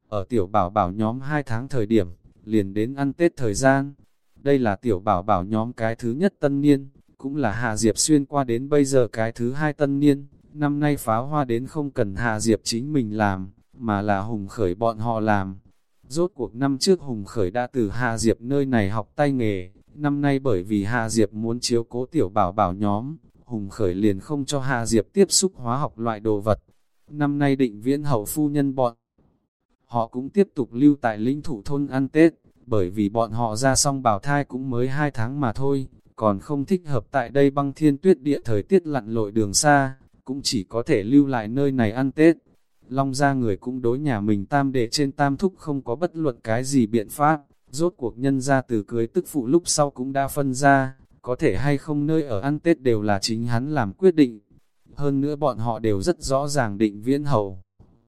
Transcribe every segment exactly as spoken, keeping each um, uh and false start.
Ở tiểu bảo bảo nhóm hai tháng thời điểm, liền đến ăn Tết thời gian. Đây là tiểu bảo bảo nhóm cái thứ nhất tân niên, cũng là Hạ Diệp xuyên qua đến bây giờ cái thứ hai tân niên. Năm nay pháo hoa đến không cần Hạ Diệp chính mình làm, mà là Hùng Khởi bọn họ làm. Rốt cuộc năm trước Hùng Khởi đã từ Hạ Diệp nơi này học tay nghề, năm nay bởi vì Hạ Diệp muốn chiếu cố tiểu bảo bảo nhóm, Hùng Khởi liền không cho Hạ Diệp tiếp xúc hóa học loại đồ vật. Năm nay Định Viễn hậu phu nhân bọn họ cũng tiếp tục lưu tại Linh Thụ thôn ăn Tết, bởi vì bọn họ ra xong bào thai cũng mới hai tháng mà thôi, còn không thích hợp tại đây băng thiên tuyết địa thời tiết lặn lội đường xa, cũng chỉ có thể lưu lại nơi này ăn Tết. Long gia người cũng đối nhà mình tam đệ trên tam thúc không có bất luận cái gì biện pháp, rốt cuộc nhân ra từ cưới tức phụ lúc sau cũng đã phân ra, có thể hay không nơi ở ăn Tết đều là chính hắn làm quyết định. Hơn nữa bọn họ đều rất rõ ràng Định Viễn hậu.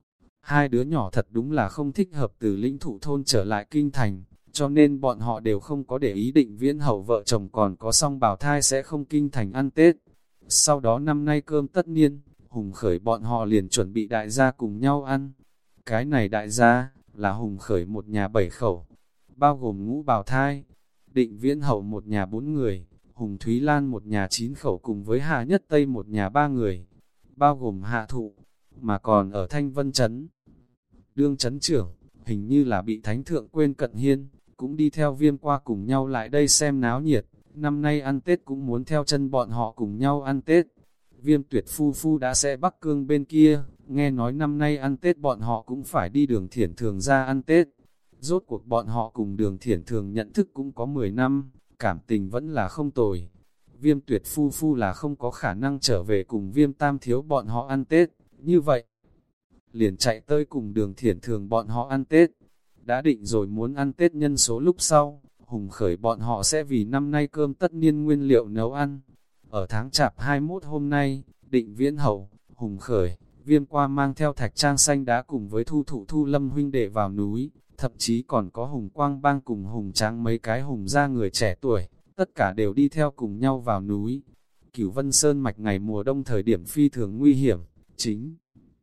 Hai đứa nhỏ thật đúng là không thích hợp từ Linh Thụ thôn trở lại kinh thành, cho nên bọn họ đều không có để ý Định Viễn hậu vợ chồng còn có song bào thai sẽ không kinh thành ăn Tết. Sau đó năm nay cơm tất niên, Hùng Khởi bọn họ liền chuẩn bị đại gia cùng nhau ăn. Cái này đại gia, là Hùng Khởi một nhà bảy khẩu, bao gồm ngũ bào thai, Định Viễn hậu một nhà bốn người, Hùng Thúy Lan một nhà chín khẩu cùng với Hạ Nhất Tây một nhà ba người, bao gồm Hạ Thụ, mà còn ở Thanh Vân Trấn. Đương trấn trưởng, hình như là bị thánh thượng quên cận hiên, cũng đi theo Viêm qua cùng nhau lại đây xem náo nhiệt, năm nay ăn Tết cũng muốn theo chân bọn họ cùng nhau ăn Tết. Viêm Tuyệt phu phu đã sẽ Bắc Cương bên kia, nghe nói năm nay ăn Tết bọn họ cũng phải đi Đường Thiển Thường ra ăn Tết. Rốt cuộc bọn họ cùng Đường Thiển Thường nhận thức cũng có mười năm, cảm tình vẫn là không tồi. Viêm Tuyệt phu phu là không có khả năng trở về cùng Viêm Tam thiếu bọn họ ăn Tết, như vậy liền chạy tới cùng Đường Thiển Thường bọn họ ăn Tết. Đã định rồi muốn ăn Tết nhân số lúc sau, Hùng Khởi bọn họ sẽ vì năm nay cơm tất niên nguyên liệu nấu ăn. Ở tháng Chạp hai mươi mốt hôm nay, Định Viễn hậu, Hùng Khởi, Viêm qua mang theo Thạch Trang Xanh đã cùng với Thu Thụ Thu Lâm huynh đệ vào núi, thậm chí còn có Hùng Quang Bang cùng Hùng Tráng mấy cái Hùng gia người trẻ tuổi, tất cả đều đi theo cùng nhau vào núi. Cửu Vân Sơn mạch ngày mùa đông thời điểm phi thường nguy hiểm, chính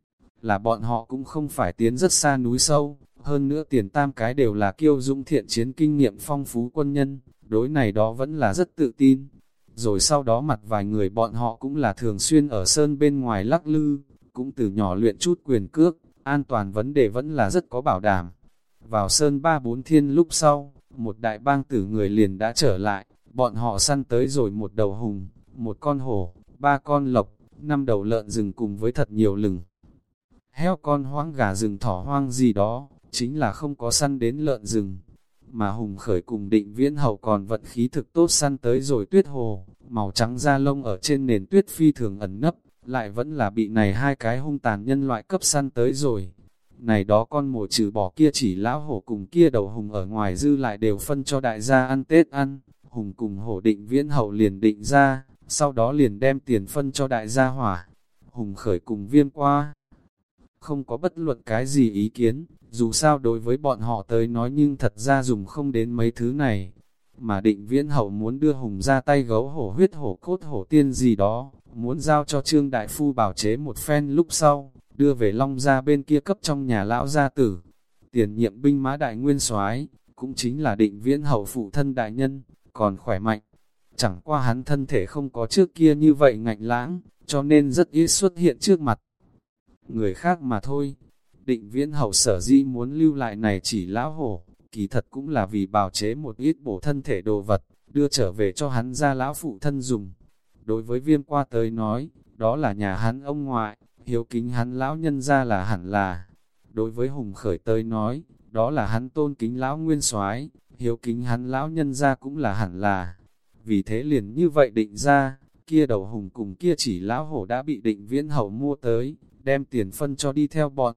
là bọn họ cũng không phải tiến rất xa núi sâu, hơn nữa tiền tam cái đều là kiêu dũng thiện chiến kinh nghiệm phong phú quân nhân, đối này đó vẫn là rất tự tin. Rồi sau đó mặt vài người bọn họ cũng là thường xuyên ở sơn bên ngoài lắc lư, cũng từ nhỏ luyện chút quyền cước, an toàn vấn đề vẫn là rất có bảo đảm. Vào sơn ba bốn thiên lúc sau, một đại bang tử người liền đã trở lại, bọn họ săn tới rồi một đầu hùng, một con hổ, ba con lộc, năm đầu lợn rừng cùng với thật nhiều lừng. Heo con hoang gà rừng thỏ hoang gì đó, chính là không có săn đến lợn rừng. Mà Hùng Khởi cùng Định Viễn hậu còn vận khí thực tốt săn tới rồi tuyết hồ, màu trắng da lông ở trên nền tuyết phi thường ẩn nấp, lại vẫn là bị này hai cái hung tàn nhân loại cấp săn tới rồi. Này đó con mồi trừ bỏ kia chỉ lão hổ cùng kia đầu hùng ở ngoài dư lại đều phân cho đại gia ăn Tết ăn, Hùng cùng hổ Định Viễn hậu liền định ra, sau đó liền đem tiền phân cho đại gia hỏa. Hùng Khởi cùng Viêm qua không có bất luận cái gì ý kiến, dù sao đối với bọn họ tới nói nhưng thật ra dùng không đến mấy thứ này. Mà Định Viễn hậu muốn đưa Hùng ra tay gấu hổ huyết hổ cốt hổ tiên gì đó, muốn giao cho Trương Đại Phu bảo chế một phen lúc sau, đưa về Long gia bên kia cấp trong nhà lão gia tử. Tiền nhiệm binh mã đại nguyên soái cũng chính là Định Viễn hậu phụ thân đại nhân, còn khỏe mạnh. Chẳng qua hắn thân thể không có trước kia như vậy ngạnh lãng, cho nên rất ít xuất hiện trước mặt người khác mà thôi. Định Viễn hậu sở dĩ muốn lưu lại này chỉ lão hổ, kỳ thật cũng là vì bào chế một ít bổ thân thể đồ vật, đưa trở về cho hắn ra lão phụ thân dùng. Đối với Viêm qua tới nói, đó là nhà hắn ông ngoại, hiếu kính hắn lão nhân ra là hẳn là. Đối với Hùng Khởi tới nói, đó là hắn tôn kính lão nguyên soái, hiếu kính hắn lão nhân ra cũng là hẳn là. Vì thế liền như vậy định ra, kia đầu hùng cùng kia chỉ lão hổ đã bị Định Viễn hậu mua tới, đem tiền phân cho đi theo bọn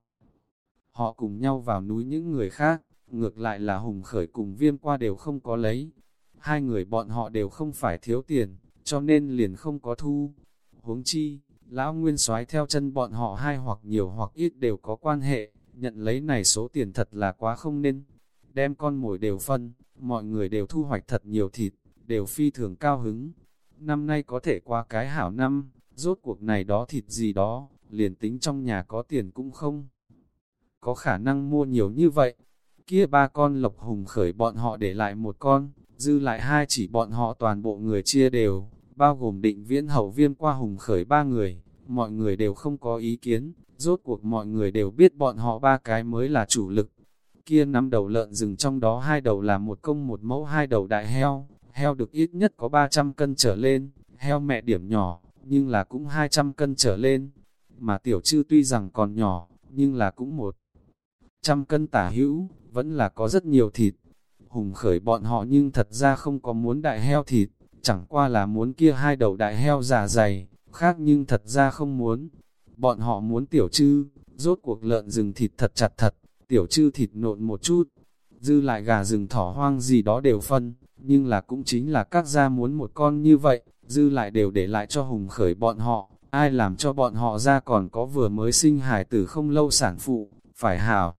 họ cùng nhau vào núi những người khác, ngược lại là Hùng Khởi cùng Viêm qua đều không có lấy. Hai người bọn họ đều không phải thiếu tiền, cho nên liền không có thu. Huống chi, lão nguyên soái theo chân bọn họ hai hoặc nhiều hoặc ít đều có quan hệ, nhận lấy này số tiền thật là quá không nên. Đem con mồi đều phân, mọi người đều thu hoạch thật nhiều thịt, đều phi thường cao hứng. Năm nay có thể qua cái hảo năm, rốt cuộc này đó thịt gì đó, liền tính trong nhà có tiền cũng không có khả năng mua nhiều như vậy. Kia ba con Lộc Hùng Khởi bọn họ để lại một con, dư lại hai chỉ bọn họ toàn bộ người chia đều, bao gồm Định Viễn Hậu Viêm qua Hùng Khởi ba người, mọi người đều không có ý kiến, rốt cuộc mọi người đều biết bọn họ ba cái mới là chủ lực. Kia năm đầu lợn rừng trong đó hai đầu là một công một mẫu hai đầu đại heo, heo được ít nhất có ba trăm cân trở lên, heo mẹ điểm nhỏ, nhưng là cũng hai trăm cân trở lên, mà tiểu trư tuy rằng còn nhỏ, nhưng là cũng một trăm cân tả hữu, vẫn là có rất nhiều thịt. Hùng Khởi bọn họ nhưng thật ra không có muốn đại heo thịt, chẳng qua là muốn kia hai đầu đại heo già dày, khác nhưng thật ra không muốn. Bọn họ muốn tiểu trư, rốt cuộc lợn rừng thịt thật chặt thật, tiểu trư thịt nộn một chút, dư lại gà rừng thỏ hoang gì đó đều phân, nhưng là cũng chính là các gia muốn một con như vậy, dư lại đều để lại cho Hùng Khởi bọn họ, ai làm cho bọn họ ra còn có vừa mới sinh hài tử không lâu sản phụ, phải hảo.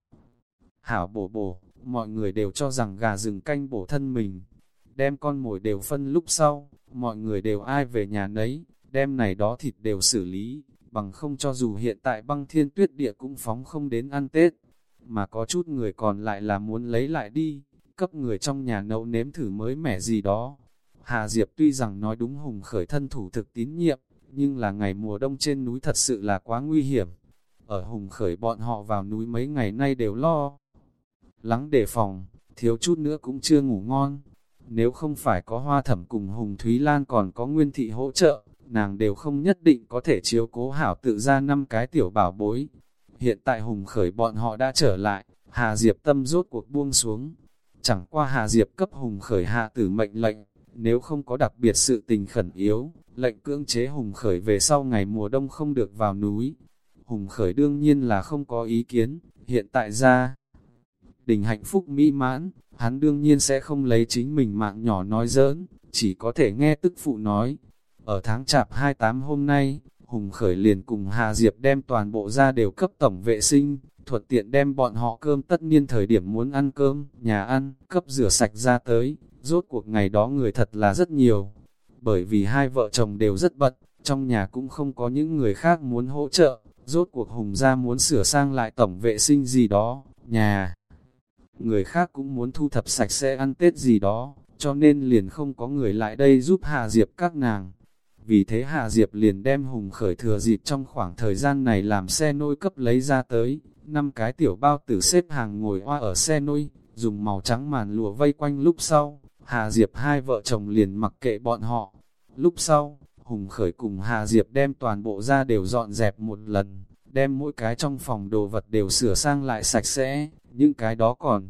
Hảo bổ bổ, mọi người đều cho rằng gà rừng canh bổ thân mình, đem con mồi đều phân lúc sau, mọi người đều ai về nhà nấy, đem này đó thịt đều xử lý, bằng không cho dù hiện tại băng thiên tuyết địa cũng phóng không đến ăn Tết, mà có chút người còn lại là muốn lấy lại đi, cấp người trong nhà nấu nếm thử mới mẻ gì đó. Hà Diệp tuy rằng nói đúng Hùng Khởi thân thủ thực tín nhiệm, nhưng là ngày mùa đông trên núi thật sự là quá nguy hiểm. Ở Hùng Khởi bọn họ vào núi mấy ngày nay đều lo lắng đề phòng, thiếu chút nữa cũng chưa ngủ ngon. Nếu không phải có Hoa Thẩm cùng Hùng Thúy Lan còn có Nguyên Thị hỗ trợ, nàng đều không nhất định có thể chiếu cố hảo tự ra năm cái tiểu bảo bối. Hiện tại Hùng Khởi bọn họ đã trở lại, Hà Diệp tâm rốt cuộc buông xuống. Chẳng qua Hà Diệp cấp Hùng Khởi hạ tử mệnh lệnh, nếu không có đặc biệt sự tình khẩn yếu, lệnh cưỡng chế Hùng Khởi về sau ngày mùa đông không được vào núi. Hùng Khởi đương nhiên là không có ý kiến, hiện tại ra đình hạnh phúc mỹ mãn, hắn đương nhiên sẽ không lấy chính mình mạng nhỏ nói giỡn, chỉ có thể nghe tức phụ nói. Ở tháng chạp hai mươi tám hôm nay, Hùng Khởi liền cùng Hà Diệp đem toàn bộ ra đều cấp tổng vệ sinh, thuận tiện đem bọn họ cơm tất niên thời điểm muốn ăn cơm, nhà ăn, cấp rửa sạch ra tới, rốt cuộc ngày đó người thật là rất nhiều. Bởi vì hai vợ chồng đều rất bận, trong nhà cũng không có những người khác muốn hỗ trợ, rốt cuộc Hùng gia muốn sửa sang lại tổng vệ sinh gì đó, nhà người khác cũng muốn thu thập sạch sẽ ăn Tết gì đó, cho nên liền không có người lại đây giúp Hà Diệp các nàng. Vì thế Hà Diệp liền đem Hùng Khởi thừa dịp trong khoảng thời gian này làm xe nôi cấp lấy ra tới, năm cái tiểu bao tử xếp hàng ngồi oa ở xe nôi, dùng màu trắng màn lụa vây quanh lúc sau, Hà Diệp hai vợ chồng liền mặc kệ bọn họ. Lúc sau, Hùng Khởi cùng Hà Diệp đem toàn bộ ra đều dọn dẹp một lần, đem mỗi cái trong phòng đồ vật đều sửa sang lại sạch sẽ, những cái đó còn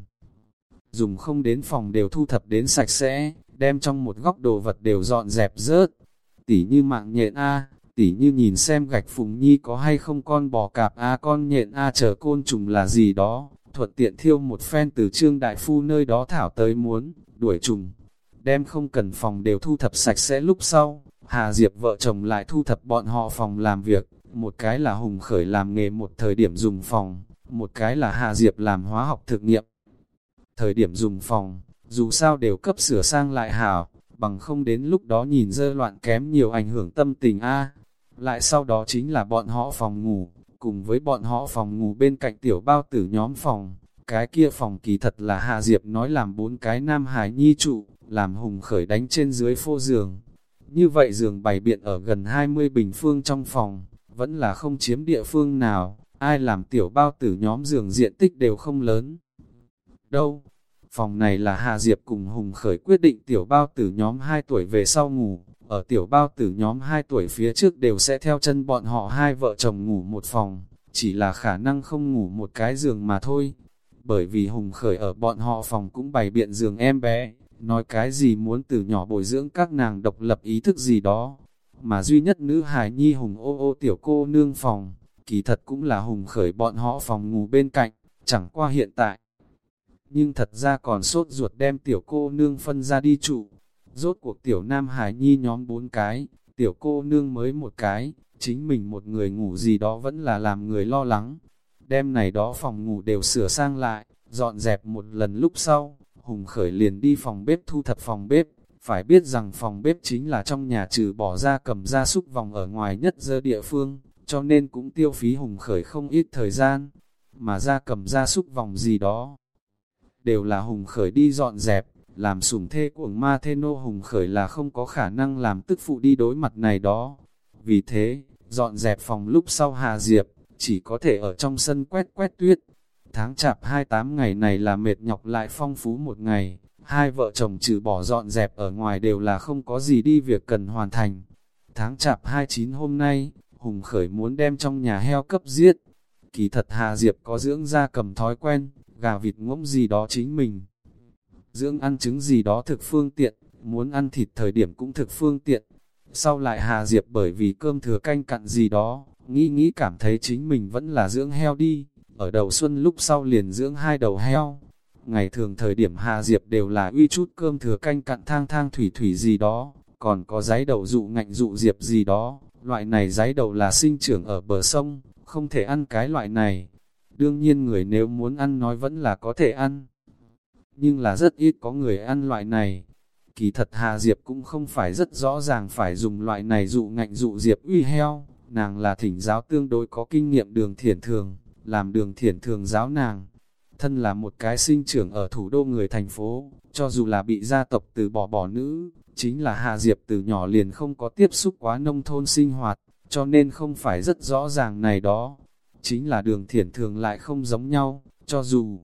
dùng không đến phòng đều thu thập đến sạch sẽ, đem trong một góc đồ vật đều dọn dẹp rớt. Tỉ như mạng nhện A, tỉ như nhìn xem gạch Phùng Nhi có hay không con bò cạp A, con nhện A chờ côn trùng là gì đó, thuận tiện thiêu một phen từ Trương Đại Phu nơi đó thảo tới muốn, đuổi trùng. Đem không cần phòng đều thu thập sạch sẽ lúc sau, Hà Diệp vợ chồng lại thu thập bọn họ phòng làm việc, một cái là Hùng Khởi làm nghề một thời điểm dùng phòng, một cái là Hà Diệp làm hóa học thực nghiệm. Thời điểm dùng phòng, dù sao đều cấp sửa sang lại hảo, bằng không đến lúc đó nhìn dơ loạn kém nhiều ảnh hưởng tâm tình a. Lại sau đó chính là bọn họ phòng ngủ, cùng với bọn họ phòng ngủ bên cạnh tiểu bao tử nhóm phòng. Cái kia phòng kỳ thật là Hà Diệp nói làm bốn cái nam hài nhi trụ, làm Hùng Khởi đánh trên dưới phô giường. Như vậy giường bày biện ở gần hai mươi bình phương trong phòng, vẫn là không chiếm địa phương nào, ai làm tiểu bao tử nhóm giường diện tích đều không lớn. Đâu? Phòng này là Hà Diệp cùng Hùng Khởi quyết định tiểu bao tử nhóm hai tuổi về sau ngủ, ở tiểu bao tử nhóm hai tuổi phía trước đều sẽ theo chân bọn họ hai vợ chồng ngủ một phòng, chỉ là khả năng không ngủ một cái giường mà thôi. Bởi vì Hùng Khởi ở bọn họ phòng cũng bày biện giường em bé, nói cái gì muốn từ nhỏ bồi dưỡng các nàng độc lập ý thức gì đó. Mà duy nhất nữ hài nhi Hùng ô ô tiểu cô nương phòng, kỳ thật cũng là Hùng Khởi bọn họ phòng ngủ bên cạnh, chẳng qua hiện tại. Nhưng thật ra còn sốt ruột đem tiểu cô nương phân ra đi trụ. Rốt cuộc tiểu nam hài nhi nhóm bốn cái, tiểu cô nương mới một cái, chính mình một người ngủ gì đó vẫn là làm người lo lắng. Đem này đó phòng ngủ đều sửa sang lại, dọn dẹp một lần lúc sau, Hùng Khởi liền đi phòng bếp thu thập phòng bếp. Phải biết rằng phòng bếp chính là trong nhà trừ bỏ ra cầm ra súc vòng ở ngoài nhất dơ địa phương, cho nên cũng tiêu phí Hùng Khởi không ít thời gian. mà gia cầm gia súc vòng gì đó. Đều là Hùng Khởi đi dọn dẹp, làm sủng thê cuồng ma thê nô Hùng Khởi là không có khả năng làm tức phụ đi đối mặt này đó. Vì thế, dọn dẹp phòng lúc sau Hà Diệp, chỉ có thể ở trong sân quét quét tuyết. Tháng chạp hai mươi tám ngày này là mệt nhọc lại phong phú một ngày, hai vợ chồng trừ bỏ dọn dẹp ở ngoài đều là không có gì đi việc cần hoàn thành. Tháng chạp hai mươi chín hôm nay, Hùng Khởi muốn đem trong nhà heo cấp giết. Kỳ thật Hà Diệp có dưỡng gia cầm thói quen, gà vịt ngỗng gì đó chính mình. Dưỡng ăn trứng gì đó thực phương tiện, muốn ăn thịt thời điểm cũng thực phương tiện. Sau lại Hà Diệp bởi vì cơm thừa canh cặn gì đó, nghĩ nghĩ cảm thấy chính mình vẫn là dưỡng heo đi. Ở đầu xuân lúc sau liền dưỡng hai đầu heo. Ngày thường thời điểm Hà Diệp đều là uy chút cơm thừa canh cặn thang thang thủy thủy gì đó, còn có giấy đầu dụ ngạnh dụ diệp gì đó. Loại này giấy đầu là sinh trưởng ở bờ sông, không thể ăn cái loại này. Đương nhiên người nếu muốn ăn nói vẫn là có thể ăn, nhưng là rất ít có người ăn loại này. Kỳ thật Hà Diệp cũng không phải rất rõ ràng phải dùng loại này dụ ngạnh dụ diệp uy heo, nàng là thỉnh giáo tương đối có kinh nghiệm Đường Thiển Thường, làm Đường Thiển Thường giáo nàng. Thân là một cái sinh trưởng ở thủ đô người thành phố, cho dù là bị gia tộc từ bỏ bỏ nữ, chính là Hà Diệp từ nhỏ liền không có tiếp xúc quá nông thôn sinh hoạt, cho nên không phải rất rõ ràng này đó. Chính là Đường Thiển Thường lại không giống nhau, cho dù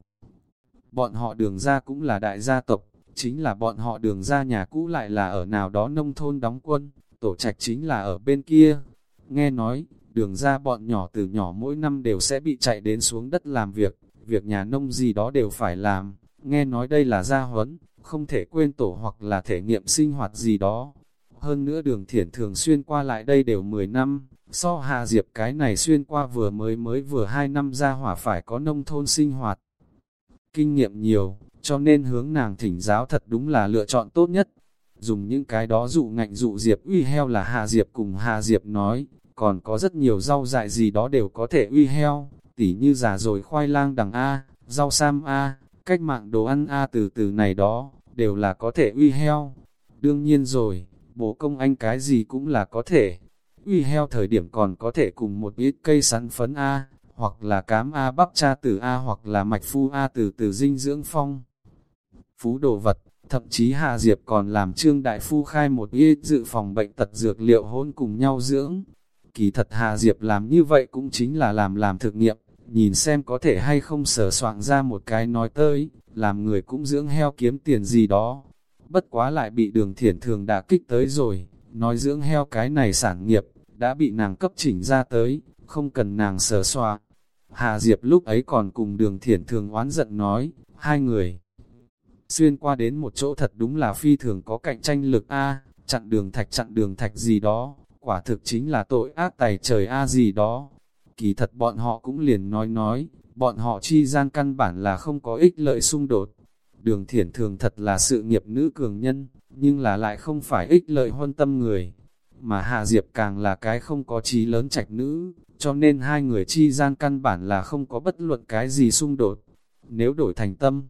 bọn họ Đường gia cũng là đại gia tộc, chính là bọn họ Đường gia nhà cũ lại là ở nào đó nông thôn đóng quân, tổ trạch chính là ở bên kia. Nghe nói, Đường gia bọn nhỏ từ nhỏ mỗi năm đều sẽ bị chạy đến xuống đất làm việc, việc nhà nông gì đó đều phải làm. Nghe nói đây là gia huấn, không thể quên tổ hoặc là thể nghiệm sinh hoạt gì đó. Hơn nữa Đường Thiển thường xuyên qua lại đây đều mười năm, so Hà Diệp cái này xuyên qua vừa mới mới vừa hai năm ra hỏa phải có nông thôn sinh hoạt. Kinh nghiệm nhiều, cho nên hướng nàng thỉnh giáo thật đúng là lựa chọn tốt nhất. Dùng những cái đó dụ ngạnh dụ Diệp uy heo là Hà Diệp cùng Hà Diệp nói, còn có rất nhiều rau dại gì đó đều có thể uy heo, tỉ như già rồi khoai lang đằng A, rau sam A, cách mạng đồ ăn A từ từ này đó, đều là có thể uy heo. Đương nhiên rồi, bố công anh cái gì cũng là có thể. Uy heo thời điểm còn có thể cùng một ít cây sắn phấn A, hoặc là cám A bắp cha từ A hoặc là mạch phu A từ từ dinh dưỡng phong. Phú đồ vật, thậm chí Hà Diệp còn làm Trương Đại Phu khai một ít dự phòng bệnh tật dược liệu hôn cùng nhau dưỡng. Kỳ thật Hà Diệp làm như vậy cũng chính là làm làm thực nghiệm, nhìn xem có thể hay không sở soạn ra một cái nói tới, làm người cũng dưỡng heo kiếm tiền gì đó. Bất quá lại bị Đường Thiển thường đã kích tới rồi, nói dưỡng heo cái này sản nghiệp, đã bị nàng cấp chỉnh ra tới, không cần nàng sở soạn. Hà Diệp lúc ấy còn cùng Đường Thiển thường oán giận nói, hai người xuyên qua đến một chỗ thật đúng là phi thường có cạnh tranh lực A, chặn đường thạch chặn đường thạch gì đó, quả thực chính là tội ác tày trời A gì đó. Kỳ thật bọn họ cũng liền nói nói, bọn họ chi gian căn bản là không có ích lợi xung đột. Đường Thiển thường thật là sự nghiệp nữ cường nhân, nhưng là lại không phải ích lợi huân tâm người. Mà Hà Diệp càng là cái không có chí lớn trạch nữ, cho nên hai người chi gian căn bản là không có bất luận cái gì xung đột. Nếu đổi thành tâm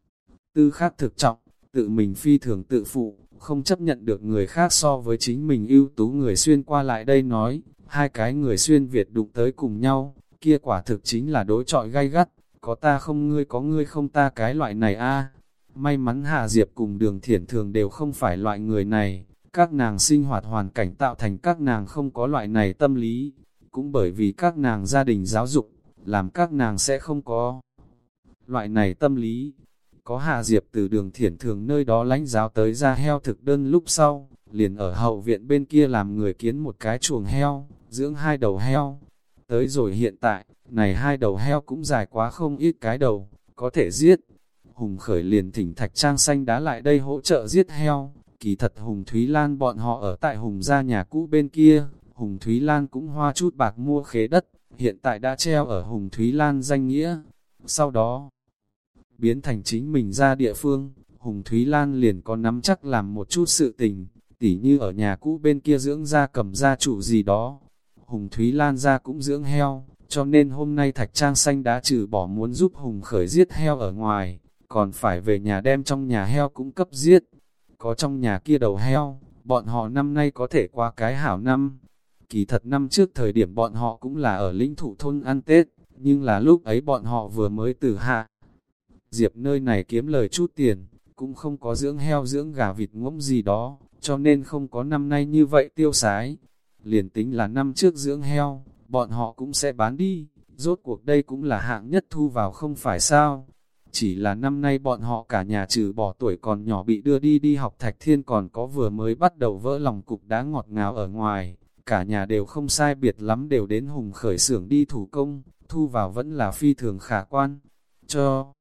tư khác thực trọng, tự mình phi thường tự phụ, không chấp nhận được người khác so với chính mình ưu tú người xuyên qua lại đây nói, hai cái người xuyên Việt đụng tới cùng nhau, kia quả thực chính là đối chọi gay gắt, có ta không ngươi có ngươi không ta cái loại này a. May mắn Hà Diệp cùng Đường Thiển thường đều không phải loại người này, các nàng sinh hoạt hoàn cảnh tạo thành các nàng không có loại này tâm lý, cũng bởi vì các nàng gia đình giáo dục, làm các nàng sẽ không có loại này tâm lý. Có Hà Diệp từ Đường Thiển thường nơi đó lãnh giáo tới ra heo thực đơn lúc sau, liền ở hậu viện bên kia làm người kiến một cái chuồng heo, dưỡng hai đầu heo. Tới rồi hiện tại, này hai đầu heo cũng dài quá không ít cái đầu, có thể giết. Hùng Khởi liền thỉnh Thạch Trang Xanh đá lại đây hỗ trợ giết heo. Kỳ thật Hùng Thúy Lan bọn họ ở tại Hùng gia nhà cũ bên kia, Hùng Thúy Lan cũng hoa chút bạc mua khế đất, hiện tại đã treo ở Hùng Thúy Lan danh nghĩa. Sau đó, biến thành chính mình ra địa phương, Hùng Thúy Lan liền có nắm chắc làm một chút sự tình, tỉ như ở nhà cũ bên kia dưỡng gia cầm gia chủ gì đó. Hùng Thúy Lan ra cũng dưỡng heo, cho nên hôm nay Thạch Trang Xanh đã trừ bỏ muốn giúp Hùng Khởi giết heo ở ngoài, còn phải về nhà đem trong nhà heo cũng cấp giết. Có trong nhà kia đầu heo, bọn họ năm nay có thể qua cái hảo năm. Kỳ thật năm trước thời điểm bọn họ cũng là ở lĩnh thủ thôn ăn Tết, Nhưng là lúc ấy bọn họ vừa mới từ Hạ Diệp nơi này kiếm lời chút tiền, cũng không có dưỡng heo dưỡng gà vịt ngỗng gì đó, cho nên không có năm nay như vậy tiêu sái. Liền tính là năm trước dưỡng heo, bọn họ cũng sẽ bán đi, rốt cuộc đây cũng là hạng nhất thu vào không phải sao. Chỉ là năm nay bọn họ cả nhà trừ bỏ tuổi còn nhỏ bị đưa đi đi học Thạch Thiên còn có vừa mới bắt đầu vỡ lòng cục đá ngọt ngào ở ngoài, cả nhà đều không sai biệt lắm đều đến Hùng khởi xưởng đi thủ công, thu vào vẫn là phi thường khả quan. Cho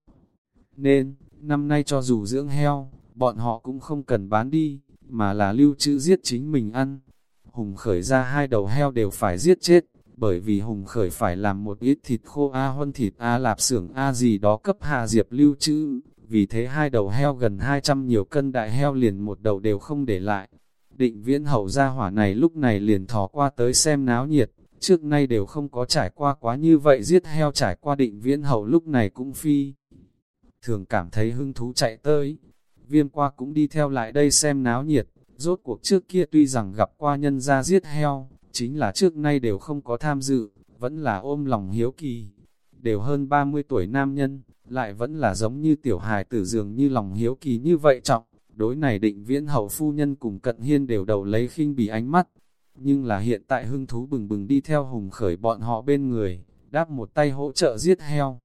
nên, năm nay cho dù dưỡng heo, bọn họ cũng không cần bán đi, mà là lưu trữ giết chính mình ăn. Hùng khởi ra hai đầu heo đều phải giết chết, bởi vì Hùng khởi phải làm một ít thịt khô A huân thịt A lạp xưởng A gì đó cấp Hà Diệp lưu trữ, vì thế hai đầu heo gần hai trăm nhiều cân đại heo liền một đầu đều không để lại. Định Viễn Hậu gia hỏa này lúc này liền thò qua tới xem náo nhiệt, trước nay đều không có trải qua quá như vậy giết heo trải qua. Định Viễn Hậu lúc này cũng phi thường cảm thấy hứng thú chạy tới. Viêm qua cũng đi theo lại đây xem náo nhiệt, rốt cuộc trước kia tuy rằng gặp qua nhân gia giết heo, chính là trước nay đều không có tham dự, vẫn là ôm lòng hiếu kỳ. Đều hơn ba mươi tuổi nam nhân, lại vẫn là giống như tiểu hài tử dường như lòng hiếu kỳ như vậy trọng. Đối này Định Viễn Hậu phu nhân cùng Cận Hiên đều đầu lấy khinh bỉ ánh mắt. Nhưng là hiện tại hưng thú bừng bừng đi theo Hùng khởi bọn họ bên người, đáp một tay hỗ trợ giết heo.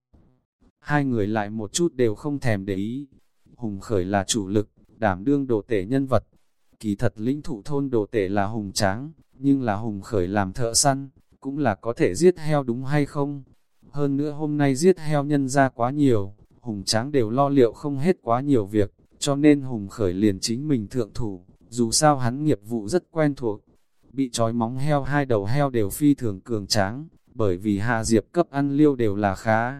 Hai người lại một chút đều không thèm để ý. Hùng khởi là chủ lực, đảm đương đồ tể nhân vật. Kỳ thật lĩnh thụ thôn đồ tể là Hùng Tráng, nhưng là Hùng khởi làm thợ săn, cũng là có thể giết heo đúng hay không? Hơn nữa hôm nay giết heo nhân ra quá nhiều, Hùng Tráng đều lo liệu không hết quá nhiều việc, cho nên Hùng khởi liền chính mình thượng thủ, dù sao hắn nghiệp vụ rất quen thuộc. Bị trói móng heo hai đầu heo đều phi thường cường tráng, bởi vì Hạ Diệp cấp ăn liêu đều là khá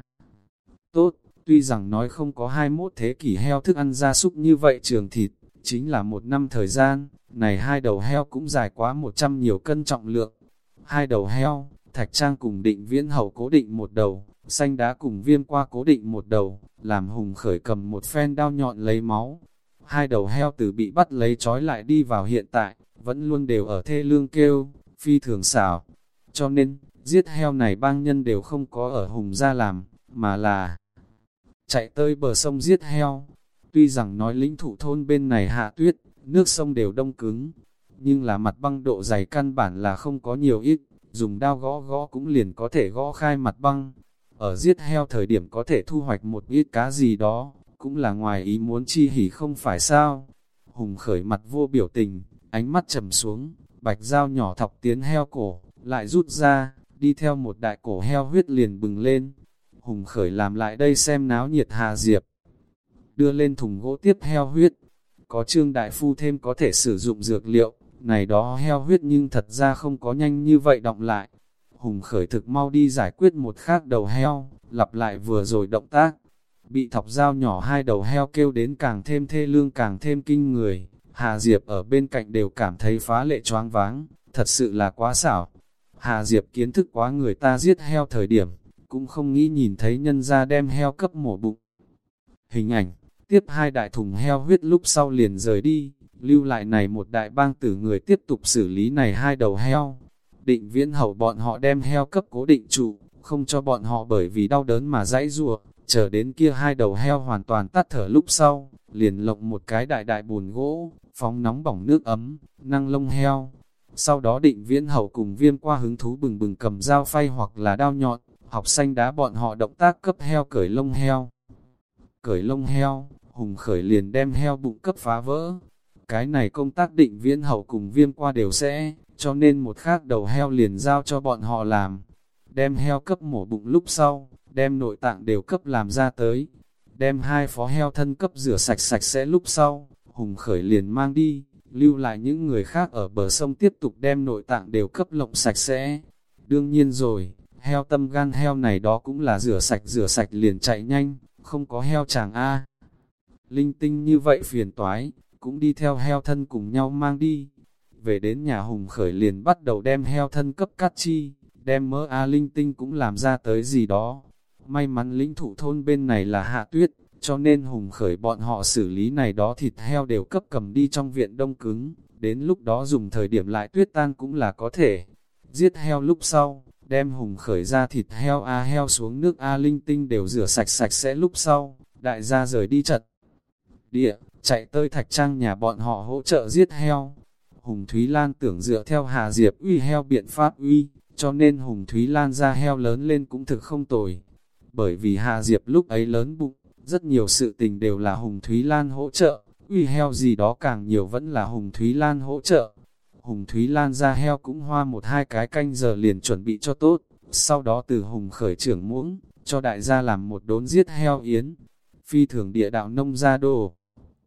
tốt, tuy rằng nói không có hai mươi mốt thế kỷ heo thức ăn gia súc như vậy trường thịt, chính là một năm thời gian, này hai đầu heo cũng dài quá một trăm nhiều cân trọng lượng. Hai đầu heo, Thạch Trang cùng Định Viễn Hậu cố định một đầu, Xanh Đá cùng Viêm Qua cố định một đầu, làm Hùng khởi cầm một phen đao nhọn lấy máu. Hai đầu heo từ bị bắt lấy trói lại đi vào hiện tại, vẫn luôn đều ở thê lương kêu, phi thường xảo. Cho nên, giết heo này bang nhân đều không có ở Hùng ra làm, mà là chạy tới bờ sông giết heo. Tuy rằng nói lĩnh thụ thôn bên này hạ tuyết, nước sông đều đông cứng, nhưng là mặt băng độ dày căn bản là không có nhiều ít, dùng đao gõ gõ cũng liền có thể gõ khai mặt băng. Ở giết heo thời điểm có thể thu hoạch một ít cá gì đó, cũng là ngoài ý muốn chi hỉ không phải sao. Hùng khởi mặt vô biểu tình, ánh mắt trầm xuống, bạch dao nhỏ thọc tiến heo cổ, lại rút ra, đi theo một đại cổ heo huyết liền bừng lên. Hùng khởi làm lại đây xem náo nhiệt Hà Diệp, đưa lên thùng gỗ tiếp heo huyết. Có Trương đại phu thêm có thể sử dụng dược liệu, này đó heo huyết nhưng thật ra không có nhanh như vậy động lại. Hùng khởi thực mau đi giải quyết một khác đầu heo, lặp lại vừa rồi động tác. Bị thọc dao nhỏ hai đầu heo kêu đến càng thêm thê lương càng thêm kinh người. Hà Diệp ở bên cạnh đều cảm thấy phá lệ choáng váng, thật sự là quá xảo. Hà Diệp kiến thức quá người ta giết heo thời điểm, cũng không nghĩ nhìn thấy nhân ra đem heo cấp mổ bụng. Hình ảnh, tiếp hai đại thùng heo huyết lúc sau liền rời đi, lưu lại này một đại bang tử người tiếp tục xử lý này hai đầu heo. Định Viễn Hậu bọn họ đem heo cấp cố định trụ, không cho bọn họ bởi vì đau đớn mà giãy giụa, chờ đến kia hai đầu heo hoàn toàn tắt thở lúc sau, liền lộng một cái đại đại bùn gỗ, phóng nóng bỏng nước ấm, năng lông heo. Sau đó Định Viễn Hậu cùng Viêm Qua hứng thú bừng bừng cầm dao phay hoặc là đao nhọn, học Xanh Đá bọn họ động tác cấp heo cởi lông heo. Cởi lông heo, Hùng khởi liền đem heo bụng cấp phá vỡ. Cái này công tác Định Viễn Hậu cùng Viêm Qua đều sẽ, cho nên một khác đầu heo liền giao cho bọn họ làm. Đem heo cấp mổ bụng lúc sau, đem nội tạng đều cấp làm ra tới. Đem hai phó heo thân cấp rửa sạch sạch sẽ lúc sau, Hùng khởi liền mang đi, lưu lại những người khác ở bờ sông tiếp tục đem nội tạng đều cấp lộng sạch sẽ. Đương nhiên rồi, heo tâm gan heo này đó cũng là rửa sạch rửa sạch liền chạy nhanh, không có heo chàng A. Linh tinh như vậy phiền toái, cũng đi theo heo thân cùng nhau mang đi. Về đến nhà Hùng khởi liền bắt đầu đem heo thân cấp cắt chi, đem mỡ A linh tinh cũng làm ra tới gì đó. May mắn lĩnh thụ thôn bên này là hạ tuyết, cho nên Hùng khởi bọn họ xử lý này đó thịt heo đều cấp cầm đi trong viện đông cứng, đến lúc đó dùng thời điểm lại tuyết tan cũng là có thể. Giết heo lúc sau, đem Hùng Khởi ra thịt heo a heo xuống nước a linh tinh đều rửa sạch sạch sẽ lúc sau, đại gia rời đi trận địa, chạy tới Thạch Trang nhà bọn họ hỗ trợ giết heo. Hùng Thúy Lan tưởng dựa theo Hà Diệp uy heo biện pháp uy, cho nên Hùng Thúy Lan ra heo lớn lên cũng thực không tồi. Bởi vì Hà Diệp lúc ấy lớn bụng, rất nhiều sự tình đều là Hùng Thúy Lan hỗ trợ, uy heo gì đó càng nhiều vẫn là Hùng Thúy Lan hỗ trợ. Hùng Thúy Lan ra heo cũng hoa một hai cái canh giờ liền chuẩn bị cho tốt, sau đó từ Hùng Khởi trưởng muỗng, cho đại gia làm một đốn giết heo yến. Phi thường địa đạo nông gia đồ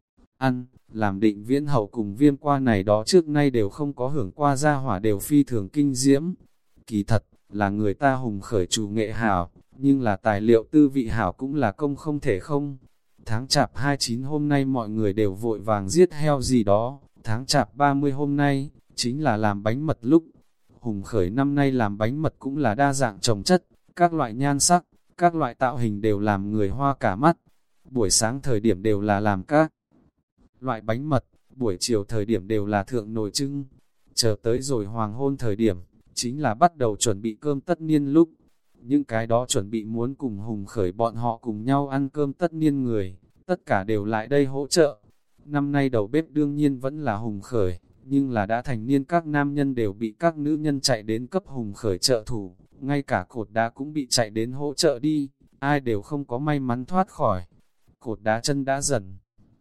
ăn, làm Định Viễn Hậu cùng Viêm Qua này đó trước nay đều không có hưởng qua gia hỏa đều phi thường kinh diễm. Kỳ thật, là người ta Hùng Khởi chủ nghệ hảo, nhưng là tài liệu tư vị hảo cũng là công không thể không. Tháng chạp hai mươi chín hôm nay mọi người đều vội vàng giết heo gì đó, tháng chạp ba mươi hôm nay, chính là làm bánh mật lúc. Hùng Khởi năm nay làm bánh mật cũng là đa dạng trồng chất, các loại nhan sắc, các loại tạo hình đều làm người hoa cả mắt. Buổi sáng thời điểm đều là làm các loại bánh mật, buổi chiều thời điểm đều là thượng nồi trưng. Chờ tới rồi hoàng hôn thời điểm, chính là bắt đầu chuẩn bị cơm tất niên lúc. Những cái đó chuẩn bị muốn cùng Hùng Khởi bọn họ cùng nhau ăn cơm tất niên người, tất cả đều lại đây hỗ trợ. Năm nay đầu bếp đương nhiên vẫn là Hùng Khởi, nhưng là đã thành niên các nam nhân đều bị các nữ nhân chạy đến cấp Hùng Khởi trợ thủ, ngay cả cột đá cũng bị chạy đến hỗ trợ đi, ai đều không có may mắn thoát khỏi. Cột đá chân đã dần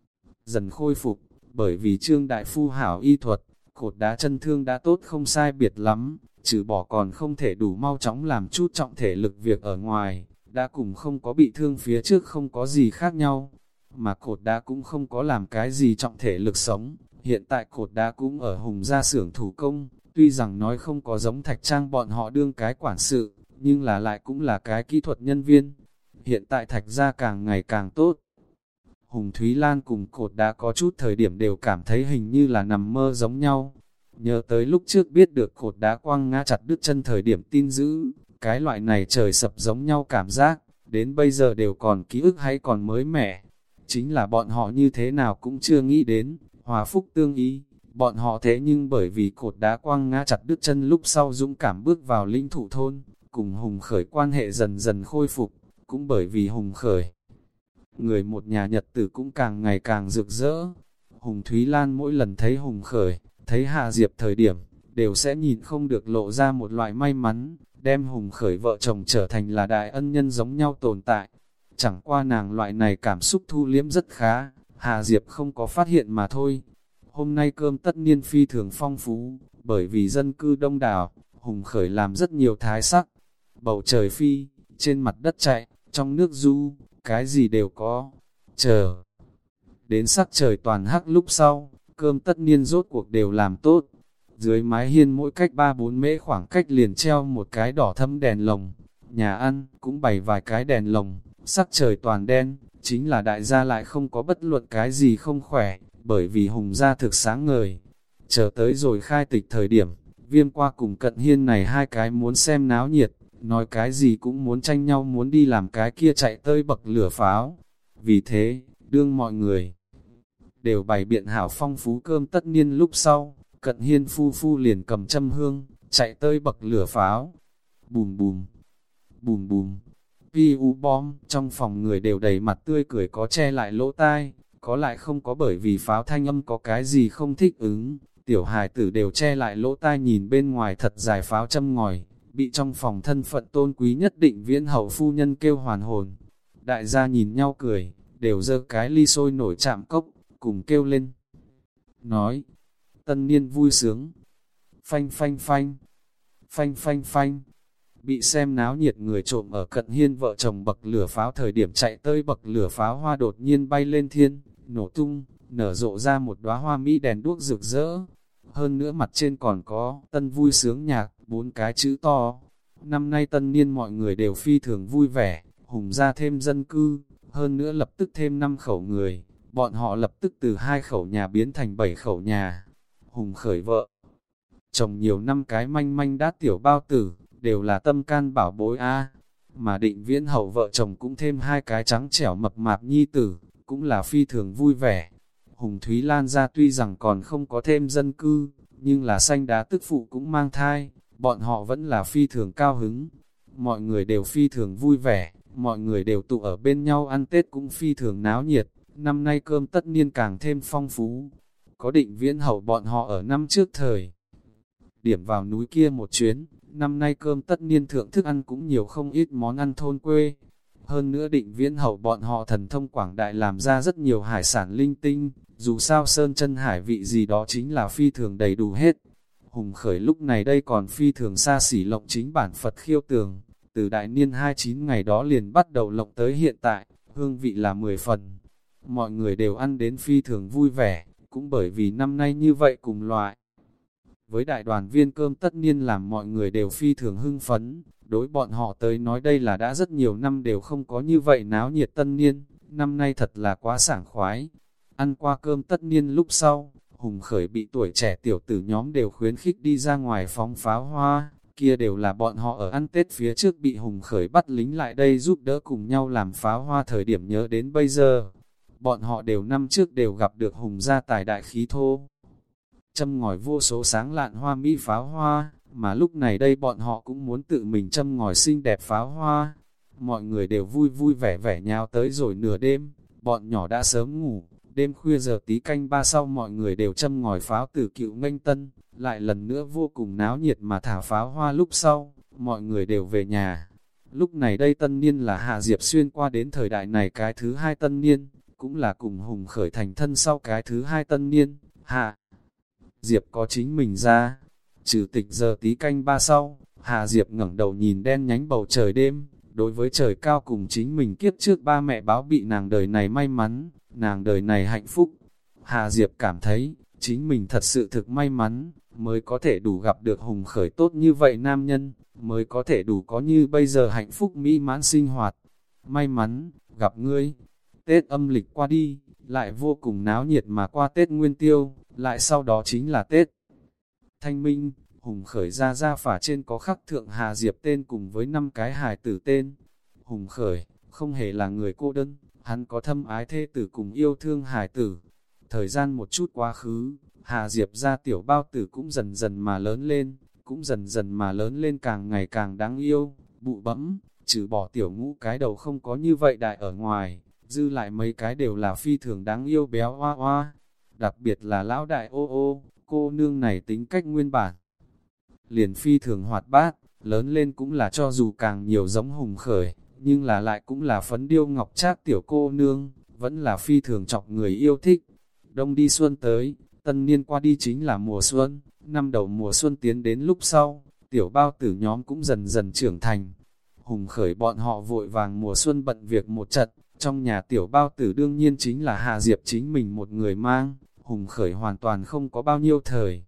dần khôi phục, bởi vì Trương Đại Phu hảo y thuật, cột đá chân thương đã tốt không sai biệt lắm, trừ bỏ còn không thể đủ mau chóng làm chút trọng thể lực việc ở ngoài, đã cùng không có bị thương phía trước không có gì khác nhau, mà cột đá cũng không có làm cái gì trọng thể lực sống. Hiện tại cột đá cũng ở Hùng gia xưởng thủ công, tuy rằng nói không có giống Thạch Trang bọn họ đương cái quản sự, nhưng là lại cũng là cái kỹ thuật nhân viên. Hiện tại Thạch gia càng ngày càng tốt. Hùng Thúy Lan cùng cột đá có chút thời điểm đều cảm thấy hình như là nằm mơ giống nhau. Nhớ tới lúc trước biết được cột đá quăng ngã chặt đứt chân thời điểm tin dữ, cái loại này trời sập giống nhau cảm giác, đến bây giờ đều còn ký ức hay còn mới mẻ. Chính là bọn họ như thế nào cũng chưa nghĩ đến, hòa phúc tương ý, bọn họ thế nhưng bởi vì cột đá quăng ngã chặt đứt chân lúc sau dũng cảm bước vào linh thủ thôn, cùng Hùng Khởi quan hệ dần dần khôi phục, cũng bởi vì Hùng Khởi. Người một nhà nhật tử cũng càng ngày càng rực rỡ. Hùng Thúy Lan mỗi lần thấy Hùng Khởi, thấy Hạ Diệp thời điểm, đều sẽ nhìn không được lộ ra một loại may mắn, đem Hùng Khởi vợ chồng trở thành là đại ân nhân giống nhau tồn tại. Chẳng qua nàng loại này cảm xúc thu liếm rất khá, Hạ Diệp không có phát hiện mà thôi. Hôm nay cơm tất niên phi thường phong phú, bởi vì dân cư đông đảo, Hùng Khởi làm rất nhiều thái sắc. Bầu trời phi, trên mặt đất chạy, trong nước du, cái gì đều có. Chờ đến sắc trời toàn hắc lúc sau, cơm tất niên rốt cuộc đều làm tốt. Dưới mái hiên mỗi cách ba bốn mễ khoảng cách liền treo một cái đỏ thâm đèn lồng. Nhà ăn cũng bày vài cái đèn lồng, sắc trời toàn đen, chính là đại gia lại không có bất luận cái gì không khỏe, bởi vì Hùng gia thực sáng ngời. Chờ tới rồi khai tịch thời điểm, Viêm Qua cùng Cận Hiên này hai cái muốn xem náo nhiệt, nói cái gì cũng muốn tranh nhau muốn đi làm cái kia chạy tơi bậc lửa pháo. Vì thế, đương mọi người đều bày biện hảo phong phú cơm tất niên lúc sau, Cận Hiên phu phu liền cầm châm hương, chạy tơi bậc lửa pháo. Bùm bùm, bùm bùm, piu bom, trong phòng người đều đầy mặt tươi cười có che lại lỗ tai, có lại không có bởi vì pháo thanh âm có cái gì không thích ứng. Tiểu hài tử đều che lại lỗ tai nhìn bên ngoài thật dài pháo châm ngòi, bị trong phòng thân phận tôn quý nhất Định Viễn Hậu phu nhân kêu hoàn hồn. Đại gia nhìn nhau cười, đều giơ cái ly sôi nổi chạm cốc, cùng kêu lên. Nói, tân niên vui sướng, phanh phanh phanh, phanh phanh phanh. Bị xem náo nhiệt người trộm ở Cận Hiên vợ chồng bậc lửa pháo thời điểm chạy tới bậc lửa pháo hoa đột nhiên bay lên thiên, nổ tung, nở rộ ra một đóa hoa mỹ đèn đuốc rực rỡ. Hơn nữa mặt trên còn có tân vui sướng nhạc, bốn cái chữ to. Năm nay tân niên mọi người đều phi thường vui vẻ, Hùng gia thêm dân cư, hơn nữa lập tức thêm năm khẩu người, bọn họ lập tức từ hai khẩu nhà biến thành bảy khẩu nhà. Hùng Khởi vợ chồng nhiều năm cái manh manh đát tiểu bao tử, đều là tâm can bảo bối a. Mà Định Viễn Hậu vợ chồng cũng thêm hai cái trắng trẻo mập mạp nhi tử, cũng là phi thường vui vẻ. Hùng Thúy Lan ra tuy rằng còn không có thêm dân cư, nhưng là sanh đá tức phụ cũng mang thai, bọn họ vẫn là phi thường cao hứng. Mọi người đều phi thường vui vẻ, mọi người đều tụ ở bên nhau ăn Tết cũng phi thường náo nhiệt, năm nay cơm tất niên càng thêm phong phú. Có Định Viễn Hậu bọn họ ở năm trước thời điểm vào núi kia một chuyến, năm nay cơm tất niên thượng thức ăn cũng nhiều không ít món ăn thôn quê. Hơn nữa Định Viễn Hậu bọn họ thần thông quảng đại làm ra rất nhiều hải sản linh tinh, dù sao sơn chân hải vị gì đó chính là phi thường đầy đủ hết. Hùng Khởi lúc này đây còn phi thường xa xỉ lộng chính bản Phật khiêu tường, từ đại niên hai mươi chín ngày đó liền bắt đầu lộng tới hiện tại, hương vị là mười phần. Mọi người đều ăn đến phi thường vui vẻ, cũng bởi vì năm nay như vậy cùng loại. Với đại đoàn viên cơm tất niên làm mọi người đều phi thường hưng phấn, đối bọn họ tới nói đây là đã rất nhiều năm đều không có như vậy náo nhiệt tân niên, năm nay thật là quá sảng khoái. Ăn qua cơm tất niên lúc sau, Hùng Khởi bị tuổi trẻ tiểu tử nhóm đều khuyến khích đi ra ngoài phóng pháo hoa, kia đều là bọn họ ở ăn Tết phía trước bị Hùng Khởi bắt lính lại đây giúp đỡ cùng nhau làm pháo hoa thời điểm nhớ đến bây giờ. Bọn họ đều năm trước đều gặp được Hùng gia tài đại khí thô, châm ngòi vô số sáng lạn hoa mỹ pháo hoa, mà lúc này đây bọn họ cũng muốn tự mình châm ngòi xinh đẹp pháo hoa. Mọi người đều vui vui vẻ vẻ nhào tới rồi nửa đêm, bọn nhỏ đã sớm ngủ, đêm khuya giờ tí canh ba sau mọi người đều châm ngòi pháo từ cựu nghênh tân, lại lần nữa vô cùng náo nhiệt mà thả pháo hoa lúc sau, mọi người đều về nhà. Lúc này đây tân niên là Hạ Diệp xuyên qua đến thời đại này cái thứ hai tân niên, cũng là cùng Hùng Khởi thành thân sau cái thứ hai tân niên, Hạ Diệp có chính mình ra. Trừ tịch giờ tí canh ba sau, Hạ Diệp ngẩng đầu nhìn đen nhánh bầu trời đêm, đối với trời cao cùng chính mình kiếp trước ba mẹ báo bị nàng đời này may mắn, nàng đời này hạnh phúc. Hạ Diệp cảm thấy, chính mình thật sự thực may mắn, mới có thể đủ gặp được Hùng Khởi tốt như vậy nam nhân, mới có thể đủ có như bây giờ hạnh phúc mỹ mãn sinh hoạt. May mắn, gặp ngươi. Tết âm lịch qua đi, lại vô cùng náo nhiệt mà qua Tết Nguyên Tiêu, lại sau đó chính là Tết Thanh Minh. Hùng Khởi ra ra phả trên có khắc thượng Hà Diệp tên cùng với năm cái hài tử tên. Hùng Khởi, không hề là người cô đơn, hắn có thâm ái thê tử cùng yêu thương hài tử. Thời gian một chút quá khứ, Hà Diệp ra tiểu bao tử cũng dần dần mà lớn lên, cũng dần dần mà lớn lên càng ngày càng đáng yêu, bụ bẫm, trừ bỏ tiểu ngũ cái đầu không có như vậy đại ở ngoài, dư lại mấy cái đều là phi thường đáng yêu béo hoa hoa. Đặc biệt là lão đại ô ô, cô nương này tính cách nguyên bản liền phi thường hoạt bát, lớn lên cũng là cho dù càng nhiều giống Hùng Khởi, nhưng là lại cũng là phấn điêu ngọc trác tiểu cô nương, vẫn là phi thường chọc người yêu thích. Đông đi xuân tới, tân niên qua đi chính là mùa xuân, năm đầu mùa xuân tiến đến lúc sau, tiểu bao tử nhóm cũng dần dần trưởng thành. Hùng Khởi bọn họ vội vàng mùa xuân bận việc một trận, trong nhà tiểu bao tử đương nhiên chính là Hạ Diệp chính mình một người mang. Hùng Khởi hoàn toàn không có bao nhiêu thời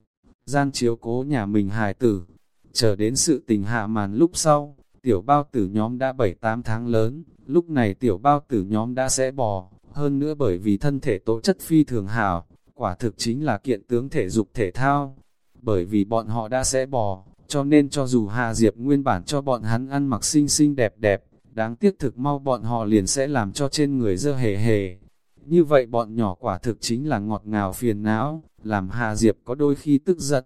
gian chiếu cố nhà mình hài tử. Chờ đến sự tình hạ màn lúc sau, tiểu bao tử nhóm đã bảy tám tháng lớn, lúc này tiểu bao tử nhóm đã sẽ bò, hơn nữa bởi vì thân thể tố chất phi thường hảo, quả thực chính là kiện tướng thể dục thể thao. Bởi vì bọn họ đã sẽ bò, cho nên cho dù Hạ Diệp nguyên bản cho bọn hắn ăn mặc xinh xinh đẹp đẹp, đáng tiếc thực mau bọn họ liền sẽ làm cho trên người dơ hề hề. Như vậy bọn nhỏ quả thực chính là ngọt ngào phiền não, làm Hà Diệp có đôi khi tức giận.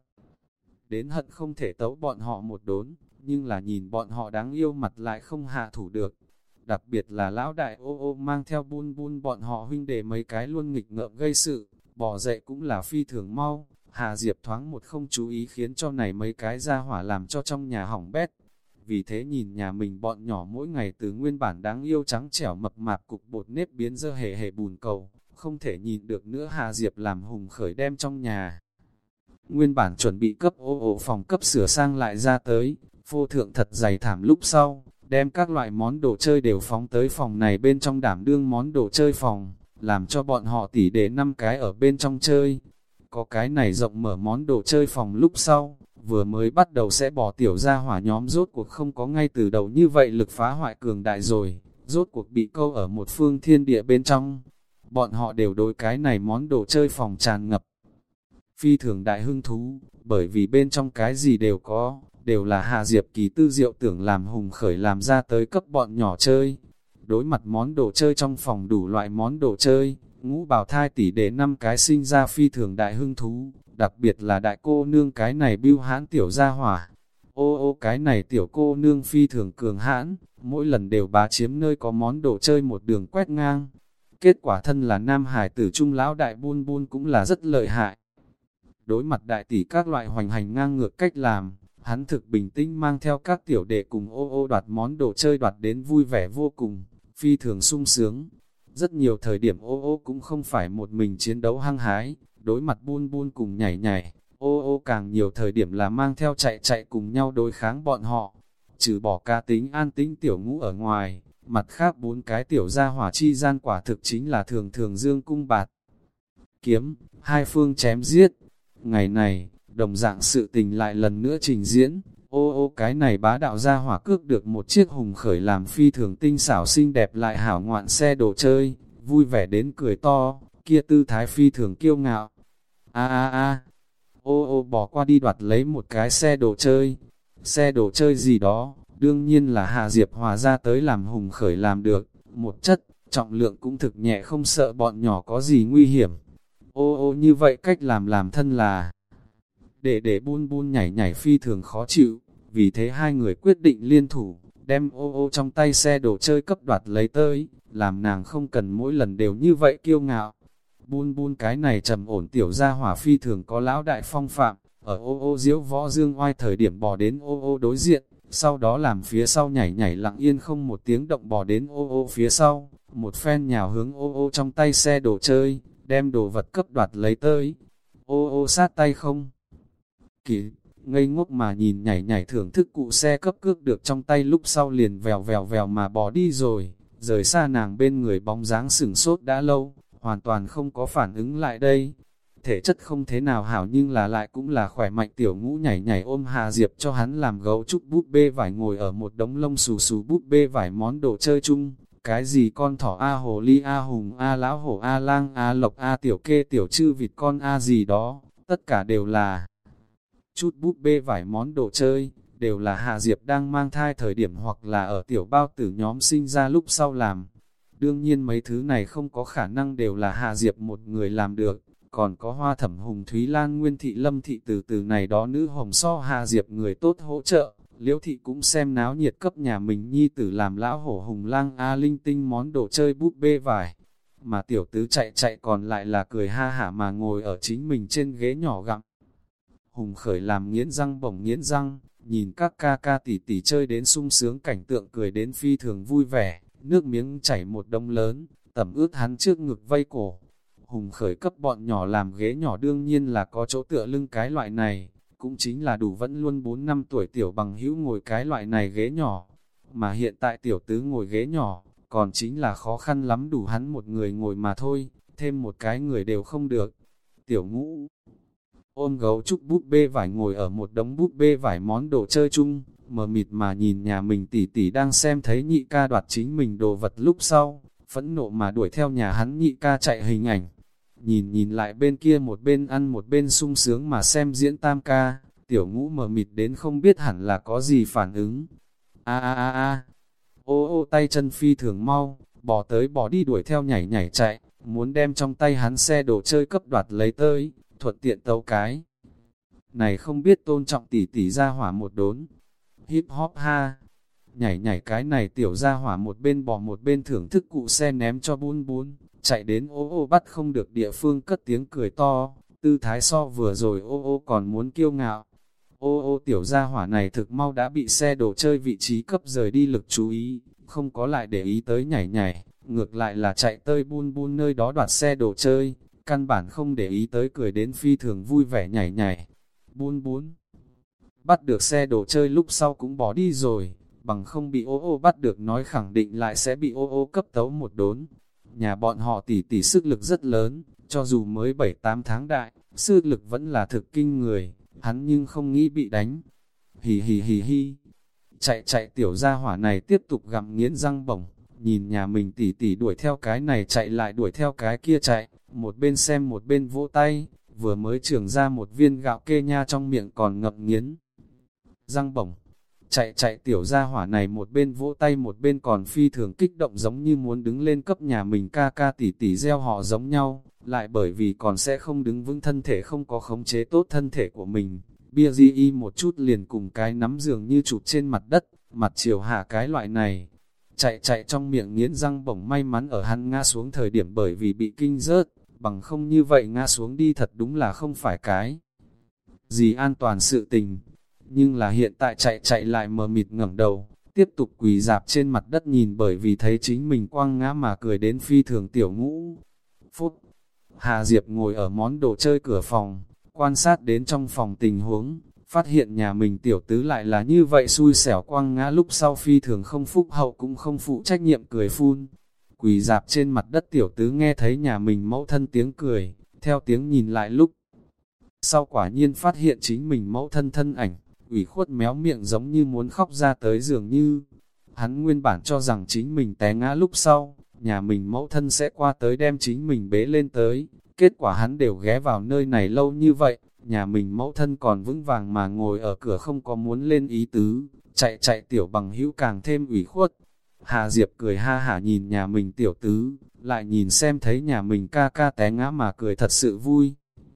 Đến hận không thể tấu bọn họ một đốn, nhưng là nhìn bọn họ đáng yêu mặt lại không hạ thủ được. Đặc biệt là lão đại ô ô mang theo bun bun bọn họ huynh đệ mấy cái luôn nghịch ngợm gây sự, bò dậy cũng là phi thường mau. Hà Diệp thoáng một không chú ý khiến cho này mấy cái ra hỏa làm cho trong nhà hỏng bét. Vì thế nhìn nhà mình bọn nhỏ mỗi ngày từ nguyên bản đáng yêu trắng trẻo mập mạp cục bột nếp biến dơ hề hề bùn cầu, không thể nhìn được nữa. Hà Diệp làm Hùng Khởi đem trong nhà nguyên bản chuẩn bị cấp ô ổ phòng cấp sửa sang lại ra tới, phô thượng thật dày thảm lúc sau, đem các loại món đồ chơi đều phóng tới phòng này bên trong đảm đương món đồ chơi phòng, làm cho bọn họ tỉ để năm cái ở bên trong chơi. Có cái này rộng mở món đồ chơi phòng lúc sau, vừa mới bắt đầu sẽ bỏ tiểu ra hỏa nhóm rốt cuộc không có ngay từ đầu như vậy lực phá hoại cường đại rồi, rốt cuộc bị câu ở một phương thiên địa bên trong. Bọn họ đều đối cái này món đồ chơi phòng tràn ngập phi thường đại hưng thú, bởi vì bên trong cái gì đều có, đều là Hà Diệp kỳ tư diệu tưởng làm Hùng Khởi làm ra tới cấp bọn nhỏ chơi. Đối mặt món đồ chơi trong phòng đủ loại món đồ chơi, ngũ bào thai tỷ để năm cái sinh ra phi thường đại hưng thú, đặc biệt là đại cô nương cái này bưu hãn tiểu gia hỏa, Ô ô cái này tiểu cô nương phi thường cường hãn, mỗi lần đều bá chiếm nơi có món đồ chơi một đường quét ngang. Kết quả thân là nam hải tử trung lão đại Bun Bun cũng là rất lợi hại. Đối mặt đại tỷ các loại hoành hành ngang ngược cách làm, hắn thực bình tĩnh mang theo các tiểu đệ cùng ô ô đoạt món đồ chơi đoạt đến vui vẻ vô cùng, phi thường sung sướng. Rất nhiều thời điểm ô ô cũng không phải một mình chiến đấu hăng hái, đối mặt Bun Bun cùng nhảy nhảy, ô ô càng nhiều thời điểm là mang theo chạy chạy cùng nhau đối kháng bọn họ. Trừ bỏ cá tính an tĩnh tiểu ngũ ở ngoài, mặt khác bốn cái tiểu gia hỏa chi gian quả thực chính là thường thường dương cung bạt kiếm, hai phương chém giết. Ngày này, đồng dạng sự tình lại lần nữa trình diễn, ô ô cái này bá đạo gia hỏa cướp được một chiếc hùng khởi làm phi thường tinh xảo xinh đẹp lại hảo ngoạn xe đồ chơi, vui vẻ đến cười to, kia tư thái phi thường kiêu ngạo. A a a, ô ô bỏ qua đi đoạt lấy một cái xe đồ chơi, xe đồ chơi gì đó, đương nhiên là Hạ Diệp Hòa ra tới làm hùng khởi làm được, một chất, trọng lượng cũng thực nhẹ không sợ bọn nhỏ có gì nguy hiểm. Ô ô như vậy cách làm làm thân là để để Bun Bun nhảy nhảy phi thường khó chịu, vì thế hai người quyết định liên thủ, đem ô ô trong tay xe đồ chơi cấp đoạt lấy tới, làm nàng không cần mỗi lần đều như vậy kiêu ngạo. Bun Bun cái này trầm ổn tiểu gia hỏa phi thường có lão đại phong phạm, ở ô ô diễu võ dương oai thời điểm bò đến ô ô đối diện, sau đó làm phía sau nhảy nhảy lặng yên không một tiếng động bò đến ô ô phía sau, một phen nhào hướng ô ô trong tay xe đồ chơi, đem đồ vật cấp đoạt lấy tới. Ô ô sát tay không kỹ, ngây ngốc mà nhìn nhảy nhảy thưởng thức cụ xe cấp cước được trong tay lúc sau liền vèo vèo vèo mà bỏ đi rồi, rời xa nàng bên người bóng dáng sửng sốt đã lâu, hoàn toàn không có phản ứng lại đây. Thể chất không thế nào hảo nhưng là lại cũng là khỏe mạnh tiểu ngũ nhảy nhảy ôm Hà Diệp cho hắn làm gấu trúc búp bê vải ngồi ở một đống lông xù xù búp bê vải món đồ chơi chung. Cái gì con thỏ A hồ ly A hùng A lão hổ A lang A lộc A tiểu kê tiểu chư vịt con A gì đó, tất cả đều là chút búp bê vải món đồ chơi, đều là Hạ Diệp đang mang thai thời điểm hoặc là ở tiểu bao tử nhóm sinh ra lúc sau làm. Đương nhiên mấy thứ này không có khả năng đều là Hạ Diệp một người làm được, còn có Hoa Thẩm Hùng Thúy Lan Nguyên Thị Lâm Thị từ từ này đó nữ hồng so Hạ Diệp người tốt hỗ trợ. Liễu Thị cũng xem náo nhiệt cấp nhà mình nhi tử làm lão hổ hùng lang A linh tinh món đồ chơi búp bê vải. Mà tiểu tứ chạy chạy còn lại là cười ha hả mà ngồi ở chính mình trên ghế nhỏ gặm. Hùng khởi làm nghiến răng bổng nghiến răng, nhìn các ca ca tỷ tỷ chơi đến sung sướng cảnh tượng cười đến phi thường vui vẻ, nước miếng chảy một đông lớn, tẩm ướt hắn trước ngực vây cổ. Hùng khởi cấp bọn nhỏ làm ghế nhỏ đương nhiên là có chỗ tựa lưng cái loại này, cũng chính là đủ vẫn luôn bốn năm tuổi tiểu bằng hữu ngồi cái loại này ghế nhỏ. Mà hiện tại tiểu tứ ngồi ghế nhỏ, còn chính là khó khăn lắm đủ hắn một người ngồi mà thôi, thêm một cái người đều không được. Tiểu ngũ ôm gấu trúc búp bê vải ngồi ở một đống búp bê vải món đồ chơi chung, mờ mịt mà nhìn nhà mình tỷ tỷ đang xem thấy nhị ca đoạt chính mình đồ vật lúc sau, phẫn nộ mà đuổi theo nhà hắn nhị ca chạy hình ảnh. Nhìn nhìn lại bên kia một bên ăn một bên sung sướng mà xem diễn tam ca, tiểu ngũ mờ mịt đến không biết hẳn là có gì phản ứng. A a a a, ô ô tay chân phi thường mau, bỏ tới bỏ đi đuổi theo nhảy nhảy chạy, muốn đem trong tay hắn xe đồ chơi cấp đoạt lấy tới, thuận tiện tấu cái. Này không biết tôn trọng tỷ tỷ ra hỏa một đốn. Hip hop ha. Nhảy nhảy cái này tiểu ra hỏa một bên bỏ một bên thưởng thức cụ xe ném cho Bun Bun, chạy đến ô ô bắt không được địa phương cất tiếng cười to, tư thái so vừa rồi ô ô còn muốn kiêu ngạo. Ô ô tiểu gia hỏa này thực mau đã bị xe đồ chơi vị trí cấp rời đi lực chú ý, không có lại để ý tới nhảy nhảy, ngược lại là chạy tới Bun Bun nơi đó đoạt xe đồ chơi, căn bản không để ý tới cười đến phi thường vui vẻ nhảy nhảy. Bun Bun bắt được xe đồ chơi lúc sau cũng bỏ đi rồi, bằng không bị ô ô bắt được nói khẳng định lại sẽ bị ô ô cấp tấu một đốn. Nhà bọn họ tỉ tỉ sức lực rất lớn, cho dù mới bảy tám tháng đại, sức lực vẫn là thực kinh người, hắn nhưng không nghĩ bị đánh. Hì hì hì hì, chạy chạy tiểu gia hỏa này tiếp tục gặm nghiến răng bổng, nhìn nhà mình tỉ tỉ đuổi theo cái này chạy lại đuổi theo cái kia chạy, một bên xem một bên vỗ tay, vừa mới trưởng ra một viên gạo kê nha trong miệng còn ngậm nghiến răng bổng. Chạy chạy tiểu gia hỏa này một bên vỗ tay một bên còn phi thường kích động giống như muốn đứng lên cấp nhà mình ca ca tỷ tỷ gieo họ giống nhau, lại bởi vì còn sẽ không đứng vững thân thể không có khống chế tốt thân thể của mình, bia di y một chút liền cùng cái nắm dường như chụp trên mặt đất, mặt chiều hạ cái loại này. Chạy chạy trong miệng nghiến răng bổng, may mắn ở hắn ngã xuống thời điểm bởi vì bị kinh rớt, bằng không như vậy ngã xuống đi thật đúng là không phải cái gì an toàn sự tình. Nhưng là hiện tại chạy chạy lại mờ mịt ngẩng đầu, tiếp tục quỳ dạp trên mặt đất nhìn bởi vì thấy chính mình quăng ngã mà cười đến phi thường Tiểu Ngũ. Phút, Hà Diệp ngồi ở món đồ chơi cửa phòng, quan sát đến trong phòng tình huống, phát hiện nhà mình tiểu tứ lại là như vậy xui xẻo quăng ngã lúc sau phi thường không phúc hậu cũng không phụ trách nhiệm cười phun. Quỳ dạp trên mặt đất tiểu tứ nghe thấy nhà mình mẫu thân tiếng cười, theo tiếng nhìn lại lúc sau quả nhiên phát hiện chính mình mẫu thân thân ảnh, ủy khuất méo miệng giống như muốn khóc ra tới dường như. Hắn nguyên bản cho rằng chính mình té ngã lúc sau, nhà mình mẫu thân sẽ qua tới đem chính mình bế lên tới, kết quả hắn đều ghé vào nơi này lâu như vậy, nhà mình mẫu thân còn vững vàng mà ngồi ở cửa không có muốn lên ý tứ, chạy chạy tiểu bằng hữu càng thêm ủy khuất. Hà Diệp cười ha hả nhìn nhà mình tiểu tứ, lại nhìn xem thấy nhà mình ca ca té ngã mà cười thật sự vui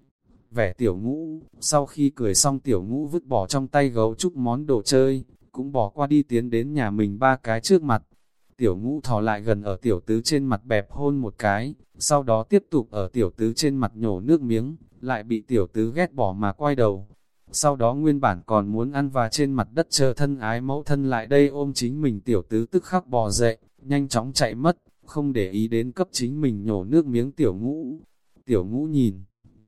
vẻ. Tiểu Ngũ, sau khi cười xong Tiểu Ngũ vứt bỏ trong tay gấu trúc món đồ chơi, cũng bỏ qua đi tiến đến nhà mình ba cái trước mặt. Tiểu Ngũ thò lại gần ở tiểu tứ trên mặt bẹp hôn một cái, sau đó tiếp tục ở tiểu tứ trên mặt nhổ nước miếng, lại bị tiểu tứ ghét bỏ mà quay đầu. Sau đó nguyên bản còn muốn ăn và trên mặt đất chờ thân ái mẫu thân lại đây ôm chính mình tiểu tứ tức khắc bò dậy, nhanh chóng chạy mất, không để ý đến cấp chính mình nhổ nước miếng Tiểu Ngũ. Tiểu Ngũ nhìn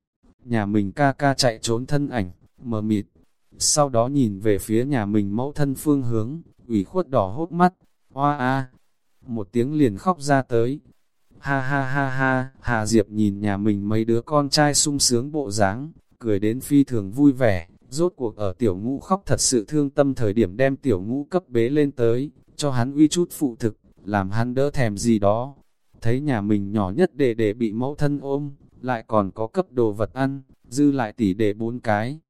nhà mình ca ca chạy trốn thân ảnh, mờ mịt, sau đó nhìn về phía nhà mình mẫu thân phương hướng, ủy khuất đỏ hốt mắt, hoa a, một tiếng liền khóc ra tới. Ha ha ha ha, Hà Diệp nhìn nhà mình mấy đứa con trai sung sướng bộ dáng, cười đến phi thường vui vẻ, rốt cuộc ở Tiểu Ngũ khóc thật sự thương tâm thời điểm đem Tiểu Ngũ cấp bế lên tới, cho hắn uy chút phụ thực, làm hắn đỡ thèm gì đó. Thấy nhà mình nhỏ nhất đệ đệ bị mẫu thân ôm, lại còn có cấp đồ vật ăn, dư lại tỷ đệ bốn cái.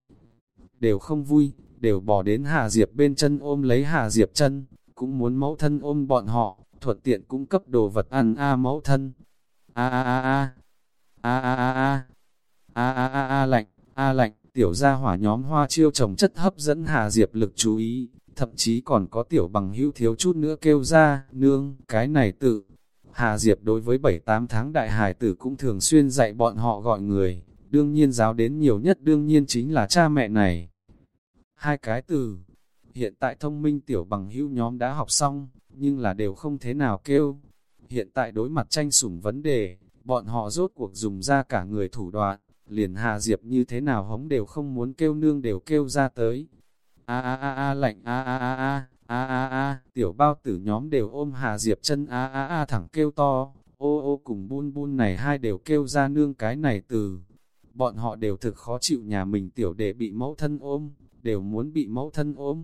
Đều không vui, đều bỏ đến Hà Diệp bên chân ôm lấy Hà Diệp chân, cũng muốn mẫu thân ôm bọn họ, thuận tiện cung cấp đồ vật ăn a mẫu thân. A a a a, a a a a, a a a a lạnh, a lạnh, tiểu gia hỏa nhóm hoa chiêu trồng chất hấp dẫn Hà Diệp lực chú ý, thậm chí còn có tiểu bằng hữu thiếu chút nữa kêu ra, nương, cái này tự. Hà Diệp đối với bảy tám tháng đại hài tử cũng thường xuyên dạy bọn họ gọi người, đương nhiên giáo đến nhiều nhất đương nhiên chính là cha mẹ này. Hai cái từ, hiện tại thông minh tiểu bằng hữu nhóm đã học xong, nhưng là đều không thế nào kêu. Hiện tại đối mặt tranh sủng vấn đề, bọn họ rốt cuộc dùng ra cả người thủ đoạn, liền Hà Diệp như thế nào hống đều không muốn kêu nương đều kêu ra tới. A a a a lạnh a a a a, a a a, tiểu bao tử nhóm đều ôm Hà Diệp chân a a a thẳng kêu to, ô ô cùng bun bun này hai đều kêu ra nương cái này từ. Bọn họ đều thực khó chịu nhà mình tiểu đệ bị mẫu thân ôm, đều muốn bị mẫu thân ôm.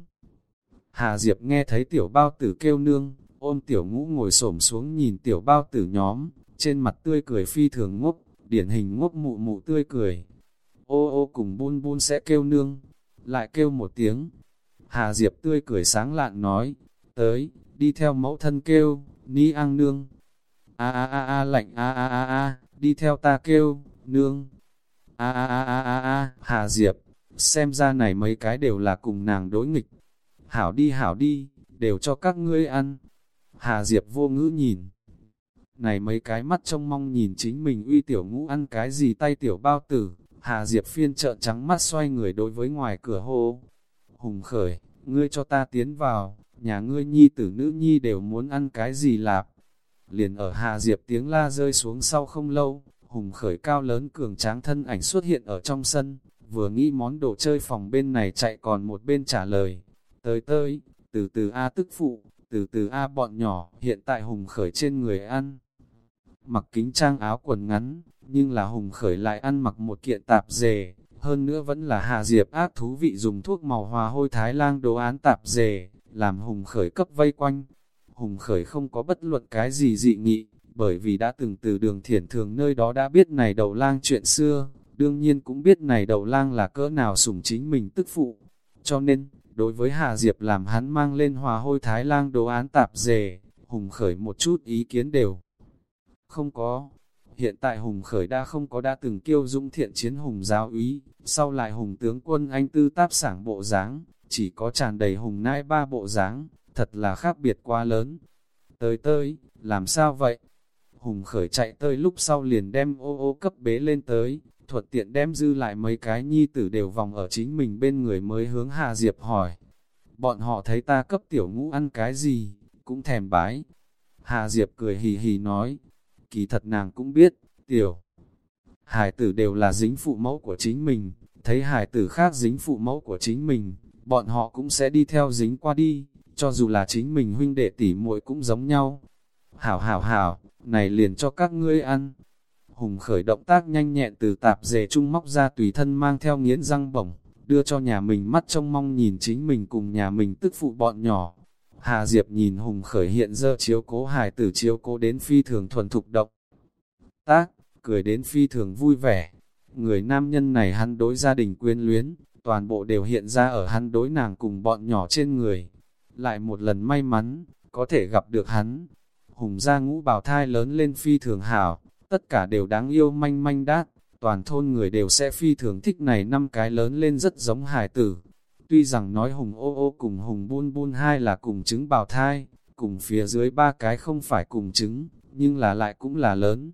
Hà Diệp nghe thấy tiểu bao tử kêu nương, ôm Tiểu Ngũ ngồi xổm xuống nhìn tiểu bao tử nhóm, trên mặt tươi cười phi thường ngốc, điển hình ngốc mụ mụ tươi cười. Ô ô cùng bun bun sẽ kêu nương, lại kêu một tiếng. Hà Diệp tươi cười sáng lạn nói, tới, đi theo mẫu thân kêu, ni ăn nương. A a a a lạnh a a a a, đi theo ta kêu, nương. A a a a a a, Hà Diệp, xem ra này mấy cái đều là cùng nàng đối nghịch. Hảo đi hảo đi, đều cho các ngươi ăn. Hà Diệp vô ngữ nhìn. Này mấy cái mắt trông mong nhìn chính mình uy Tiểu Ngũ ăn cái gì tay tiểu bao tử. Hà Diệp phiên trợn trắng mắt xoay người đối với ngoài cửa hô. Hùng Khởi, ngươi cho ta tiến vào, nhà ngươi nhi tử nữ nhi đều muốn ăn cái gì lạp. Liền ở Hà Diệp tiếng la rơi xuống sau không lâu, Hùng Khởi cao lớn cường tráng thân ảnh xuất hiện ở trong sân, vừa nghĩ món đồ chơi phòng bên này chạy còn một bên trả lời. Tới tới, từ từ A tức phụ, từ từ A bọn nhỏ, hiện tại Hùng Khởi trên người ăn. Mặc kính trang áo quần ngắn, nhưng là Hùng Khởi lại ăn mặc một kiện tạp dề, hơn nữa vẫn là Hà Diệp ác thú vị dùng thuốc màu hòa hôi Thái Lang đồ án tạp dề, làm Hùng Khởi cấp vây quanh. Hùng Khởi không có bất luận cái gì dị nghị, bởi vì đã từng từ Đường Thiển Thường nơi đó đã biết này đầu lang chuyện xưa, đương nhiên cũng biết này đầu lang là cỡ nào sủng chính mình tức phụ. Cho nên, đối với Hà Diệp làm hắn mang lên hòa hôi Thái Lang đồ án tạp dề, Hùng Khởi một chút ý kiến đều không có. Hiện tại Hùng Khởi đã không có đã từng kiêu dũng thiện chiến Hùng giáo úy, sau lại Hùng tướng quân anh tư táp sảng bộ dáng, chỉ có tràn đầy Hùng nãi ba bộ dáng, thật là khác biệt quá lớn. Tới tới, làm sao vậy? Hùng Khởi chạy tới lúc sau liền đem ô ô cấp bế lên tới, thuận tiện đem dư lại mấy cái nhi tử đều vòng ở chính mình bên người mới hướng Hà Diệp hỏi. Bọn họ thấy ta cấp tiểu ngũ ăn cái gì, cũng thèm bái. Hà Diệp cười hì hì nói, kỳ thật nàng cũng biết, tiểu hải tử đều là dính phụ mẫu của chính mình, thấy hải tử khác dính phụ mẫu của chính mình, bọn họ cũng sẽ đi theo dính qua đi, cho dù là chính mình huynh đệ tỷ muội cũng giống nhau. Hảo hảo hảo, này liền cho các ngươi ăn. Hùng Khởi động tác nhanh nhẹn từ tạp dề trung móc ra tùy thân mang theo nghiến răng bổng, đưa cho nhà mình mắt trông mong nhìn chính mình cùng nhà mình tức phụ bọn nhỏ. Hà Diệp nhìn Hùng Khởi hiện giờ chiếu cố hài tử chiếu cố đến phi thường thuần thục động tác, cười đến phi thường vui vẻ. Người nam nhân này hắn đối gia đình quyến luyến, toàn bộ đều hiện ra ở hắn đối nàng cùng bọn nhỏ trên người. Lại một lần may mắn, có thể gặp được hắn. Hùng gia ngũ bào thai lớn lên phi thường hảo, tất cả đều đáng yêu manh manh đát, toàn thôn người đều sẽ phi thường thích này năm cái lớn lên rất giống hài tử. Tuy rằng nói Hùng ô ô cùng Hùng bun bun hai là cùng trứng bào thai, cùng phía dưới ba cái không phải cùng trứng, nhưng là lại cũng là lớn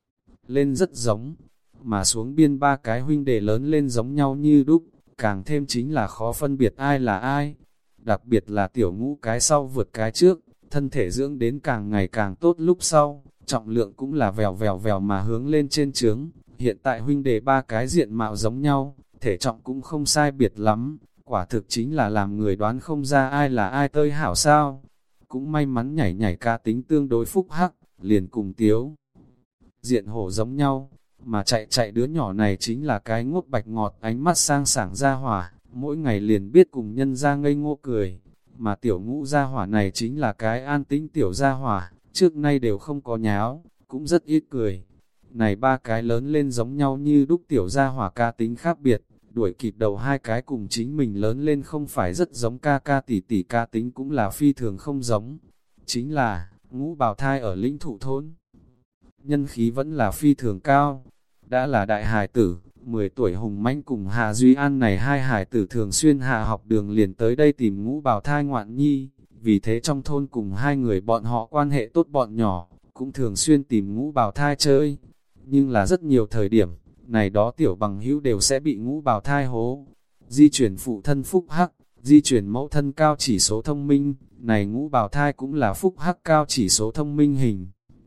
lên rất giống, mà xuống biên ba cái huynh đệ lớn lên giống nhau như đúc, càng thêm chính là khó phân biệt ai là ai. Đặc biệt là tiểu ngũ cái sau vượt cái trước, thân thể dưỡng đến càng ngày càng tốt lúc sau, trọng lượng cũng là vèo vèo vèo mà hướng lên trên trướng. Hiện tại huynh đệ ba cái diện mạo giống nhau, thể trọng cũng không sai biệt lắm, quả thực chính là làm người đoán không ra ai là ai tơi hảo sao. Cũng may mắn nhảy nhảy ca tính tương đối phúc hắc, liền cùng tiếu diện hổ giống nhau, mà chạy chạy đứa nhỏ này chính là cái ngốc bạch ngọt ánh mắt sang sảng ra hỏa, mỗi ngày liền biết cùng nhân ra ngây ngô cười, mà tiểu ngũ gia hỏa này chính là cái an tĩnh tiểu gia hỏa, trước nay đều không có nháo, cũng rất ít cười. Này ba cái lớn lên giống nhau như đúc tiểu gia hỏa ca tính khác biệt, đuổi kịp đầu hai cái cùng chính mình lớn lên không phải rất giống ca ca tỷ tỷ ca tính cũng là phi thường không giống. Chính là, ngũ bào thai ở lĩnh thụ thôn, nhân khí vẫn là phi thường cao, đã là đại hài tử. mười tuổi Hùng Mãnh cùng Hà Duy An này hai hải tử thường xuyên hạ học đường liền tới đây tìm ngũ bào thai ngoạn nhi, vì thế trong thôn cùng hai người bọn họ quan hệ tốt bọn nhỏ, cũng thường xuyên tìm ngũ bào thai chơi. Nhưng là rất nhiều thời điểm, này đó tiểu bằng hữu đều sẽ bị ngũ bào thai hố. Di chuyển phụ thân phúc hắc, di chuyển mẫu thân cao chỉ số thông minh, này ngũ bào thai cũng là phúc hắc cao chỉ số thông minh hình.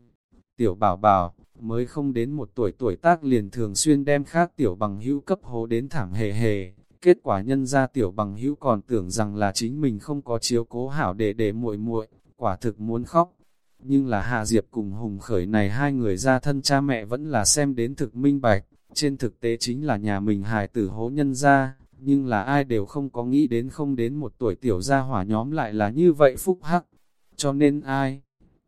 Tiểu bảo bảo, mới không đến một tuổi tuổi tác liền thường xuyên đem khác tiểu bằng hữu cấp hố đến thảm hề hề, kết quả nhân ra tiểu bằng hữu còn tưởng rằng là chính mình không có chiếu cố hảo để để muội muội, quả thực muốn khóc. Nhưng là Hạ Diệp cùng Hùng Khởi này hai người ra thân cha mẹ vẫn là xem đến thực minh bạch, trên thực tế chính là nhà mình hài tử hố nhân ra, nhưng là ai đều không có nghĩ đến không đến một tuổi tiểu gia hỏa nhóm lại là như vậy phúc hắc, cho nên ai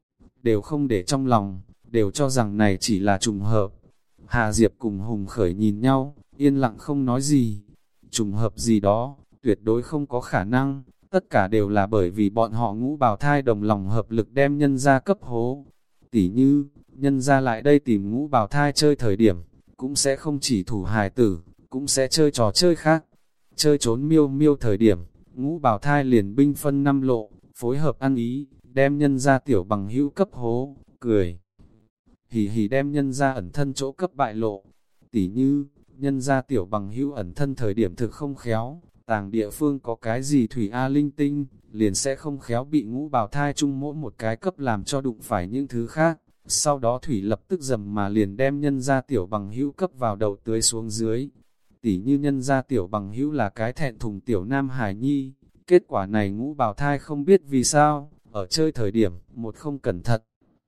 đều không để trong lòng, đều cho rằng này chỉ là trùng hợp. Hà Diệp cùng Hùng Khởi nhìn nhau, yên lặng không nói gì. Trùng hợp gì đó, tuyệt đối không có khả năng, tất cả đều là bởi vì bọn họ ngũ bào thai đồng lòng hợp lực đem nhân ra cấp hố. Tỉ như, nhân ra lại đây tìm ngũ bào thai chơi thời điểm, cũng sẽ không chỉ thủ hài tử, cũng sẽ chơi trò chơi khác. Chơi trốn miêu miêu thời điểm, ngũ bào thai liền binh phân năm lộ, phối hợp ăn ý, đem nhân ra tiểu bằng hữu cấp hố, cười hì hì đem nhân ra ẩn thân chỗ cấp bại lộ. Tỉ như, nhân ra tiểu bằng hữu ẩn thân thời điểm thực không khéo, tàng địa phương có cái gì thủy A linh tinh, liền sẽ không khéo bị ngũ bào thai chung mỗi một cái cấp làm cho đụng phải những thứ khác. Sau đó thủy lập tức dầm mà liền đem nhân ra tiểu bằng hữu cấp vào đầu tưới xuống dưới. Tỉ như nhân ra tiểu bằng hữu là cái thẹn thùng tiểu nam hải nhi, kết quả này ngũ bào thai không biết vì sao, ở chơi thời điểm, một không cẩn thận,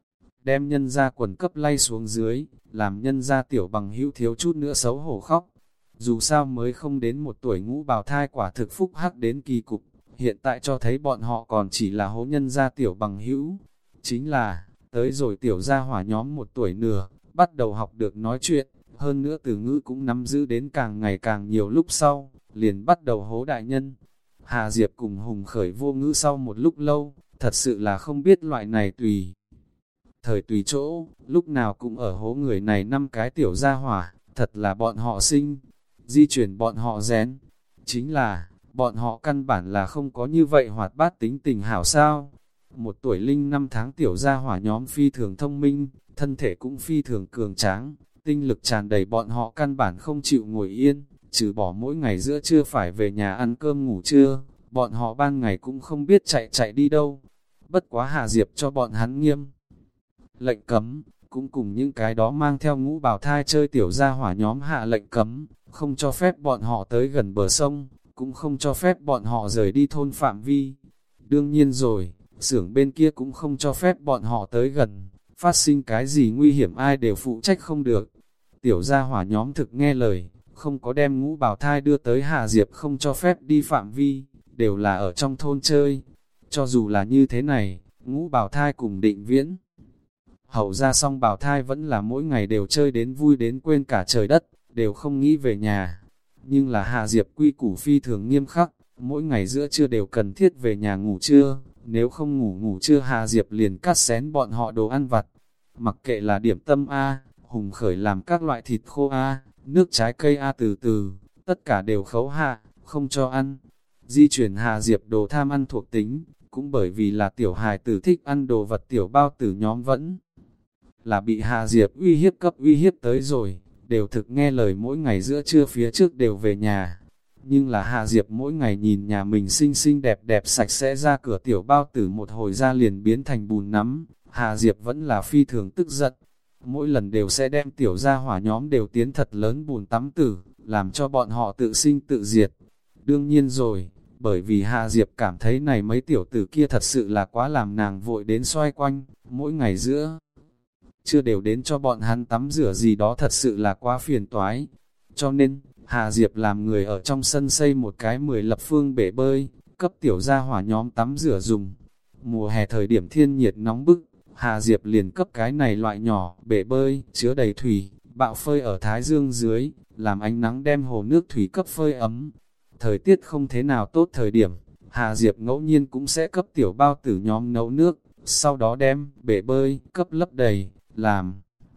đem nhân ra quần cấp lay xuống dưới, làm nhân ra tiểu bằng hữu thiếu chút nữa xấu hổ khóc. Dù sao mới không đến một tuổi ngũ bào thai quả thực phúc hắc đến kỳ cục, hiện tại cho thấy bọn họ còn chỉ là hố nhân ra tiểu bằng hữu. Chính là, tới rồi tiểu gia hỏa nhóm một tuổi nửa, bắt đầu học được nói chuyện, hơn nữa từ ngữ cũng nắm giữ đến càng ngày càng nhiều lúc sau, liền bắt đầu hố đại nhân. Hà Diệp cùng Hùng Khởi vô ngữ sau một lúc lâu, thật sự là không biết loại này tùy Thời tùy chỗ, lúc nào cũng ở hố người này năm cái tiểu gia hỏa, thật là bọn họ sinh, di chuyển bọn họ rén. Chính là, bọn họ căn bản là không có như vậy hoạt bát tính tình hảo sao. Một tuổi linh năm tháng tiểu gia hỏa nhóm phi thường thông minh, thân thể cũng phi thường cường tráng, tinh lực tràn đầy, bọn họ căn bản không chịu ngồi yên, trừ bỏ mỗi ngày giữa trưa phải về nhà ăn cơm ngủ trưa, bọn họ ban ngày cũng không biết chạy chạy đi đâu. Bất quá Hà Diệp cho bọn hắn nghiêm lệnh cấm, cũng cùng những cái đó mang theo ngũ bào thai chơi tiểu gia hỏa nhóm hạ lệnh cấm, không cho phép bọn họ tới gần bờ sông, cũng không cho phép bọn họ rời đi thôn phạm vi. Đương nhiên rồi, xưởng bên kia cũng không cho phép bọn họ tới gần, phát sinh cái gì nguy hiểm ai đều phụ trách không được. Tiểu gia hỏa nhóm thực nghe lời, không có đem ngũ bào thai đưa tới Hà Diệp không cho phép đi phạm vi, đều là ở trong thôn chơi. Cho dù là như thế này, ngũ bào thai cùng Định Viễn hậu ra xong bào thai vẫn là mỗi ngày đều chơi đến vui đến quên cả trời đất, đều không nghĩ về nhà. Nhưng là Hà Diệp quy củ phi thường nghiêm khắc, mỗi ngày giữa trưa đều cần thiết về nhà ngủ trưa, nếu không ngủ ngủ trưa Hà Diệp liền cắt xén bọn họ đồ ăn vặt. Mặc kệ là điểm tâm A, hùng khởi làm các loại thịt khô A, nước trái cây A từ từ, tất cả đều khấu hạ, không cho ăn. Di chuyển Hà Diệp đồ tham ăn thuộc tính, cũng bởi vì là tiểu hài tử thích ăn đồ vật tiểu bao tử nhóm vẫn là bị Hà Diệp uy hiếp cấp uy hiếp tới rồi, đều thực nghe lời mỗi ngày giữa trưa phía trước đều về nhà. Nhưng là Hà Diệp mỗi ngày nhìn nhà mình xinh xinh đẹp đẹp sạch sẽ ra cửa tiểu bao tử một hồi ra liền biến thành bùn nắm, Hà Diệp vẫn là phi thường tức giận. Mỗi lần đều sẽ đem tiểu gia hỏa nhóm đều tiến thật lớn bùn tắm tử, làm cho bọn họ tự sinh tự diệt. Đương nhiên rồi, bởi vì Hà Diệp cảm thấy này mấy tiểu tử kia thật sự là quá làm nàng vội đến xoay quanh, mỗi ngày giữa chưa đều đến cho bọn hắn tắm rửa gì đó thật sự là quá phiền toái. Cho nên, Hà Diệp làm người ở trong sân xây một cái mười lập phương bể bơi, cấp tiểu gia hỏa nhóm tắm rửa dùng. Mùa hè thời điểm thiên nhiệt nóng bức, Hà Diệp liền cấp cái này loại nhỏ bể bơi, chứa đầy thủy, bạo phơi ở thái dương dưới, làm ánh nắng đem hồ nước thủy cấp phơi ấm. Thời tiết không thế nào tốt thời điểm, Hà Diệp ngẫu nhiên cũng sẽ cấp tiểu bao tử nhóm nấu nước, sau đó đem bể bơi cấp lấp đầy, làm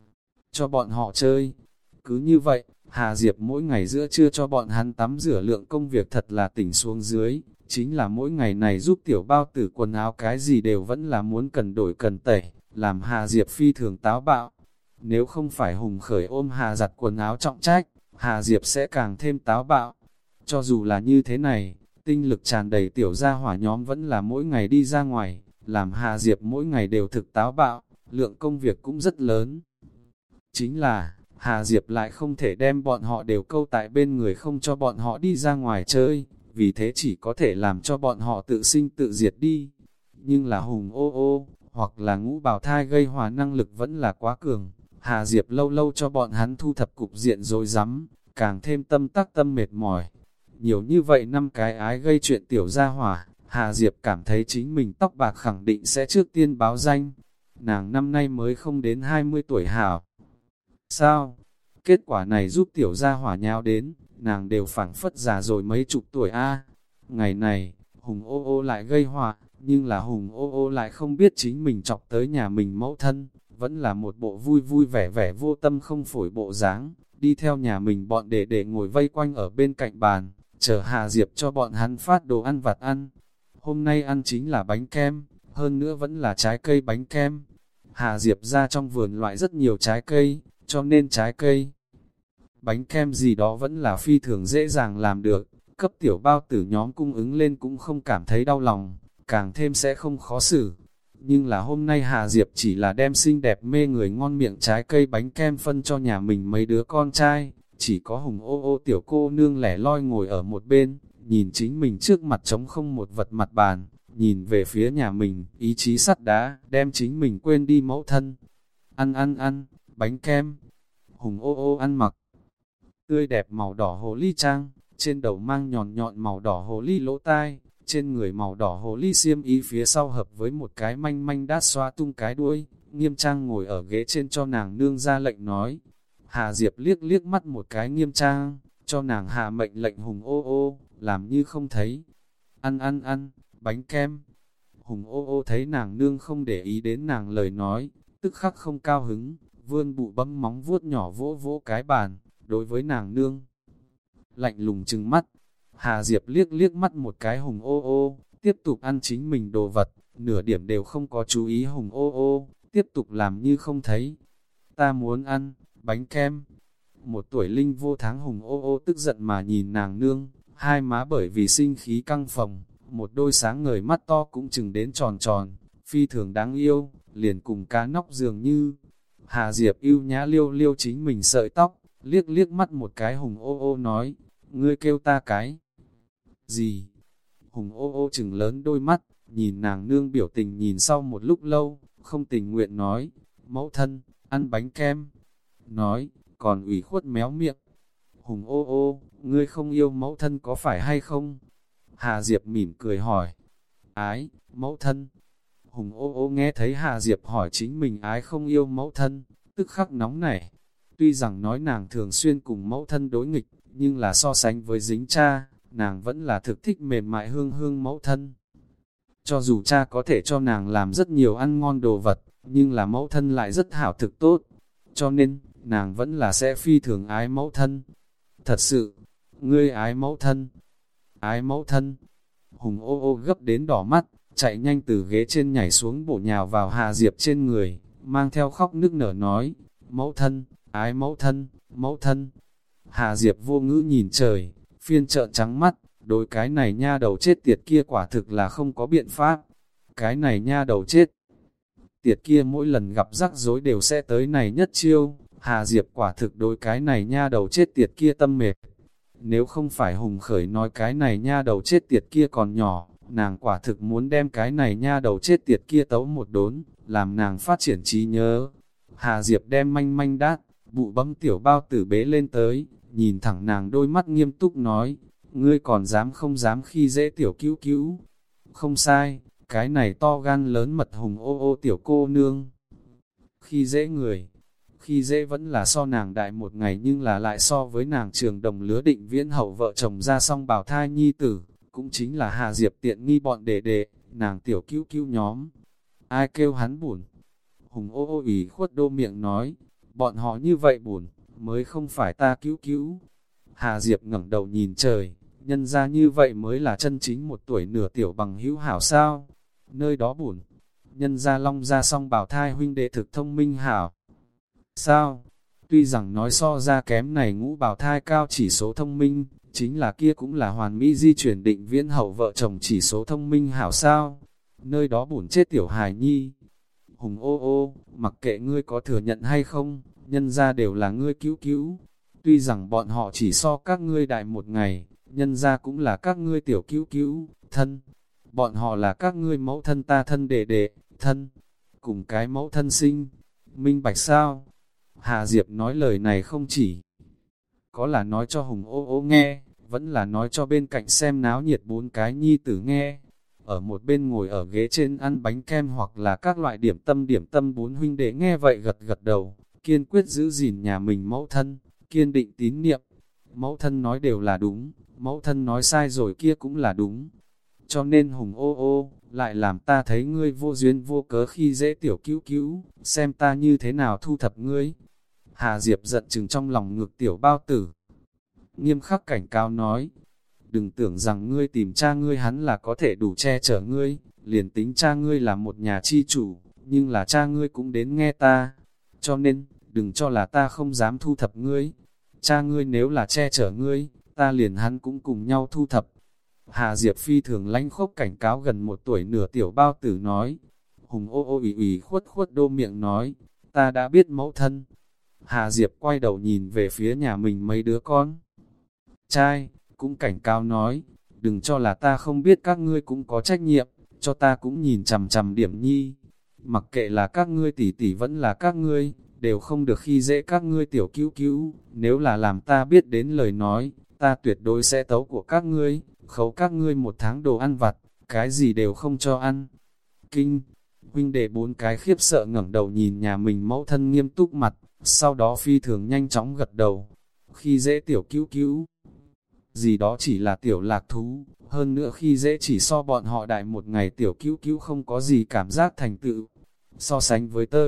cho bọn họ chơi. Cứ như vậy, Hà Diệp mỗi ngày giữa trưa cho bọn hắn tắm rửa lượng công việc thật là tỉnh xuống dưới, chính là mỗi ngày này giúp tiểu bao tử quần áo cái gì đều vẫn là muốn cần đổi cần tẩy, làm Hà Diệp phi thường táo bạo. Nếu không phải Hùng Khởi ôm Hà giặt quần áo trọng trách, Hà Diệp sẽ càng thêm táo bạo. Cho dù là như thế này, tinh lực tràn đầy tiểu gia hỏa nhóm vẫn là mỗi ngày đi ra ngoài, làm Hà Diệp mỗi ngày đều thực táo bạo, lượng công việc cũng rất lớn. Chính là, Hà Diệp lại không thể đem bọn họ đều câu tại bên người không cho bọn họ đi ra ngoài chơi, vì thế chỉ có thể làm cho bọn họ tự sinh tự diệt đi. Nhưng là Hùng ô ô, hoặc là ngũ bào thai gây hòa năng lực vẫn là quá cường, Hà Diệp lâu lâu cho bọn hắn thu thập cục diện rồi rắm, càng thêm tâm tắc tâm mệt mỏi. Nhiều như vậy năm cái ái gây chuyện tiểu gia hỏa, Hà Diệp cảm thấy chính mình tóc bạc khẳng định sẽ trước tiên báo danh. Nàng năm nay mới không đến hai mươi tuổi hảo. Sao? Kết quả này giúp tiểu gia hỏa nháo đến, nàng đều phảng phất già rồi mấy chục tuổi a. Ngày này, Hùng ô ô lại gây họa, nhưng là Hùng ô ô lại không biết chính mình chọc tới nhà mình mẫu thân, vẫn là một bộ vui vui vẻ vẻ vô tâm không phổi bộ dáng, đi theo nhà mình bọn đệ đệ ngồi vây quanh ở bên cạnh bàn, chờ Hà Diệp cho bọn hắn phát đồ ăn vặt ăn. Hôm nay ăn chính là bánh kem, hơn nữa vẫn là trái cây bánh kem. Hà Diệp ra trong vườn loại rất nhiều trái cây, cho nên trái cây bánh kem gì đó vẫn là phi thường dễ dàng làm được, cấp tiểu bao tử nhóm cung ứng lên cũng không cảm thấy đau lòng, càng thêm sẽ không khó xử. Nhưng là hôm nay Hà Diệp chỉ là đem xinh đẹp mê người ngon miệng trái cây bánh kem phân cho nhà mình mấy đứa con trai, chỉ có Hùng ô ô tiểu cô nương lẻ loi ngồi ở một bên, nhìn chính mình trước mặt trống không một vật mặt bàn, nhìn về phía nhà mình, ý chí sắt đá, đem chính mình quên đi mẫu thân. Ăn ăn ăn, bánh kem. Hùng ô ô ăn mặc tươi đẹp màu đỏ hồ ly trang, trên đầu mang nhọn nhọn màu đỏ hồ ly lỗ tai, trên người màu đỏ hồ ly xiêm y phía sau hợp với một cái manh manh đát xoa tung cái đuôi, Nghiêm Trang ngồi ở ghế trên cho nàng nương ra lệnh nói. Hà Diệp liếc liếc mắt một cái Nghiêm Trang, cho nàng hạ mệnh lệnh Hùng ô ô, làm như không thấy. Ăn ăn ăn, bánh kem. Hùng ô ô thấy nàng nương không để ý đến nàng lời nói, tức khắc không cao hứng, vươn bụ bấm móng vuốt nhỏ vỗ vỗ cái bàn, đối với nàng nương. Lạnh lùng trừng mắt, Hà Diệp liếc liếc mắt một cái Hùng ô ô, tiếp tục ăn chính mình đồ vật, nửa điểm đều không có chú ý Hùng ô ô, tiếp tục làm như không thấy. Ta muốn ăn, bánh kem. Một tuổi linh vô tháng Hùng ô ô tức giận mà nhìn nàng nương, hai má bởi vì sinh khí căng phồng, một đôi sáng ngời mắt to cũng chừng đến tròn tròn, phi thường đáng yêu, liền cùng cá nóc dường như. Hà Diệp yêu nhã liêu liêu chính mình sợi tóc, liếc liếc mắt một cái Hùng ô ô nói, ngươi kêu ta cái gì? Hùng ô ô chừng lớn đôi mắt, nhìn nàng nương biểu tình nhìn sau một lúc lâu, không tình nguyện nói, mẫu thân, ăn bánh kem. Nói, còn ủy khuất méo miệng. Hùng ô ô, ngươi không yêu mẫu thân có phải hay không? Hà Diệp mỉm cười hỏi. Ái, mẫu thân. Hùng ô ô nghe thấy Hà Diệp hỏi chính mình ái không yêu mẫu thân, tức khắc nóng nảy. Tuy rằng nói nàng thường xuyên cùng mẫu thân đối nghịch, nhưng là so sánh với dính cha, nàng vẫn là thực thích mềm mại hương hương mẫu thân. Cho dù cha có thể cho nàng làm rất nhiều ăn ngon đồ vật, nhưng là mẫu thân lại rất hảo thực tốt. Cho nên, nàng vẫn là sẽ phi thường ái mẫu thân. Thật sự, ngươi ái mẫu thân. Ái mẫu thân. Hùng ô ô gấp đến đỏ mắt, chạy nhanh từ ghế trên nhảy xuống bổ nhào vào Hà Diệp trên người, mang theo khóc nức nở nói, mẫu thân, ái mẫu thân, mẫu thân. Hà Diệp vô ngữ nhìn trời, phiên trợn trắng mắt, đối cái này nha đầu chết tiệt kia quả thực là không có biện pháp. Cái này nha đầu chết tiệt kia mỗi lần gặp rắc rối đều sẽ tới này nhất chiêu, Hà Diệp quả thực đối cái này nha đầu chết tiệt kia tâm mệt. Nếu không phải Hùng Khởi nói cái này nha đầu chết tiệt kia còn nhỏ, nàng quả thực muốn đem cái này nha đầu chết tiệt kia tấu một đốn, làm nàng phát triển trí nhớ. Hà Diệp đem manh manh đát, bụ bấm tiểu bao tử bế lên tới, nhìn thẳng nàng đôi mắt nghiêm túc nói, ngươi còn dám không dám khi dễ tiểu cứu cứu. Không sai, cái này to gan lớn mật Hùng ô ô tiểu cô nương. Khi dễ người, khi dễ vẫn là so nàng đại một ngày nhưng là lại so với nàng trường đồng lứa Định Viễn hậu vợ chồng ra song bào thai nhi tử, cũng chính là Hà Diệp tiện nghi bọn đệ đệ, nàng tiểu cứu cứu nhóm. Ai kêu hắn buồn? Hùng ô ô ủy khuất đô miệng nói, bọn họ như vậy buồn, mới không phải ta cứu cứu. Hà Diệp ngẩng đầu nhìn trời, nhân ra như vậy mới là chân chính một tuổi nửa tiểu bằng hữu hảo sao. Nơi đó buồn, nhân ra long ra song bào thai huynh đệ thực thông minh hảo. Sao? Tuy rằng nói so ra kém này ngũ bào thai cao chỉ số thông minh, chính là kia cũng là hoàn mỹ di chuyển Định Viễn hậu vợ chồng chỉ số thông minh hảo sao. Nơi đó buồn chết tiểu hài nhi. Hùng ô ô, mặc kệ ngươi có thừa nhận hay không, nhân ra đều là ngươi cứu cứu. Tuy rằng bọn họ chỉ so các ngươi đại một ngày, nhân ra cũng là các ngươi tiểu cứu cứu, thân. Bọn họ là các ngươi mẫu thân ta thân đệ đệ, thân. Cùng cái mẫu thân sinh. Minh bạch sao? Hà Diệp nói lời này không chỉ có là nói cho Hùng ô ô nghe, vẫn là nói cho bên cạnh xem náo nhiệt bốn cái nhi tử nghe. Ở một bên ngồi ở ghế trên ăn bánh kem hoặc là các loại điểm tâm điểm tâm bốn huynh đệ nghe vậy gật gật đầu, kiên quyết giữ gìn nhà mình mẫu thân, kiên định tín niệm. Mẫu thân nói đều là đúng, mẫu thân nói sai rồi kia cũng là đúng. Cho nên Hùng ô ô, lại làm ta thấy ngươi vô duyên vô cớ khi dễ tiểu cứu cứu, xem ta như thế nào thu thập ngươi. Hà Diệp giận chừng trong lòng ngực tiểu bao tử. Nghiêm khắc cảnh cáo nói, đừng tưởng rằng ngươi tìm cha ngươi hắn là có thể đủ che chở ngươi, liền tính cha ngươi là một nhà chi chủ, nhưng là cha ngươi cũng đến nghe ta. Cho nên, đừng cho là ta không dám thu thập ngươi. Cha ngươi nếu là che chở ngươi, ta liền hắn cũng cùng nhau thu thập. Hà Diệp phi thường lãnh khốc cảnh cáo gần một tuổi nửa tiểu bao tử nói. Hùng ô ô ủy ủy khuất khuất đô miệng nói, ta đã biết mẫu thân. Hà Diệp quay đầu nhìn về phía nhà mình mấy đứa con trai, cũng cảnh cáo nói, đừng cho là ta không biết các ngươi cũng có trách nhiệm, cho ta cũng nhìn chằm chằm điểm nhi. Mặc kệ là các ngươi tỷ tỷ vẫn là các ngươi, đều không được khi dễ các ngươi tiểu cứu cứu, nếu là làm ta biết đến lời nói, ta tuyệt đối sẽ tấu của các ngươi, khấu các ngươi một tháng đồ ăn vặt, cái gì đều không cho ăn. Kinh, huynh đệ bốn cái khiếp sợ ngẩng đầu nhìn nhà mình mẫu thân nghiêm túc mặt, sau đó phi thường nhanh chóng gật đầu, khi dễ tiểu cứu cứu. Gì đó chỉ là tiểu lạc thú, hơn nữa khi dễ chỉ so bọn họ đại một ngày tiểu cứu cứu không có gì cảm giác thành tựu. So sánh với tới,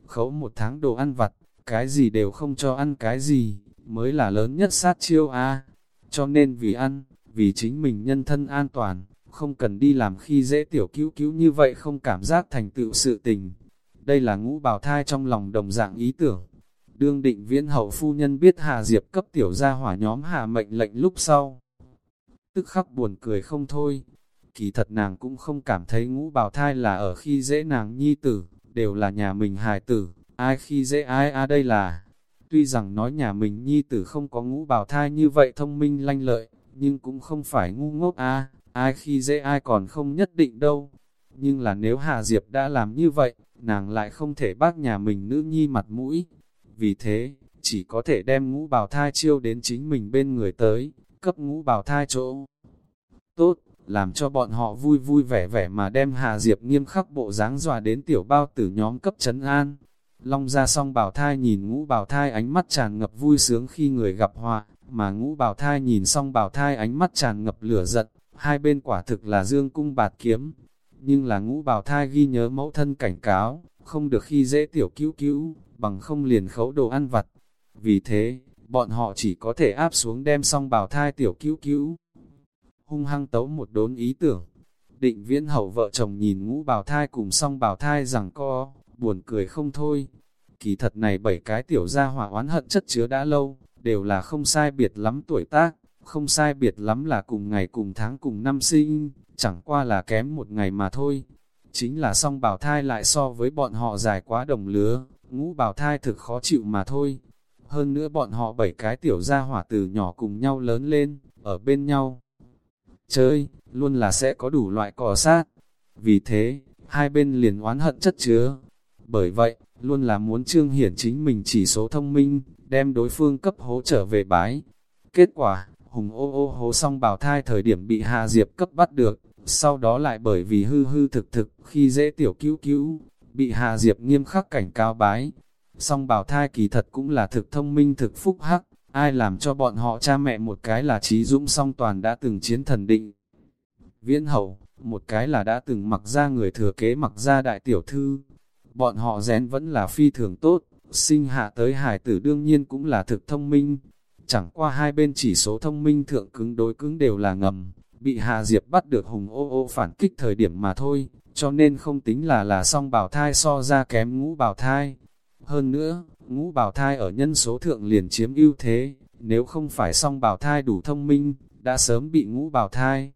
khấu một tháng đồ ăn vặt, cái gì đều không cho ăn cái gì, mới là lớn nhất sát chiêu a. Cho nên vì ăn, vì chính mình nhân thân an toàn, không cần đi làm khi dễ tiểu cứu cứu như vậy không cảm giác thành tựu sự tình. Đây là Ngũ Bảo Thai trong lòng đồng dạng ý tưởng. Đương Định Viễn hậu phu nhân biết Hà Diệp cấp tiểu gia hỏa nhóm hạ mệnh lệnh lúc sau, tức khắc buồn cười không thôi. Kỳ thật nàng cũng không cảm thấy Ngũ Bảo Thai là ở khi dễ nàng nhi tử, đều là nhà mình hài tử, ai khi dễ ai a đây là. Tuy rằng nói nhà mình nhi tử không có Ngũ Bảo Thai như vậy thông minh lanh lợi, nhưng cũng không phải ngu ngốc a, ai khi dễ ai còn không nhất định đâu. Nhưng là nếu Hà Diệp đã làm như vậy, nàng lại không thể bác nhà mình nữ nhi mặt mũi. Vì thế, chỉ có thể đem Ngũ Bảo Thai chiêu đến chính mình bên người tới, cấp Ngũ Bảo Thai chỗ tốt, làm cho bọn họ vui vui vẻ vẻ mà đem Hà Diệp nghiêm khắc bộ dáng dọa đến tiểu bao tử nhóm cấp trấn an. Long ra song Bảo Thai nhìn Ngũ Bảo Thai ánh mắt tràn ngập vui sướng khi người gặp họa, mà Ngũ Bảo Thai nhìn song Bảo Thai ánh mắt tràn ngập lửa giận, hai bên quả thực là dương cung bạt kiếm. Nhưng là Ngũ Bảo Thai ghi nhớ mẫu thân cảnh cáo, không được khi dễ tiểu cứu cứu, bằng không liền khấu đồ ăn vặt. Vì thế, bọn họ chỉ có thể áp xuống đem song Bảo Thai tiểu cứu cứu hung hăng tấu một đốn ý tưởng. Định Viễn hậu vợ chồng nhìn Ngũ Bảo Thai cùng song Bảo Thai rằng co, buồn cười không thôi. Kỳ thật này bảy cái tiểu gia hỏa oán hận chất chứa đã lâu, đều là không sai biệt lắm tuổi tác, không sai biệt lắm là cùng ngày cùng tháng cùng năm sinh, chẳng qua là kém một ngày mà thôi. Chính là song Bảo Thai lại so với bọn họ dài quá đồng lứa, Ngũ Bảo Thai thực khó chịu mà thôi. Hơn nữa bọn họ bảy cái tiểu gia hỏa từ nhỏ cùng nhau lớn lên, ở bên nhau chơi, luôn là sẽ có đủ loại cọ sát. Vì thế, hai bên liền oán hận chất chứa. Bởi vậy, luôn là muốn trương hiển chính mình chỉ số thông minh, đem đối phương cấp hố trở về bái. Kết quả, Hùng ô ô hố xong Bảo Thai thời điểm bị Hà Diệp cấp bắt được, sau đó lại bởi vì hư hư thực thực khi dễ tiểu cứu cứu, bị Hà Diệp nghiêm khắc cảnh cáo bái. Song Bảo Thai kỳ thật cũng là thực thông minh thực phúc hắc, ai làm cho bọn họ cha mẹ một cái là Trí Dũng song toàn đã từng chiến thần Định Viễn hậu, một cái là đã từng mặc ra người thừa kế mặc ra đại tiểu thư. Bọn họ rén vẫn là phi thường tốt, sinh hạ tới hải tử đương nhiên cũng là thực thông minh. Chẳng qua hai bên chỉ số thông minh thượng cứng đối cứng đều là ngầm, bị Hà Diệp bắt được Hùng ô ô phản kích thời điểm mà thôi, cho nên không tính là là song Bảo Thai so ra kém Ngũ Bảo Thai. Hơn nữa, Ngũ Bảo Thai ở nhân số thượng liền chiếm ưu thế, nếu không phải song Bảo Thai đủ thông minh, đã sớm bị Ngũ Bảo Thai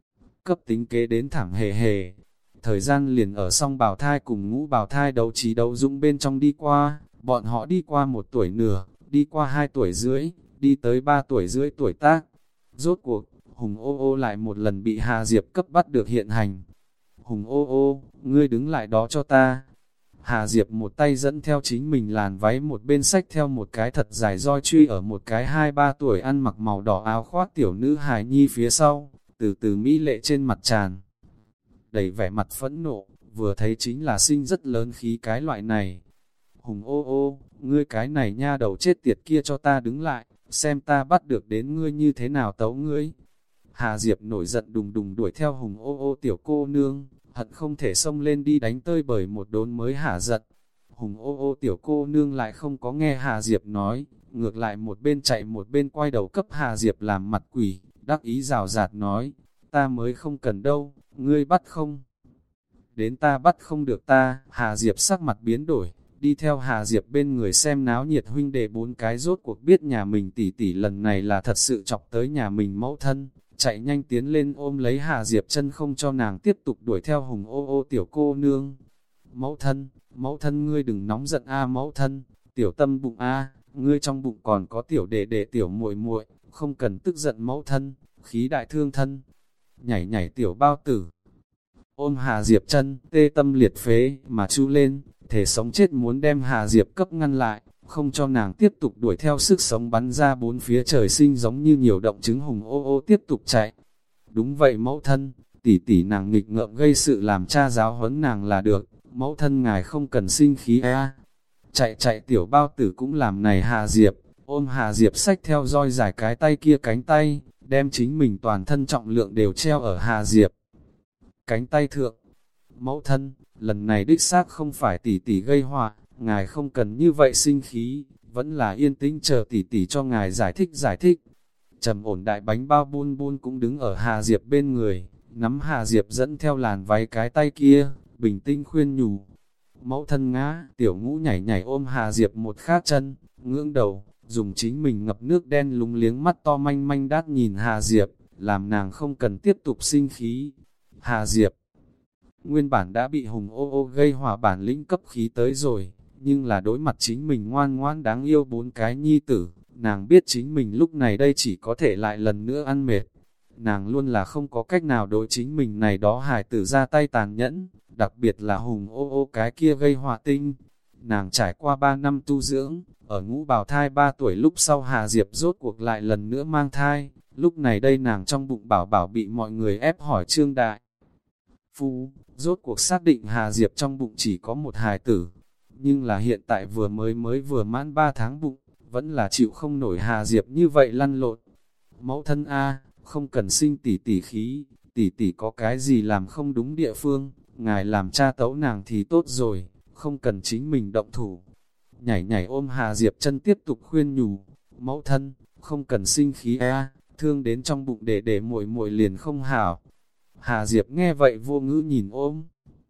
cấp tính kế đến thẳng hề hề. Thời gian liền ở song Bảo Thai cùng Ngũ Bảo Thai đấu trí đấu dũng bên trong đi qua, bọn họ đi qua một tuổi nửa, đi qua hai tuổi rưỡi, đi tới ba tuổi rưỡi tuổi tác. Rốt cuộc, Hùng ô ô lại một lần bị Hà Diệp cấp bắt được hiện hành. Hùng ô ô, ngươi đứng lại đó cho ta. Hà Diệp một tay dẫn theo chính mình làn váy một bên sách theo một cái thật dài roi truy ở một cái hai ba tuổi ăn mặc màu đỏ áo khoác tiểu nữ hài nhi phía sau, từ từ mỹ lệ trên mặt tràn đầy vẻ mặt phẫn nộ, vừa thấy chính là sinh rất lớn khí cái loại này. Hùng ô ô, ngươi cái này nha đầu chết tiệt kia cho ta đứng lại, xem ta bắt được đến ngươi như thế nào tấu ngươi. Hà Diệp nổi giận đùng đùng đuổi theo Hùng ô ô tiểu cô nương, hận không thể xông lên đi đánh tơi bởi một đốn mới hả giận. Hùng ô ô tiểu cô nương lại không có nghe Hà Diệp nói, ngược lại một bên chạy một bên quay đầu cấp Hà Diệp làm mặt quỷ, đắc ý rào rạt nói, ta mới không cần đâu, ngươi bắt không? Đến ta bắt không được ta. Hà Diệp sắc mặt biến đổi, đi theo Hà Diệp bên người xem náo nhiệt huynh đệ bốn cái rốt cuộc biết nhà mình tỷ tỷ lần này là thật sự chọc tới nhà mình mẫu thân, chạy nhanh tiến lên ôm lấy Hà Diệp chân không cho nàng tiếp tục đuổi theo Hùng ô ô tiểu cô nương. Mẫu thân, mẫu thân ngươi đừng nóng giận a mẫu thân, tiểu tâm bụng a, ngươi trong bụng còn có tiểu đệ đệ tiểu muội muội, không cần tức giận mẫu thân, khí đại thương thân. Nhảy nhảy tiểu bao tử, ôm Hà Diệp chân, tê tâm liệt phế mà chu lên, thể sống chết muốn đem Hà Diệp cấp ngăn lại, không cho nàng tiếp tục đuổi theo sức sống bắn ra bốn phía trời sinh giống như nhiều động trứng. Hùng ô ô tiếp tục chạy. Đúng vậy mẫu thân, tỷ tỷ nàng nghịch ngợm gây sự làm cha giáo huấn nàng là được, mẫu thân ngài không cần sinh khí a. Chạy chạy tiểu bao tử cũng làm này Hà Diệp, ôm Hà Diệp xách theo roi dài cái tay kia cánh tay, đem chính mình toàn thân trọng lượng đều treo ở Hà Diệp cánh tay thượng. Mẫu thân, lần này đích xác không phải tỷ tỷ gây họa, ngài không cần như vậy sinh khí, vẫn là yên tĩnh chờ tỷ tỷ cho ngài giải thích giải thích. Trầm ổn đại bánh bao Bun Bun cũng đứng ở Hà Diệp bên người, nắm Hà Diệp dẫn theo làn váy cái tay kia, bình tĩnh khuyên nhủ. Mẫu thân ngã, tiểu ngũ nhảy nhảy ôm Hà Diệp một khác chân, ngưỡng đầu, dùng chính mình ngập nước đen lúng liếng mắt to manh manh đát nhìn Hà Diệp, làm nàng không cần tiếp tục sinh khí. Hà Diệp nguyên bản đã bị Hùng ô ô gây hỏa bản lĩnh cấp khí tới rồi, nhưng là đối mặt chính mình ngoan ngoan đáng yêu bốn cái nhi tử, nàng biết chính mình lúc này đây chỉ có thể lại lần nữa ăn mệt. Nàng luôn là không có cách nào đối chính mình này đó hài tử ra tay tàn nhẫn, đặc biệt là Hùng ô ô cái kia gây họa tinh. Nàng trải qua ba năm tu dưỡng, ở ngũ bào thai ba tuổi lúc sau Hà Diệp rốt cuộc lại lần nữa mang thai, lúc này đây nàng trong bụng bảo bảo bị mọi người ép hỏi Trương Đại Phu, rốt cuộc xác định Hà Diệp trong bụng chỉ có một hài tử, nhưng là hiện tại vừa mới mới vừa mãn ba tháng bụng, vẫn là chịu không nổi Hà Diệp như vậy lăn lộn. Mẫu thân A, không cần sinh tỷ tỷ khí, tỷ tỷ có cái gì làm không đúng địa phương, ngài làm cha tấu nàng thì tốt rồi, không cần chính mình động thủ. Nhảy nhảy ôm Hà Diệp chân tiếp tục khuyên nhủ, mẫu thân, không cần sinh khí A, thương đến trong bụng để để muội muội liền không hảo. Hà Diệp nghe vậy vô ngữ nhìn ôm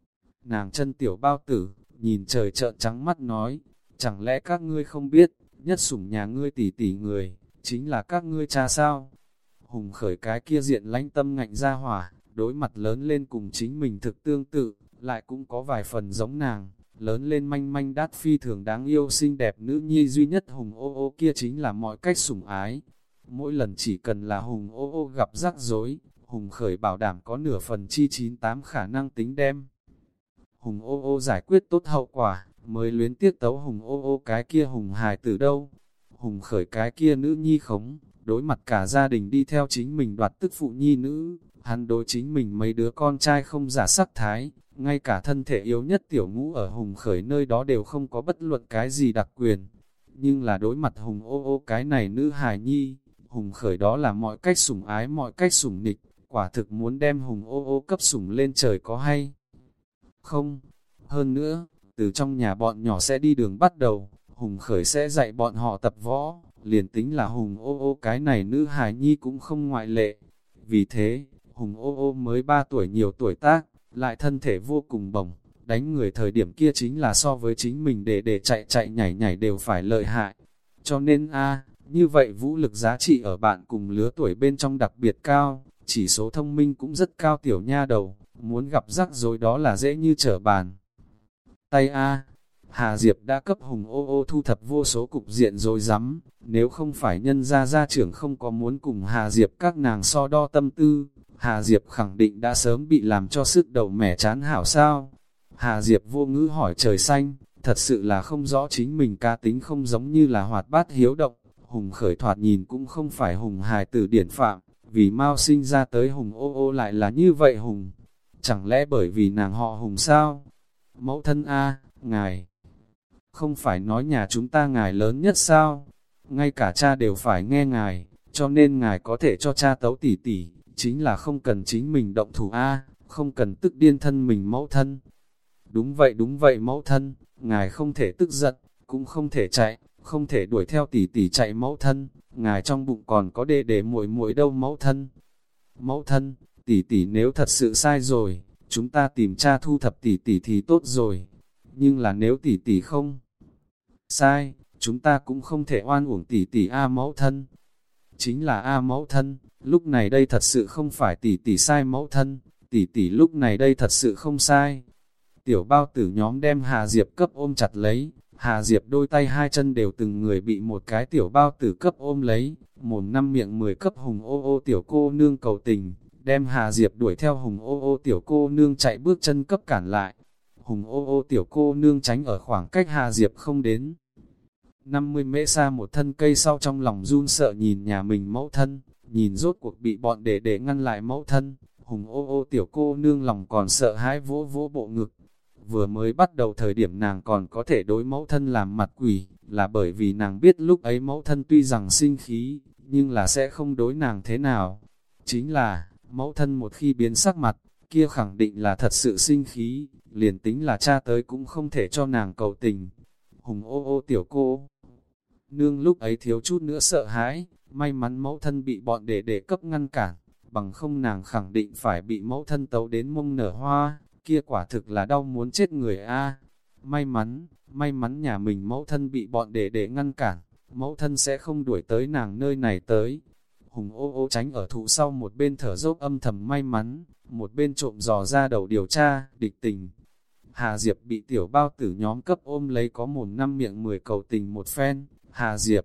nàng chân tiểu bao tử, nhìn trời trợn trắng mắt nói, chẳng lẽ các ngươi không biết, nhất sủng nhà ngươi tỷ tỷ người, chính là các ngươi cha sao? Hùng khởi cái kia diện lãnh tâm ngạnh ra hỏa, đối mặt lớn lên cùng chính mình thực tương tự, lại cũng có vài phần giống nàng, lớn lên manh manh đát phi thường đáng yêu xinh đẹp nữ nhi duy nhất Hùng ô ô kia chính là mọi cách sủng ái. Mỗi lần chỉ cần là Hùng ô ô gặp rắc rối, Hùng khởi bảo đảm có nửa phần chi chín tám khả năng tính đem. Hùng ô ô giải quyết tốt hậu quả, mới luyến tiếc tấu Hùng ô ô cái kia Hùng hài từ đâu. Hùng khởi cái kia nữ nhi khống, đối mặt cả gia đình đi theo chính mình đoạt tức phụ nhi nữ, hắn đối chính mình mấy đứa con trai không giả sắc thái, ngay cả thân thể yếu nhất tiểu ngũ ở Hùng khởi nơi đó đều không có bất luận cái gì đặc quyền. Nhưng là đối mặt Hùng ô ô cái này nữ hài nhi, Hùng khởi đó là mọi cách sủng ái mọi cách sủng nịch, quả thực muốn đem Hùng ô ô cấp sủng lên trời có hay không. Hơn nữa, từ trong nhà bọn nhỏ sẽ đi đường bắt đầu, Hùng khởi sẽ dạy bọn họ tập võ, liền tính là Hùng ô ô cái này nữ hài nhi cũng không ngoại lệ. Vì thế, Hùng ô ô mới ba tuổi nhiều tuổi tác, lại thân thể vô cùng bổng, đánh người thời điểm kia chính là so với chính mình để để chạy chạy nhảy nhảy đều phải lợi hại. Cho nên a như vậy vũ lực giá trị ở bạn cùng lứa tuổi bên trong đặc biệt cao, chỉ số thông minh cũng rất cao tiểu nha đầu, muốn gặp rắc rối đó là dễ như trở bàn tay a. Hà Diệp đã cấp Hùng ô ô thu thập vô số cục diện rối rắm, nếu không phải nhân gia gia trưởng không có muốn cùng Hà Diệp các nàng so đo tâm tư, Hà Diệp khẳng định đã sớm bị làm cho sức đầu mẻ chán hảo sao. Hà Diệp vô ngữ hỏi trời xanh, thật sự là không rõ chính mình cá tính không giống như là hoạt bát hiếu động. Hùng khởi thoạt nhìn cũng không phải Hùng hài tử điển phạm, vì mau sinh ra tới Hùng ô ô lại là như vậy Hùng. Chẳng lẽ bởi vì nàng họ Hùng sao? Mẫu thân A, ngài không phải nói nhà chúng ta ngài lớn nhất sao? Ngay cả cha đều phải nghe ngài, cho nên ngài có thể cho cha tấu tỉ tỉ, chính là không cần chính mình động thủ A, không cần tức điên thân mình mẫu thân. Đúng vậy đúng vậy mẫu thân, ngài không thể tức giận, cũng không thể chạy, không thể đuổi theo tỉ tỉ chạy mẫu thân, ngài trong bụng còn có đệ đệ muội muội đâu mẫu thân. Mẫu thân, tỉ tỉ nếu thật sự sai rồi, chúng ta tìm cha thu thập tỉ tỉ thì tốt rồi. Nhưng là nếu tỉ tỉ không sai, chúng ta cũng không thể oan uổng tỉ tỉ A mẫu thân. Chính là A mẫu thân, lúc này đây thật sự không phải tỉ tỉ sai mẫu thân, tỉ tỉ lúc này đây thật sự không sai. Tiểu bao tử nhóm đem Hà Diệp cấp ôm chặt lấy, Hà Diệp đôi tay hai chân đều từng người bị một cái tiểu bao tử cấp ôm lấy, mồm năm miệng mười cấp Hùng ô ô tiểu cô nương cầu tình, đem Hà Diệp đuổi theo Hùng ô ô tiểu cô nương chạy bước chân cấp cản lại. Hùng ô ô tiểu cô nương tránh ở khoảng cách Hà Diệp không đến năm mươi mễ xa một thân cây sau, trong lòng run sợ nhìn nhà mình mẫu thân, nhìn rốt cuộc bị bọn để để ngăn lại mẫu thân. Hùng ô ô tiểu cô nương lòng còn sợ hãi vỗ vỗ bộ ngực. Vừa mới bắt đầu thời điểm nàng còn có thể đối mẫu thân làm mặt quỷ, là bởi vì nàng biết lúc ấy mẫu thân tuy rằng sinh khí, nhưng là sẽ không đối nàng thế nào. Chính là, mẫu thân một khi biến sắc mặt, kia khẳng định là thật sự sinh khí, liền tính là cha tới cũng không thể cho nàng cầu tình. Hùng ô ô tiểu cô. Nương lúc ấy thiếu chút nữa sợ hãi, may mắn mẫu thân bị bọn đệ đệ cấp ngăn cản, bằng không nàng khẳng định phải bị mẫu thân tấu đến mông nở hoa, kia quả thực là đau muốn chết người a. May mắn, may mắn nhà mình mẫu thân bị bọn đệ đệ ngăn cản, mẫu thân sẽ không đuổi tới nàng nơi này tới. Hùng ô ô tránh ở thụ sau một bên thở dốc âm thầm may mắn, một bên trộm dò ra đầu điều tra, địch tình. Hà Diệp bị tiểu bao tử nhóm cấp ôm lấy có một năm miệng mười cầu tình một phen. Hà Diệp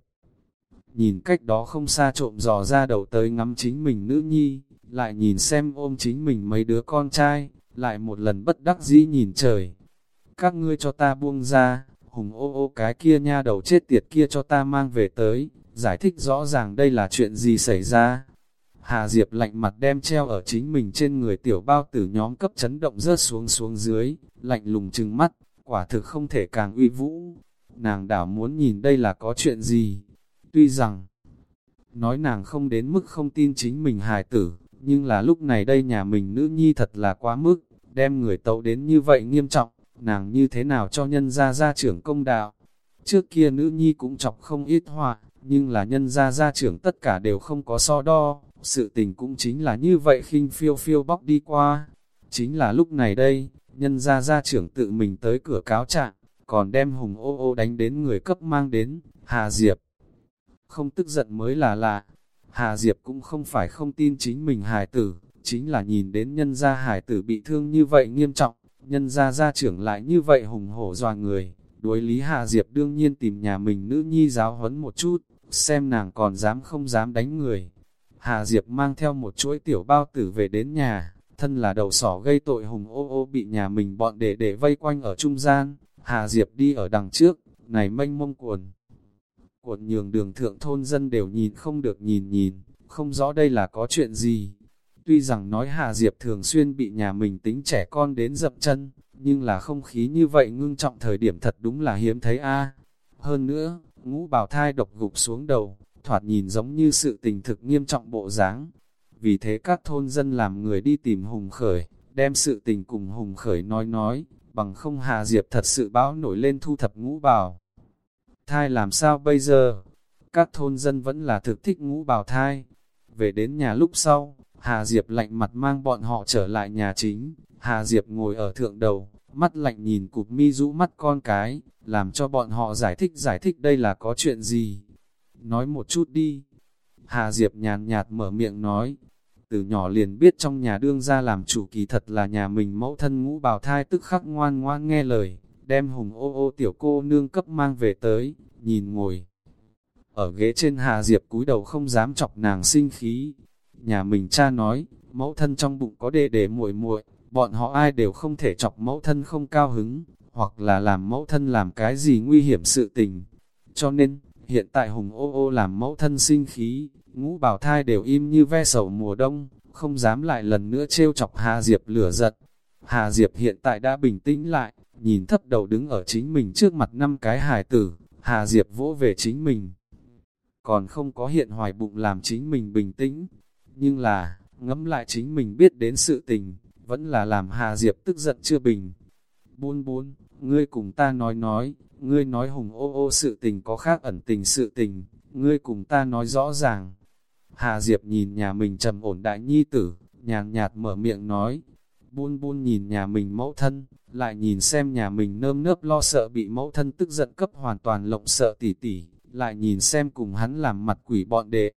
nhìn cách đó không xa trộm dò ra đầu tới ngắm chính mình nữ nhi, lại nhìn xem ôm chính mình mấy đứa con trai, lại một lần bất đắc dĩ nhìn trời. Các ngươi cho ta buông ra, Hùng ô ô cái kia nha đầu chết tiệt kia cho ta mang về tới, giải thích rõ ràng đây là chuyện gì xảy ra. Hà Diệp lạnh mặt đem treo ở chính mình trên người tiểu bao tử nhóm cấp chấn động rớt xuống xuống dưới, lạnh lùng trừng mắt, quả thực không thể càng uy vũ. Nàng đảo muốn nhìn đây là có chuyện gì. Tuy rằng, nói nàng không đến mức không tin chính mình hài tử, nhưng là lúc này đây nhà mình nữ nhi thật là quá mức, đem người tấu đến như vậy nghiêm trọng, nàng như thế nào cho nhân gia gia trưởng công đạo. Trước kia nữ nhi cũng chọc không ít họa, nhưng là nhân gia gia trưởng tất cả đều không có so đo, sự tình cũng chính là như vậy khinh phiêu phiêu bóc đi qua. Chính là lúc này đây, nhân gia gia trưởng tự mình tới cửa cáo trạng, còn đem Hùng ô ô đánh đến người cấp mang đến. Hà Diệp không tức giận mới là lạ. Hà Diệp cũng không phải không tin chính mình hài tử, chính là nhìn đến nhân gia hài tử bị thương như vậy nghiêm trọng, nhân gia gia trưởng lại như vậy hùng hổ dọa người. Đối lý Hà Diệp đương nhiên tìm nhà mình nữ nhi giáo huấn một chút, xem nàng còn dám không dám đánh người. Hà Diệp mang theo một chuỗi tiểu bao tử về đến nhà, thân là đầu sỏ gây tội Hùng ô ô bị nhà mình bọn đệ đệ vây quanh ở trung gian. Hà Diệp đi ở đằng trước, này mênh mông cuồn. Cuộn nhường đường thượng thôn dân đều nhìn không được nhìn nhìn, không rõ đây là có chuyện gì. Tuy rằng nói Hà Diệp thường xuyên bị nhà mình tính trẻ con đến dậm chân, nhưng là không khí như vậy ngưng trọng thời điểm thật đúng là hiếm thấy a. Hơn nữa, ngũ bào thai độc gục xuống đầu, thoạt nhìn giống như sự tình thực nghiêm trọng bộ dáng. Vì thế các thôn dân làm người đi tìm Hùng Khởi, đem sự tình cùng Hùng Khởi nói nói, bằng không Hà Diệp thật sự bão nổi lên thu thập ngũ bào thai làm sao bây giờ. Các thôn dân vẫn là thực thích ngũ bào thai. Về đến nhà lúc sau, Hà Diệp lạnh mặt mang bọn họ trở lại nhà chính. Hà Diệp ngồi ở thượng đầu, mắt lạnh nhìn cụp mi rũ mắt con cái, làm cho bọn họ giải thích giải thích đây là có chuyện gì. Nói một chút đi. Hà Diệp nhàn nhạt mở miệng nói. Từ nhỏ liền biết trong nhà đương gia làm chủ kỳ thật là nhà mình mẫu thân ngũ bào thai tức khắc ngoan ngoan nghe lời, đem Hùng ô ô tiểu cô nương cấp mang về tới, nhìn ngồi. Ở ghế trên Hà Diệp cúi đầu không dám chọc nàng sinh khí. Nhà mình cha nói, mẫu thân trong bụng có đệ đệ muội muội, bọn họ ai đều không thể chọc mẫu thân không cao hứng, hoặc là làm mẫu thân làm cái gì nguy hiểm sự tình. Cho nên, hiện tại Hùng ô ô làm mẫu thân sinh khí, ngũ bào thai đều im như ve sầu mùa đông, không dám lại lần nữa trêu chọc Hà Diệp lửa giận. Hà Diệp hiện tại đã bình tĩnh lại, nhìn thấp đầu đứng ở chính mình trước mặt năm cái hài tử, Hà Diệp vỗ về chính mình. Còn không có hiện hoài bụng làm chính mình bình tĩnh, nhưng là, ngẫm lại chính mình biết đến sự tình, vẫn là làm Hà Diệp tức giận chưa bình. Buôn buôn, ngươi cùng ta nói nói, ngươi nói Hùng ô ô sự tình có khác ẩn tình sự tình, ngươi cùng ta nói rõ ràng. Hà Diệp nhìn nhà mình trầm ổn đại nhi tử, nhàn nhạt mở miệng nói. Buôn buôn nhìn nhà mình mẫu thân, lại nhìn xem nhà mình nơm nớp lo sợ bị mẫu thân tức giận cấp hoàn toàn lộng sợ tỉ tỉ, lại nhìn xem cùng hắn làm mặt quỷ bọn đệ.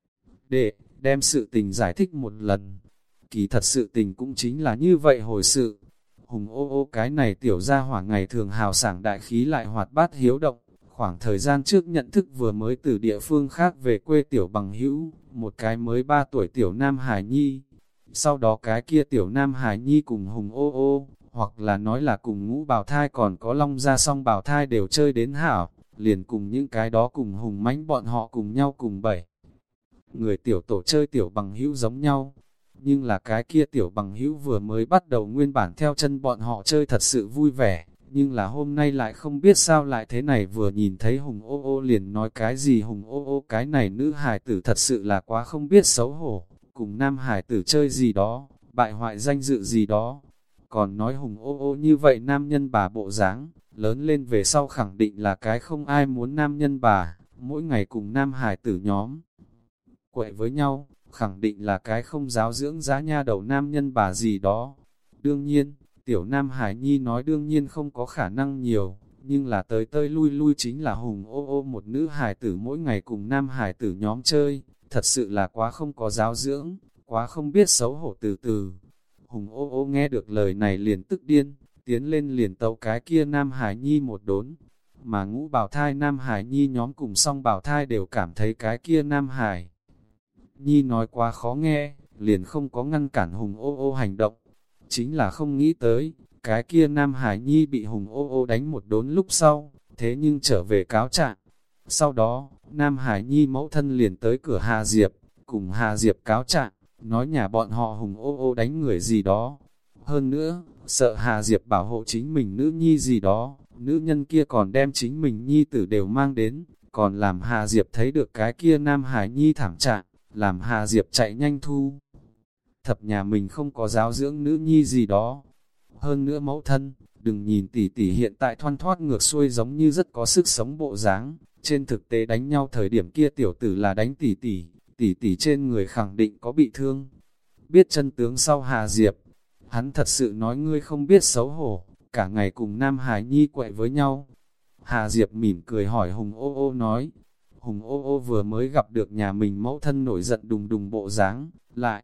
Đệ, đem sự tình giải thích một lần. Kỳ thật sự tình cũng chính là như vậy hồi sự. Hùng ô ô cái này tiểu gia hỏa ngày thường hào sảng đại khí lại hoạt bát hiếu động. Khoảng thời gian trước nhận thức vừa mới từ địa phương khác về quê tiểu bằng hữu, một cái mới ba tuổi tiểu nam hải nhi. Sau đó cái kia tiểu nam hải nhi cùng Hùng ô ô, hoặc là nói là cùng ngũ bào thai còn có long ra song bào thai đều chơi đến hảo, liền cùng những cái đó cùng Hùng mãnh bọn họ cùng nhau cùng bảy. Người tiểu tổ chơi tiểu bằng hữu giống nhau, nhưng là cái kia tiểu bằng hữu vừa mới bắt đầu nguyên bản theo chân bọn họ chơi thật sự vui vẻ, nhưng là hôm nay lại không biết sao lại thế này, vừa nhìn thấy Hùng ô ô liền nói cái gì Hùng ô ô cái này nữ hài tử thật sự là quá không biết xấu hổ, cùng nam hài tử chơi gì đó, bại hoại danh dự gì đó, còn nói Hùng ô ô như vậy nam nhân bà bộ dáng, lớn lên về sau khẳng định là cái không ai muốn nam nhân bà, mỗi ngày cùng nam hải tử nhóm quậy với nhau, khẳng định là cái không giáo dưỡng giá nha đầu nam nhân bà gì đó. Đương nhiên, tiểu nam hải nhi nói đương nhiên không có khả năng nhiều, nhưng là tới tơi lui lui chính là hùng ô ô một nữ hải tử mỗi ngày cùng nam hải tử nhóm chơi, thật sự là quá không có giáo dưỡng, quá không biết xấu hổ. Từ từ, hùng ô ô nghe được lời này liền tức điên, tiến lên liền tấu cái kia nam hải nhi một đốn, mà ngũ bảo thai nam hải nhi nhóm cùng song bảo thai đều cảm thấy cái kia nam hải nhi nói quá khó nghe, liền không có ngăn cản hùng ô ô hành động. Chính là không nghĩ tới, cái kia nam hải nhi bị hùng ô ô đánh một đốn lúc sau, thế nhưng trở về cáo trạng. Sau đó, nam hải nhi mẫu thân liền tới cửa Hà Diệp, cùng Hà Diệp cáo trạng, nói nhà bọn họ hùng ô ô đánh người gì đó. Hơn nữa, sợ Hà Diệp bảo hộ chính mình nữ nhi gì đó, nữ nhân kia còn đem chính mình nhi tử đều mang đến, còn làm Hà Diệp thấy được cái kia nam hải nhi thảm trạng, làm Hà Diệp chạy nhanh thu. Thập nhà mình không có giáo dưỡng nữ nhi gì đó. Hơn nữa mẫu thân, đừng nhìn tỷ tỷ hiện tại thoăn thoát ngược xuôi giống như rất có sức sống bộ dáng, trên thực tế đánh nhau thời điểm kia tiểu tử là đánh tỷ tỷ, tỷ tỷ trên người khẳng định có bị thương. Biết chân tướng sau Hà Diệp, hắn thật sự nói ngươi không biết xấu hổ, cả ngày cùng Nam Hải Nhi quậy với nhau. Hà Diệp mỉm cười hỏi Hùng ô ô nói, Hùng ô ô vừa mới gặp được nhà mình mẫu thân nổi giận đùng đùng bộ dáng, lại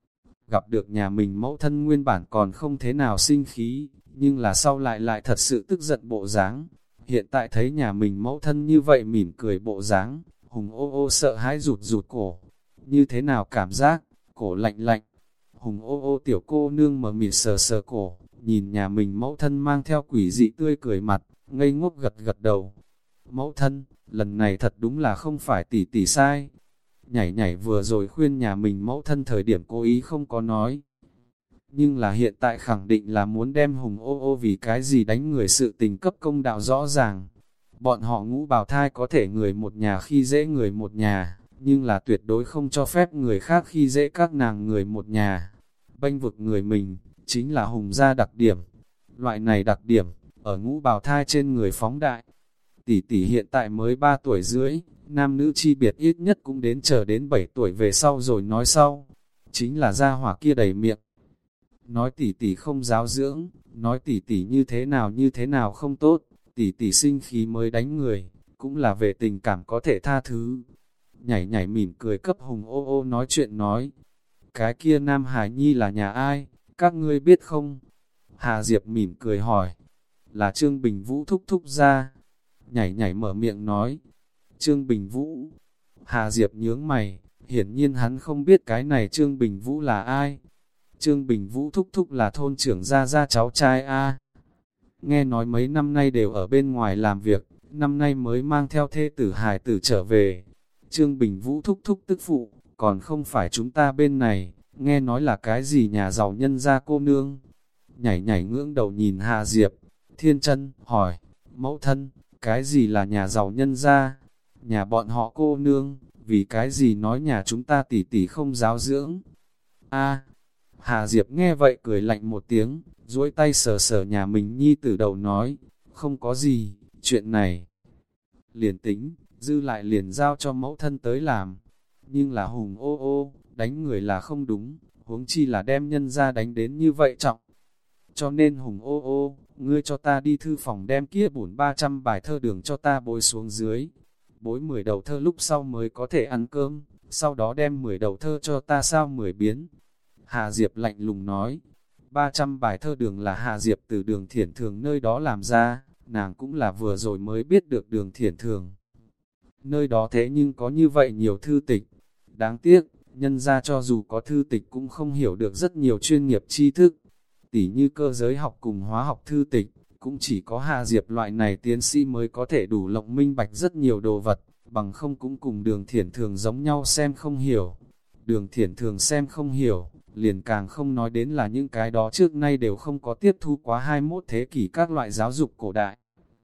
gặp được nhà mình mẫu thân nguyên bản còn không thế nào sinh khí, nhưng là sau lại lại thật sự tức giận bộ dáng. Hiện tại thấy nhà mình mẫu thân như vậy mỉm cười bộ dáng, Hùng ô ô sợ hãi rụt rụt cổ. Như thế nào cảm giác, cổ lạnh lạnh. Hùng ô ô tiểu cô nương mở mịt sờ sờ cổ, nhìn nhà mình mẫu thân mang theo quỷ dị tươi cười mặt, ngây ngốc gật gật đầu. Mẫu thân, lần này thật đúng là không phải tỷ tỷ sai. Nhảy nhảy vừa rồi khuyên nhà mình mẫu thân thời điểm cố ý không có nói. Nhưng là hiện tại khẳng định là muốn đem Hùng ô ô vì cái gì đánh người sự tình cấp công đạo rõ ràng. Bọn họ ngũ bào thai có thể người một nhà khi dễ người một nhà, nhưng là tuyệt đối không cho phép người khác khi dễ các nàng người một nhà. Bênh vực người mình, chính là Hùng gia đặc điểm. Loại này đặc điểm, ở ngũ bào thai trên người phóng đại. Tỷ tỷ hiện tại mới ba tuổi rưỡi, nam nữ chi biệt ít nhất cũng đến chờ đến bảy tuổi về sau rồi nói sau. Chính là gia hỏa kia đầy miệng. Nói tỷ tỷ không giáo dưỡng, nói tỷ tỷ như thế nào như thế nào không tốt, tỷ tỷ sinh khí mới đánh người, cũng là về tình cảm có thể tha thứ. Nhảy nhảy mỉm cười cấp Hùng ô ô nói chuyện nói, cái kia Nam Hải Nhi là nhà ai, các ngươi biết không? Hà Diệp mỉm cười hỏi, là Trương Bình Vũ thúc thúc ra. Nhảy nhảy mở miệng nói, Trương Bình Vũ. Hà Diệp nhướng mày, hiển nhiên hắn không biết cái này Trương Bình Vũ là ai. Trương Bình Vũ thúc thúc là thôn trưởng gia gia cháu trai A. Nghe nói mấy năm nay đều ở bên ngoài làm việc, năm nay mới mang theo thê tử hài tử trở về. Trương Bình Vũ thúc thúc tức phụ, còn không phải chúng ta bên này, nghe nói là cái gì nhà giàu nhân gia cô nương. Nhảy nhảy ngưỡng đầu nhìn Hà Diệp, Thiên Chân hỏi, mẫu thân, cái gì là nhà giàu nhân gia? Nhà bọn họ cô nương, vì cái gì nói nhà chúng ta tỷ tỷ không giáo dưỡng? A. Hà Diệp nghe vậy cười lạnh một tiếng, duỗi tay sờ sờ nhà mình nhi tử đầu nói, không có gì, chuyện này liền tính, dư lại liền giao cho mẫu thân tới làm. Nhưng là Hùng ô ô, đánh người là không đúng, huống chi là đem nhân ra đánh đến như vậy trọng. Cho nên Hùng ô ô, ngươi cho ta đi thư phòng đem kia bổn ba trăm bài thơ đường cho ta bối xuống dưới. Bối mười đầu thơ lúc sau mới có thể ăn cơm, sau đó đem mười đầu thơ cho ta sao mười biến. Hà Diệp lạnh lùng nói, ba trăm bài thơ đường là Hà Diệp từ Đường Thiển Thường nơi đó làm ra, nàng cũng là vừa rồi mới biết được Đường Thiển Thường. Nơi đó thế nhưng có như vậy nhiều thư tịch. Đáng tiếc, nhân ra cho dù có thư tịch cũng không hiểu được rất nhiều chuyên nghiệp tri thức. Tỉ như cơ giới học cùng hóa học thư tịch, cũng chỉ có Hà Diệp loại này tiến sĩ mới có thể đủ lộng minh bạch rất nhiều đồ vật, bằng không cũng cùng Đường Thiển Thường giống nhau xem không hiểu. Đường Thiển Thường xem không hiểu, liền càng không nói đến là những cái đó trước nay đều không có tiếp thu quá hai mươi mốt thế kỷ các loại giáo dục cổ đại.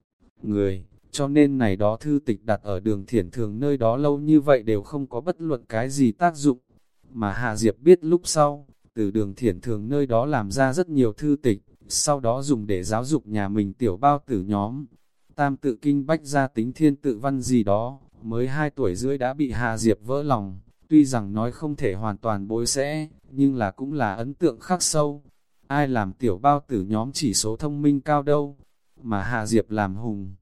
Người, cho nên này đó thư tịch đặt ở Đường Thiển Thường nơi đó lâu như vậy đều không có bất luận cái gì tác dụng. Mà Hà Diệp biết lúc sau, từ Đường Thiển Thường nơi đó làm ra rất nhiều thư tịch, sau đó dùng để giáo dục nhà mình tiểu bao tử nhóm. Tam tự kinh bách gia tính thiên tự văn gì đó, mới hai tuổi rưỡi đã bị Hà Diệp vỡ lòng, tuy rằng nói không thể hoàn toàn bối sẽ, nhưng là cũng là ấn tượng khắc sâu. Ai làm tiểu bao tử nhóm chỉ số thông minh cao đâu, mà Hà Diệp làm hùng.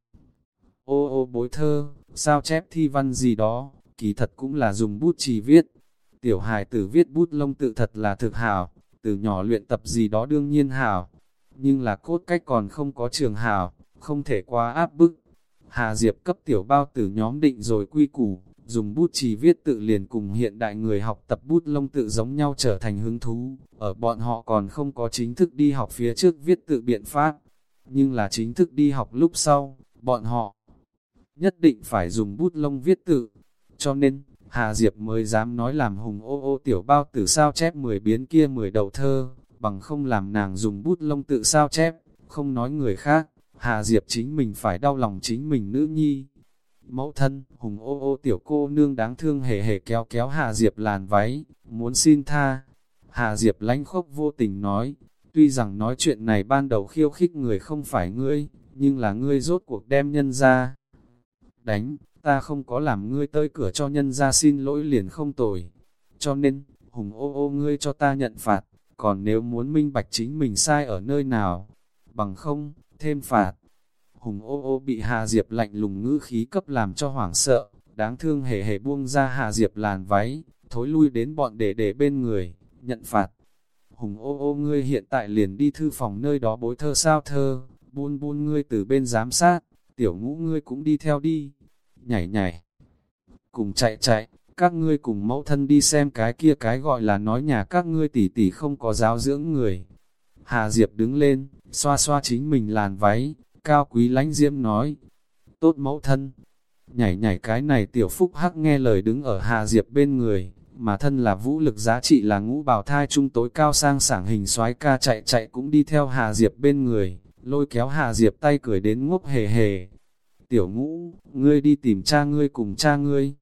Ô ô bối thơ, sao chép thi văn gì đó, kỳ thật cũng là dùng bút chì viết. Tiểu hài tử viết bút lông tự thật là thực hảo, từ nhỏ luyện tập gì đó đương nhiên hảo, nhưng là cốt cách còn không có trường hảo, không thể quá áp bức. Hà Diệp cấp tiểu bao tử nhóm định rồi quy củ, dùng bút chì viết tự liền cùng hiện đại người học tập bút lông tự giống nhau trở thành hứng thú, ở bọn họ còn không có chính thức đi học phía trước viết tự biện pháp, nhưng là chính thức đi học lúc sau, bọn họ nhất định phải dùng bút lông viết tự, cho nên, Hà Diệp mới dám nói làm hùng ô ô tiểu bao tử sao chép mười biến kia mười đầu thơ, bằng không làm nàng dùng bút lông tự sao chép, không nói người khác, Hà Diệp chính mình phải đau lòng chính mình nữ nhi. Mẫu thân, hùng ô ô tiểu cô nương đáng thương hề hề kéo kéo Hà Diệp làn váy, muốn xin tha. Hà Diệp lánh khóc vô tình nói, tuy rằng nói chuyện này ban đầu khiêu khích người không phải ngươi, nhưng là ngươi rốt cuộc đem nhân ra đánh, ta không có làm ngươi tới cửa cho nhân ra xin lỗi liền không tồi. Cho nên, hùng ô ô ngươi cho ta nhận phạt, còn nếu muốn minh bạch chính mình sai ở nơi nào, bằng không, thêm phạt. Hùng ô ô bị Hà Diệp lạnh lùng ngữ khí cấp làm cho hoảng sợ, đáng thương hề hề buông ra Hà Diệp làn váy, thối lui đến bọn để để bên người, nhận phạt. Hùng ô ô ngươi hiện tại liền đi thư phòng nơi đó bối thơ sao thơ, buôn buôn ngươi từ bên giám sát, tiểu ngũ ngươi cũng đi theo đi, nhảy nhảy, cùng chạy chạy, các ngươi cùng mẫu thân đi xem cái kia cái gọi là nói nhà các ngươi tỷ tỷ không có giáo dưỡng người. Hà Diệp đứng lên, xoa xoa chính mình làn váy, cao quý lánh diễm nói, tốt mẫu thân. Nhảy nhảy cái này tiểu phúc hắc nghe lời đứng ở Hà Diệp bên người, mà thân là vũ lực giá trị là ngũ bào thai trung tối cao sang sảng hình soái ca chạy chạy cũng đi theo Hà Diệp bên người, lôi kéo Hà Diệp tay cười đến ngốc hề hề. Tiểu ngũ, ngươi đi tìm cha ngươi cùng cha ngươi.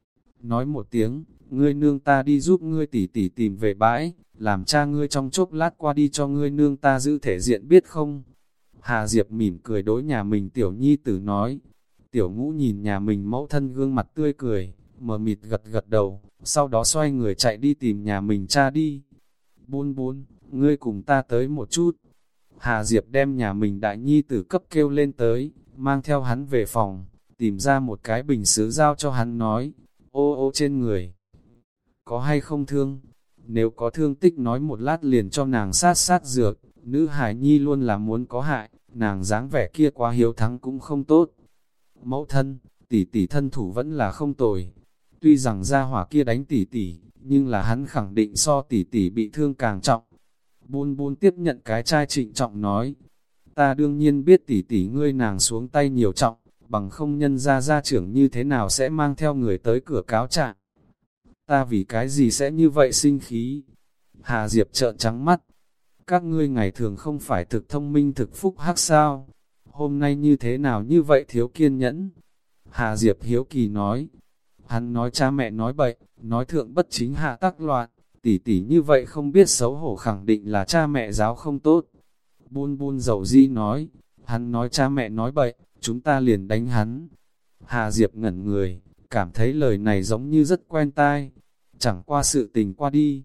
Nói một tiếng, ngươi nương ta đi giúp ngươi tỉ tỉ tìm về bãi, làm cha ngươi trong chốc lát qua đi cho ngươi nương ta giữ thể diện biết không? Hà Diệp mỉm cười đối nhà mình tiểu nhi tử nói. Tiểu ngũ nhìn nhà mình mẫu thân gương mặt tươi cười, mờ mịt gật gật đầu, sau đó xoay người chạy đi tìm nhà mình cha đi. Bun bun, ngươi cùng ta tới một chút. Hà Diệp đem nhà mình đại nhi tử cấp kêu lên tới, mang theo hắn về phòng, tìm ra một cái bình sứ giao cho hắn nói, ô ô trên người, có hay không thương? Nếu có thương tích nói một lát liền cho nàng sát sát dược, nữ hải nhi luôn là muốn có hại, nàng dáng vẻ kia quá hiếu thắng cũng không tốt. Mẫu thân, tỷ tỷ thân thủ vẫn là không tồi, tuy rằng gia hỏa kia đánh tỷ tỷ, nhưng là hắn khẳng định so tỷ tỷ bị thương càng trọng. Bun bun tiếp nhận cái chai trịnh trọng nói, ta đương nhiên biết tỷ tỷ ngươi nàng xuống tay nhiều trọng, bằng không nhân ra gia trưởng như thế nào sẽ mang theo người tới cửa cáo trạng. Ta vì cái gì sẽ như vậy sinh khí? Hà Diệp trợn trắng mắt, các ngươi ngày thường không phải thực thông minh thực phúc hắc sao? Hôm nay như thế nào như vậy thiếu kiên nhẫn? Hà Diệp hiếu kỳ nói, hắn nói cha mẹ nói bậy, nói thượng bất chính hạ tắc loạn, tỷ tỷ như vậy không biết xấu hổ khẳng định là cha mẹ giáo không tốt. Bun bun dầu di nói, hắn nói cha mẹ nói bậy, chúng ta liền đánh hắn. Hà Diệp ngẩn người, cảm thấy lời này giống như rất quen tai, chẳng qua sự tình qua đi.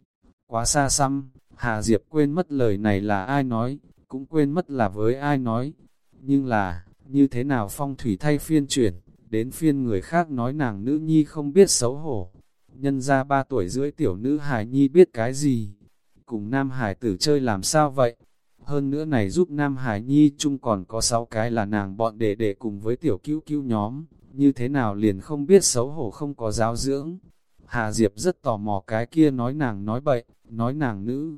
Quá xa xăm, Hà Diệp quên mất lời này là ai nói, cũng quên mất là với ai nói. Nhưng là, như thế nào phong thủy thay phiên chuyển, đến phiên người khác nói nàng nữ nhi không biết xấu hổ. Nhân ra ba tuổi rưỡi tiểu nữ hài nhi biết cái gì? Cùng nam hải tử chơi làm sao vậy? Hơn nữa này giúp nam hải nhi chung còn có sáu cái là nàng bọn đệ đệ cùng với tiểu cứu cứu nhóm, như thế nào liền không biết xấu hổ không có giáo dưỡng. Hà Diệp rất tò mò cái kia nói nàng nói bậy, nói nàng nữ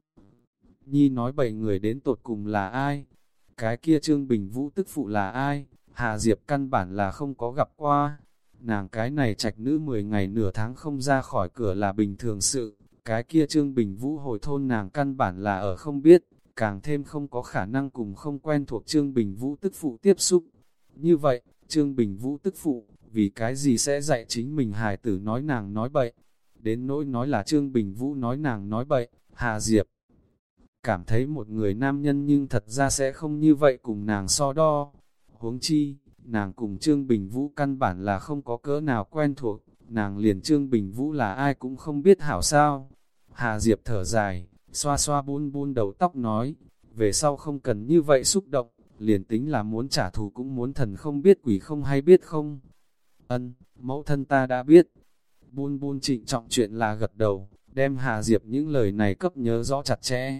nhi nói bậy người đến tột cùng là ai? Cái kia Trương Bình Vũ tức phụ là ai? Hà Diệp căn bản là không có gặp qua. Nàng cái này trạch nữ mười ngày nửa tháng không ra khỏi cửa là bình thường sự, cái kia Trương Bình Vũ hồi thôn nàng căn bản là ở không biết, càng thêm không có khả năng cùng không quen thuộc Trương Bình Vũ tức phụ tiếp xúc. Như vậy, Trương Bình Vũ tức phụ, vì cái gì sẽ dạy chính mình hài tử nói nàng nói bậy? Đến nỗi nói là Trương Bình Vũ nói nàng nói bậy, Hà Diệp cảm thấy một người nam nhân nhưng thật ra sẽ không như vậy cùng nàng so đo. Huống chi, nàng cùng Trương Bình Vũ căn bản là không có cỡ nào quen thuộc, nàng liền Trương Bình Vũ là ai cũng không biết hảo sao. Hà Diệp thở dài, xoa xoa buôn buôn đầu tóc nói, về sau không cần như vậy xúc động, liền tính là muốn trả thù cũng muốn thần không biết quỷ không hay biết không. Ân, mẫu thân ta đã biết. Buôn buôn trịnh trọng chuyện là gật đầu, đem Hà Diệp những lời này cấp nhớ rõ chặt chẽ.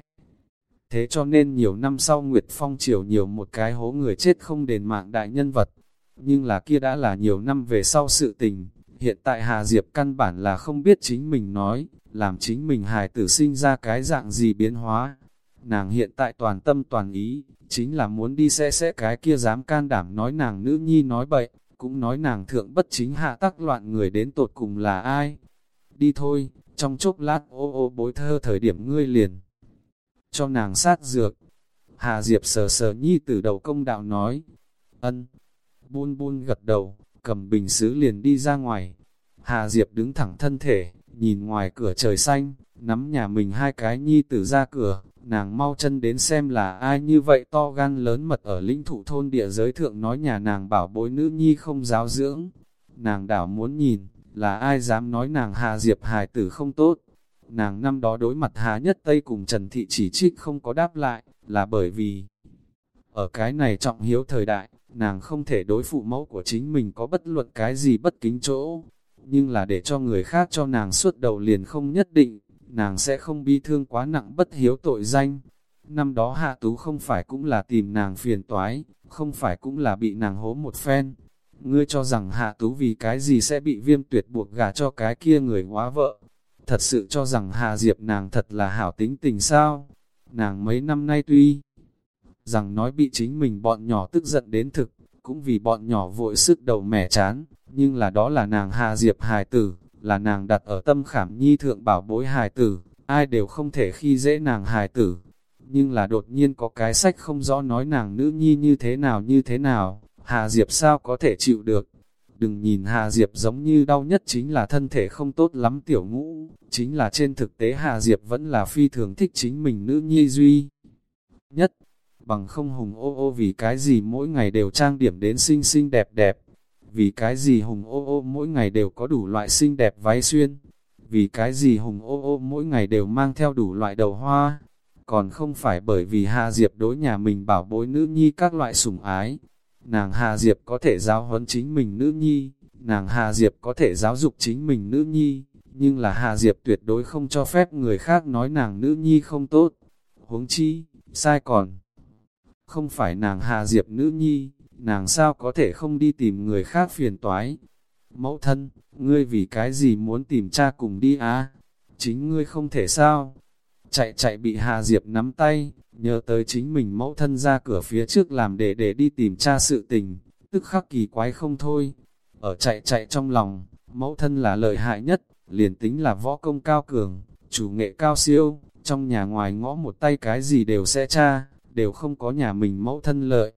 Thế cho nên nhiều năm sau Nguyệt Phong Triều nhiều một cái hố người chết không đền mạng đại nhân vật. Nhưng là kia đã là nhiều năm về sau sự tình, hiện tại Hà Diệp căn bản là không biết chính mình nói, làm chính mình hài tử sinh ra cái dạng gì biến hóa. Nàng hiện tại toàn tâm toàn ý, chính là muốn đi xe xe cái kia dám can đảm nói nàng nữ nhi nói bậy, cũng nói nàng thượng bất chính hạ tắc loạn người đến tột cùng là ai. Đi thôi, trong chốc lát ô ô bối thơ thời điểm ngươi liền cho nàng sát dược. Hà Diệp sờ sờ nhi tử đầu công đạo nói, ân. Buôn buôn gật đầu, cầm bình sứ liền đi ra ngoài. Hà Diệp đứng thẳng thân thể, nhìn ngoài cửa trời xanh, nắm nhà mình hai cái nhi tử ra cửa, nàng mau chân đến xem là ai như vậy to gan lớn mật ở lĩnh thụ thôn địa giới thượng nói nhà nàng bảo bối nữ nhi không giáo dưỡng. Nàng đảo muốn nhìn, là ai dám nói nàng Hà Diệp hài tử không tốt. Nàng năm đó đối mặt Hà Nhất Tây cùng Trần Thị chỉ trích không có đáp lại, là bởi vì ở cái này trọng hiếu thời đại, nàng không thể đối phụ mẫu của chính mình có bất luận cái gì bất kính chỗ. Nhưng là để cho người khác cho nàng suốt đầu liền không nhất định, nàng sẽ không bi thương quá nặng bất hiếu tội danh. Năm đó Hạ Tú không phải cũng là tìm nàng phiền toái, không phải cũng là bị nàng hố một phen. Ngươi cho rằng Hạ Tú vì cái gì sẽ bị Viêm Tuyệt buộc gả cho cái kia người hóa vợ? Thật sự cho rằng Hà Diệp nàng thật là hảo tính tình sao? Nàng mấy năm nay tuy rằng nói bị chính mình bọn nhỏ tức giận đến thực, cũng vì bọn nhỏ vội sức đầu mẻ chán, nhưng là đó là nàng Hà Diệp hài tử, là nàng đặt ở tâm khảm nhi thượng bảo bối hài tử, ai đều không thể khi dễ nàng hài tử. Nhưng là đột nhiên có cái sách không rõ nói nàng nữ nhi như thế nào như thế nào, Hà Diệp sao có thể chịu được. Đừng nhìn Hà Diệp giống như đau nhất chính là thân thể không tốt lắm tiểu ngũ, chính là trên thực tế Hà Diệp vẫn là phi thường thích chính mình nữ nhi duy nhất. Bằng không Hùng ô ô vì cái gì mỗi ngày đều trang điểm đến xinh xinh đẹp đẹp, vì cái gì Hùng ô ô mỗi ngày đều có đủ loại xinh đẹp váy xuyên, vì cái gì Hùng ô ô mỗi ngày đều mang theo đủ loại đầu hoa, còn không phải bởi vì Hà Diệp đối nhà mình bảo bối nữ nhi các loại sủng ái. Nàng Hà Diệp có thể giáo huấn chính mình nữ nhi, nàng Hà Diệp có thể giáo dục chính mình nữ nhi, nhưng là Hà Diệp tuyệt đối không cho phép người khác nói nàng nữ nhi không tốt. Huống chi, sai còn không phải nàng Hà Diệp nữ nhi, nàng sao có thể không đi tìm người khác phiền toái. Mẫu thân, ngươi vì cái gì muốn tìm cha cùng đi á? Chính ngươi không thể sao? Chạy chạy bị Hà Diệp nắm tay, nhớ tới chính mình mẫu thân ra cửa phía trước làm để để đi tìm cha sự tình, tức khắc kỳ quái không thôi. Ở chạy chạy trong lòng, mẫu thân là lợi hại nhất, liền tính là võ công cao cường, chủ nghệ cao siêu, trong nhà ngoài ngõ một tay cái gì đều sẽ tra, đều không có nhà mình mẫu thân lợi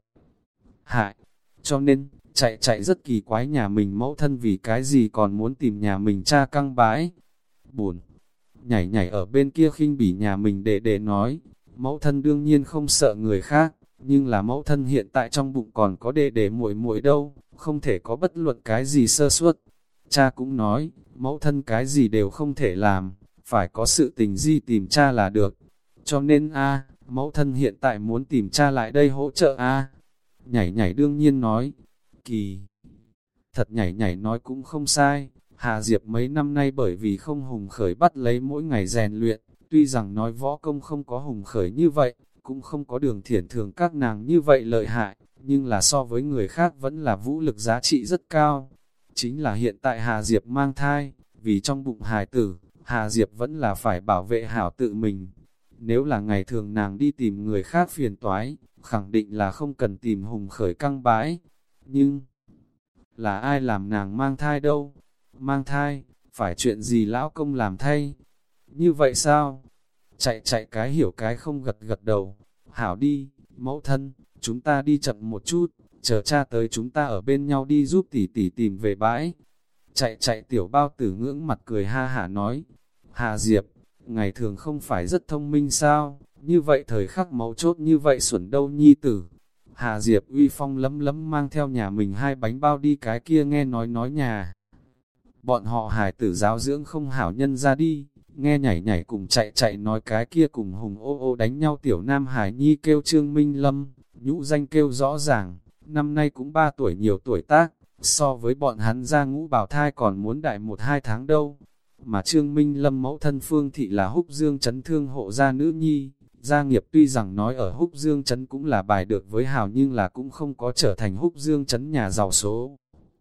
hại. Cho nên, chạy chạy rất kỳ quái nhà mình mẫu thân vì cái gì còn muốn tìm nhà mình cha căng bái. Buồn, nhảy nhảy ở bên kia khinh bỉ nhà mình để để nói, mẫu thân đương nhiên không sợ người khác, nhưng là mẫu thân hiện tại trong bụng còn có đệ đệ muội muội đâu, không thể có bất luận cái gì sơ suất. Cha cũng nói, mẫu thân cái gì đều không thể làm, phải có sự tình gì tìm cha là được. Cho nên a, mẫu thân hiện tại muốn tìm cha lại đây hỗ trợ a. Nhảy nhảy đương nhiên nói, kỳ thật nhảy nhảy nói cũng không sai. Hà Diệp mấy năm nay bởi vì không hùng khởi bắt lấy mỗi ngày rèn luyện, tuy rằng nói võ công không có hùng khởi như vậy, cũng không có đường thiển thường các nàng như vậy lợi hại, nhưng là so với người khác vẫn là vũ lực giá trị rất cao. Chính là hiện tại Hà Diệp mang thai, vì trong bụng hài tử, Hà Diệp vẫn là phải bảo vệ hảo tự mình. Nếu là ngày thường nàng đi tìm người khác phiền toái, khẳng định là không cần tìm hùng khởi căng bái. Nhưng, là ai làm nàng mang thai đâu? Mang thai, phải chuyện gì lão công làm thay? Như vậy sao? Chạy chạy cái hiểu cái không gật gật đầu. Hảo đi, mẫu thân, chúng ta đi chậm một chút, chờ cha tới chúng ta ở bên nhau đi giúp tỷ tỷ tìm về bãi. Chạy chạy tiểu bao tử ngưỡng mặt cười ha hả nói, Hà Diệp, ngày thường không phải rất thông minh sao, Như vậy thời khắc mấu chốt như vậy xuẩn đâu nhi tử. Hà Diệp uy phong lấm lấm mang theo nhà mình hai bánh bao đi cái kia nghe nói nói nhà. Bọn họ hài tử giáo dưỡng không hảo nhân ra đi, nghe nhảy nhảy cùng chạy chạy nói cái kia cùng hùng ô ô đánh nhau tiểu nam hải nhi kêu Trương Minh Lâm, nhũ danh kêu rõ ràng, năm nay cũng ba tuổi nhiều tuổi tác, so với bọn hắn ra ngũ bào thai còn muốn đại một hai tháng đâu. Mà Trương Minh Lâm mẫu thân Phương Thị là Húc Dương Trấn thương hộ gia nữ nhi, gia nghiệp tuy rằng nói ở Húc Dương Trấn cũng là bài được với hào nhưng là cũng không có trở thành Húc Dương Trấn nhà giàu số.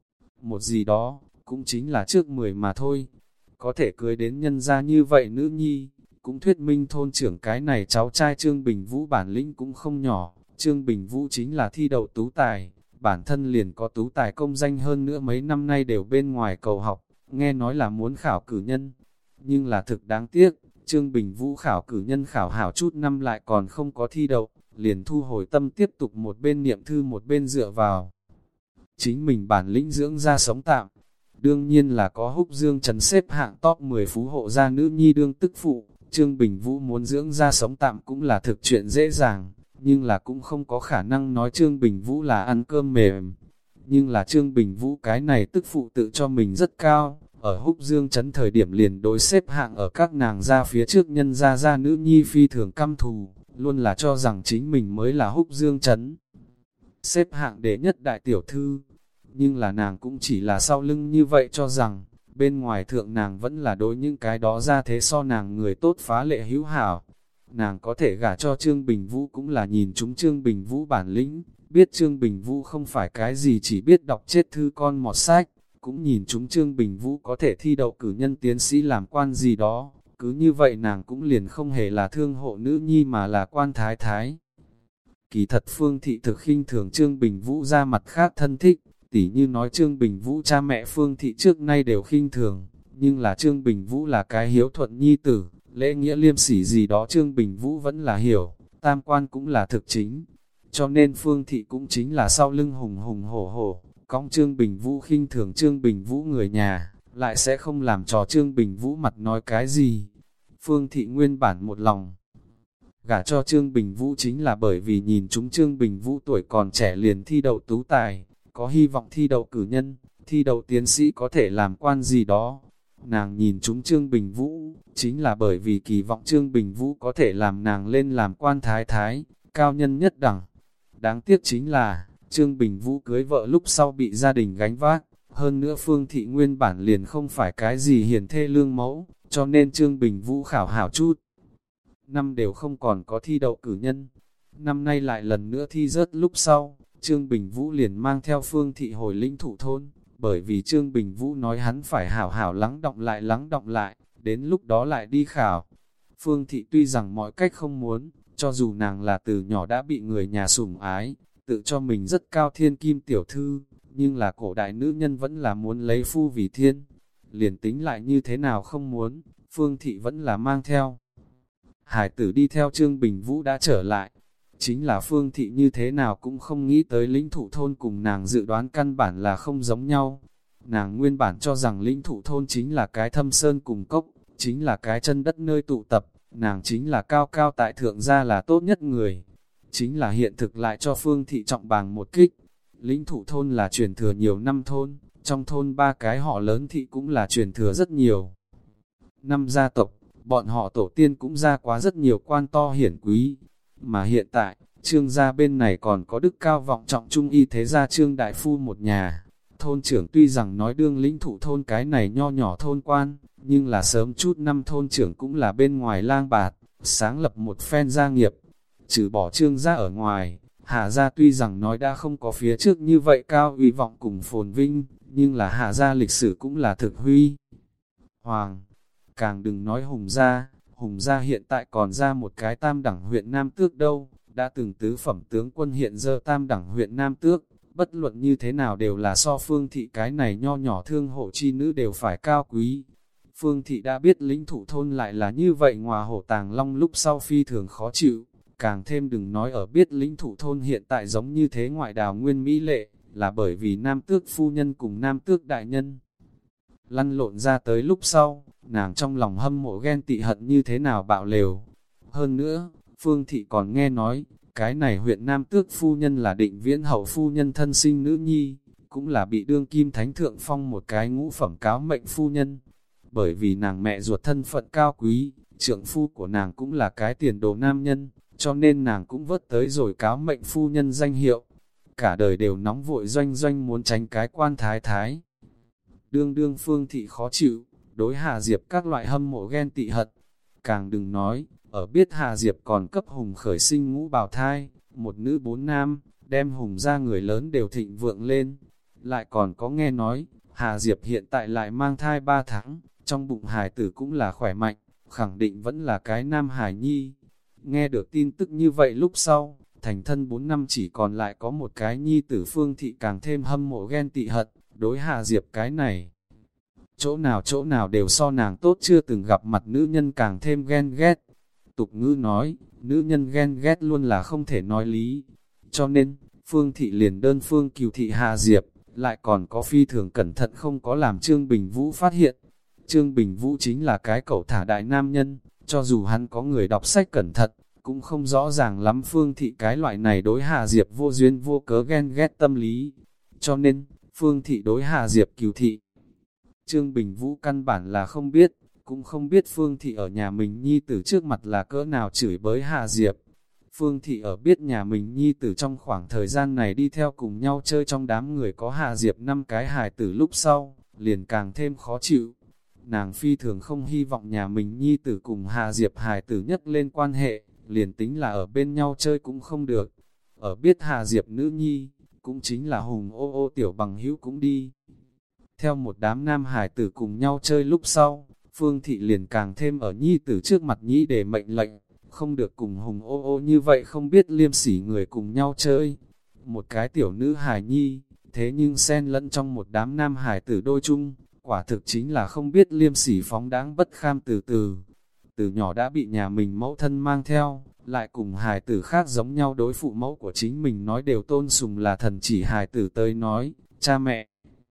Một gì đó, cũng chính là trước mười mà thôi. Có thể cưới đến nhân gia như vậy nữ nhi, cũng thuyết minh thôn trưởng cái này cháu trai Trương Bình Vũ bản lĩnh cũng không nhỏ. Trương Bình Vũ chính là thi đậu tú tài, bản thân liền có tú tài công danh hơn nữa mấy năm nay đều bên ngoài cầu học, nghe nói là muốn khảo cử nhân. Nhưng là thực đáng tiếc, Trương Bình Vũ khảo cử nhân khảo hảo chút năm lại còn không có thi đậu, liền thu hồi tâm tiếp tục một bên niệm thư một bên dựa vào. Chính mình bản lĩnh dưỡng ra sống tạm, đương nhiên là có Húc Dương Trấn xếp hạng top mười phú hộ gia nữ nhi đương tức phụ, Trương Bình Vũ muốn dưỡng ra sống tạm cũng là thực chuyện dễ dàng, nhưng là cũng không có khả năng nói Trương Bình Vũ là ăn cơm mềm. Nhưng là Trương Bình Vũ cái này tức phụ tự cho mình rất cao, ở Húc Dương Trấn thời điểm liền đối xếp hạng ở các nàng gia phía trước nhân gia gia nữ nhi phi thường căm thù, luôn là cho rằng chính mình mới là Húc Dương Trấn. Xếp hạng đệ nhất đại tiểu thư, nhưng là nàng cũng chỉ là sau lưng như vậy cho rằng, bên ngoài thượng nàng vẫn là đối những cái đó ra thế so nàng người tốt phá lệ hữu hảo. Nàng có thể gả cho Trương Bình Vũ cũng là nhìn chúng Trương Bình Vũ bản lĩnh, biết Trương Bình Vũ không phải cái gì chỉ biết đọc chết thư con mọt sách, cũng nhìn chúng Trương Bình Vũ có thể thi đậu cử nhân tiến sĩ làm quan gì đó, cứ như vậy nàng cũng liền không hề là thương hộ nữ nhi mà là quan thái thái. Kỳ thật Phương Thị thực khinh thường Trương Bình Vũ ra mặt khác thân thích, tỉ như nói Trương Bình Vũ cha mẹ Phương Thị trước nay đều khinh thường, nhưng là Trương Bình Vũ là cái hiếu thuận nhi tử, lễ nghĩa liêm sỉ gì đó Trương Bình Vũ vẫn là hiểu, tam quan cũng là thực chính. Cho nên Phương Thị cũng chính là sau lưng hùng hùng hổ hổ, cõng Trương Bình Vũ khinh thường Trương Bình Vũ người nhà, lại sẽ không làm trò Trương Bình Vũ mặt nói cái gì. Phương Thị nguyên bản một lòng gả cho Trương Bình Vũ chính là bởi vì nhìn chúng Trương Bình Vũ tuổi còn trẻ liền thi đậu tú tài, có hy vọng thi đậu cử nhân, thi đậu tiến sĩ có thể làm quan gì đó. Nàng nhìn chúng Trương Bình Vũ, chính là bởi vì kỳ vọng Trương Bình Vũ có thể làm nàng lên làm quan thái thái, cao nhân nhất đẳng. Đáng tiếc chính là, Trương Bình Vũ cưới vợ lúc sau bị gia đình gánh vác, hơn nữa Phương Thị nguyên bản liền không phải cái gì hiền thê lương mẫu, cho nên Trương Bình Vũ khảo hảo chút. Năm đều không còn có thi đậu cử nhân, năm nay lại lần nữa thi rớt lúc sau, Trương Bình Vũ liền mang theo Phương Thị hồi lĩnh thủ thôn, bởi vì Trương Bình Vũ nói hắn phải hảo hảo lắng động lại lắng động lại, đến lúc đó lại đi khảo. Phương Thị tuy rằng mọi cách không muốn, cho dù nàng là từ nhỏ đã bị người nhà sủng ái, tự cho mình rất cao thiên kim tiểu thư, nhưng là cổ đại nữ nhân vẫn là muốn lấy phu vì thiên. Liền tính lại như thế nào không muốn, Phương Thị vẫn là mang theo. Hải tử đi theo Trương Bình Vũ đã trở lại. Chính là Phương Thị như thế nào cũng không nghĩ tới lĩnh thụ thôn cùng nàng dự đoán căn bản là không giống nhau. Nàng nguyên bản cho rằng lĩnh thụ thôn chính là cái thâm sơn cùng cốc, chính là cái chân đất nơi tụ tập, nàng chính là cao cao tại thượng gia là tốt nhất người. Chính là hiện thực lại cho Phương Thị trọng bàng một kích. Lĩnh thụ thôn là truyền thừa nhiều năm thôn, trong thôn ba cái họ lớn thị cũng là truyền thừa rất nhiều năm gia tộc, bọn họ tổ tiên cũng ra quá rất nhiều quan to hiển quý. Mà hiện tại, Trương gia bên này còn có đức cao vọng trọng trung y thế gia Trương Đại Phu một nhà. Thôn trưởng tuy rằng nói đương lĩnh thụ thôn cái này nho nhỏ thôn quan, nhưng là sớm chút năm thôn trưởng cũng là bên ngoài lang bạt, sáng lập một phen gia nghiệp. Trừ bỏ Trương gia ở ngoài, Hạ gia tuy rằng nói đã không có phía trước như vậy cao uy vọng cùng phồn vinh, nhưng là Hạ gia lịch sử cũng là thực huy hoàng. Càng đừng nói Hùng gia, Hùng gia hiện tại còn ra một cái tam đẳng huyện Nam Tước đâu, đã từng tứ phẩm tướng quân hiện giờ tam đẳng huyện Nam Tước, bất luận như thế nào đều là so Phương Thị cái này nho nhỏ thương hộ chi nữ đều phải cao quý. Phương Thị đã biết lĩnh thụ thôn lại là như vậy ngòa hổ tàng long lúc sau phi thường khó chịu, càng thêm đừng nói ở biết lĩnh thụ thôn hiện tại giống như thế ngoại đào nguyên mỹ lệ, là bởi vì Nam Tước phu nhân cùng Nam Tước đại nhân lăn lộn ra tới lúc sau, nàng trong lòng hâm mộ ghen tị hận như thế nào bạo lều. Hơn nữa, Phương Thị còn nghe nói, cái này huyện Nam Tước phu nhân là Định Viễn hậu phu nhân thân sinh nữ nhi, cũng là bị đương kim thánh thượng phong một cái ngũ phẩm cáo mệnh phu nhân. Bởi vì nàng mẹ ruột thân phận cao quý, trượng phu của nàng cũng là cái tiền đồ nam nhân, cho nên nàng cũng vớt tới rồi cáo mệnh phu nhân danh hiệu. Cả đời đều nóng vội doanh doanh muốn tránh cái quan thái thái. Đương đương Phương Thị khó chịu, đối Hà Diệp các loại hâm mộ ghen tị hận. Càng đừng nói, ở biết Hà Diệp còn cấp Hùng khởi sinh ngũ bào thai, một nữ bốn nam, đem Hùng ra người lớn đều thịnh vượng lên. Lại còn có nghe nói, Hà Diệp hiện tại lại mang thai ba tháng, trong bụng hài tử cũng là khỏe mạnh, khẳng định vẫn là cái nam hài nhi. Nghe được tin tức như vậy lúc sau, thành thân bốn năm chỉ còn lại có một cái nhi tử Phương Thị càng thêm hâm mộ ghen tị hận, đối Hà Diệp cái này. Chỗ nào chỗ nào đều so nàng tốt, chưa từng gặp mặt nữ nhân càng thêm ghen ghét. Tục ngữ nói, nữ nhân ghen ghét luôn là không thể nói lý. Cho nên, Phương Thị liền đơn phương cừu thị Hà Diệp, lại còn có phi thường cẩn thận không có làm Trương Bình Vũ phát hiện. Trương Bình Vũ chính là cái cẩu thả đại nam nhân, cho dù hắn có người đọc sách cẩn thận, cũng không rõ ràng lắm Phương Thị cái loại này đối Hà Diệp vô duyên vô cớ ghen ghét tâm lý. Cho nên, Phương Thị đối Hà Diệp cừu thị. Trương Bình Vũ căn bản là không biết, cũng không biết Phương Thị ở nhà mình nhi tử trước mặt là cỡ nào chửi bới Hà Diệp. Phương Thị ở biết nhà mình nhi tử trong khoảng thời gian này đi theo cùng nhau chơi trong đám người có Hà Diệp năm cái hài tử lúc sau, liền càng thêm khó chịu. Nàng phi thường không hy vọng nhà mình nhi tử cùng Hà Diệp hài tử nhất lên quan hệ, liền tính là ở bên nhau chơi cũng không được. Ở biết Hà Diệp nữ nhi, cũng chính là Hùng ô ô tiểu bằng hữu cũng đi. Theo một đám nam hài tử cùng nhau chơi lúc sau, Phương Thị liền càng thêm ở nhi tử trước mặt nhĩ để mệnh lệnh, không được cùng Hùng ô ô như vậy không biết liêm sỉ người cùng nhau chơi. Một cái tiểu nữ hài nhi, thế nhưng xen lẫn trong một đám nam hài tử đôi chung, quả thực chính là không biết liêm sỉ phóng đáng bất kham từ từ. Từ nhỏ đã bị nhà mình mẫu thân mang theo, lại cùng hài tử khác giống nhau đối phụ mẫu của chính mình nói đều tôn sùng là thần chỉ hài tử tới nói, cha mẹ.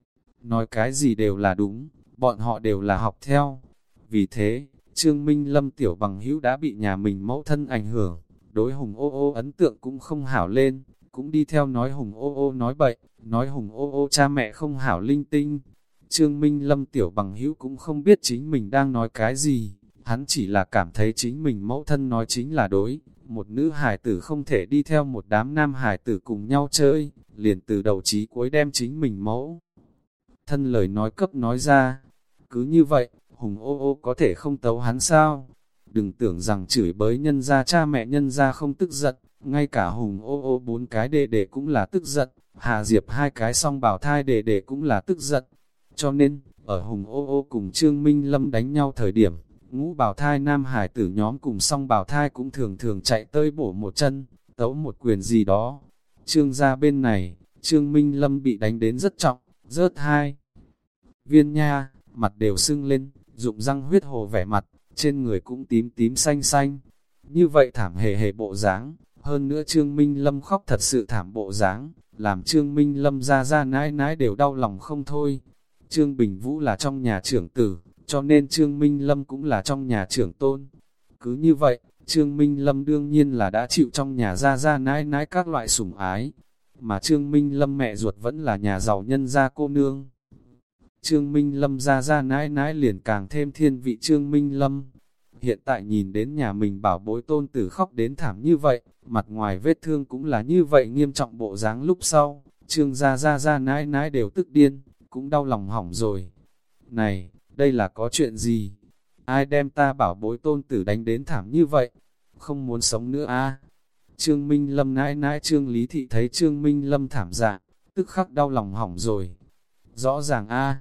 Nói cái gì đều là đúng, bọn họ đều là học theo. Vì thế, Trương Minh Lâm tiểu bằng hữu đã bị nhà mình mẫu thân ảnh hưởng, đối Hùng ô ô ấn tượng cũng không hảo lên, cũng đi theo nói Hùng ô ô nói bậy, nói Hùng ô ô cha mẹ không hảo linh tinh. Trương Minh Lâm tiểu bằng hữu cũng không biết chính mình đang nói cái gì, hắn chỉ là cảm thấy chính mình mẫu thân nói chính là đối, một nữ hài tử không thể đi theo một đám nam hài tử cùng nhau chơi, liền từ đầu chí cuối đem chính mình mẫu thân lời nói cấp nói ra. Cứ như vậy, Hùng ô ô có thể không tấu hắn sao? Đừng tưởng rằng chửi bới nhân gia cha mẹ nhân gia không tức giận, ngay cả Hùng ô ô bốn cái đệ đệ cũng là tức giận, Hà Diệp hai cái song bảo thai đệ đệ cũng là tức giận. Cho nên, ở Hùng ô ô cùng Trương Minh Lâm đánh nhau thời điểm, ngũ bảo thai nam hải tử nhóm cùng song bảo thai cũng thường thường chạy tới bổ một chân, tấu một quyền gì đó. Trương gia bên này, Trương Minh Lâm bị đánh đến rất trọng, rớt hai viên nha, mặt đều sưng lên, rụng răng huyết hồ vẻ mặt, trên người cũng tím tím xanh xanh. Như vậy thảm hề hề bộ dáng, hơn nữa Trương Minh Lâm khóc thật sự thảm bộ dáng, làm Trương Minh Lâm ra ra nãi nãi đều đau lòng không thôi. Trương Bình Vũ là trong nhà trưởng tử, cho nên Trương Minh Lâm cũng là trong nhà trưởng tôn. Cứ như vậy, Trương Minh Lâm đương nhiên là đã chịu trong nhà ra ra nãi nãi các loại sủng ái, mà Trương Minh Lâm mẹ ruột vẫn là nhà giàu nhân gia cô nương. Trương Minh Lâm ra ra nãi nãi liền càng thêm thiên vị Trương Minh Lâm. Hiện tại nhìn đến nhà mình bảo bối tôn tử khóc đến thảm như vậy, mặt ngoài vết thương cũng là như vậy nghiêm trọng bộ dáng lúc sau, Trương ra ra ra nãi nãi đều tức điên, cũng đau lòng hỏng rồi. Này, đây là có chuyện gì? Ai đem ta bảo bối tôn tử đánh đến thảm như vậy? Không muốn sống nữa a. Trương Minh Lâm nãi nãi Trương Lý Thị thấy Trương Minh Lâm thảm dạng, tức khắc đau lòng hỏng rồi. Rõ ràng a.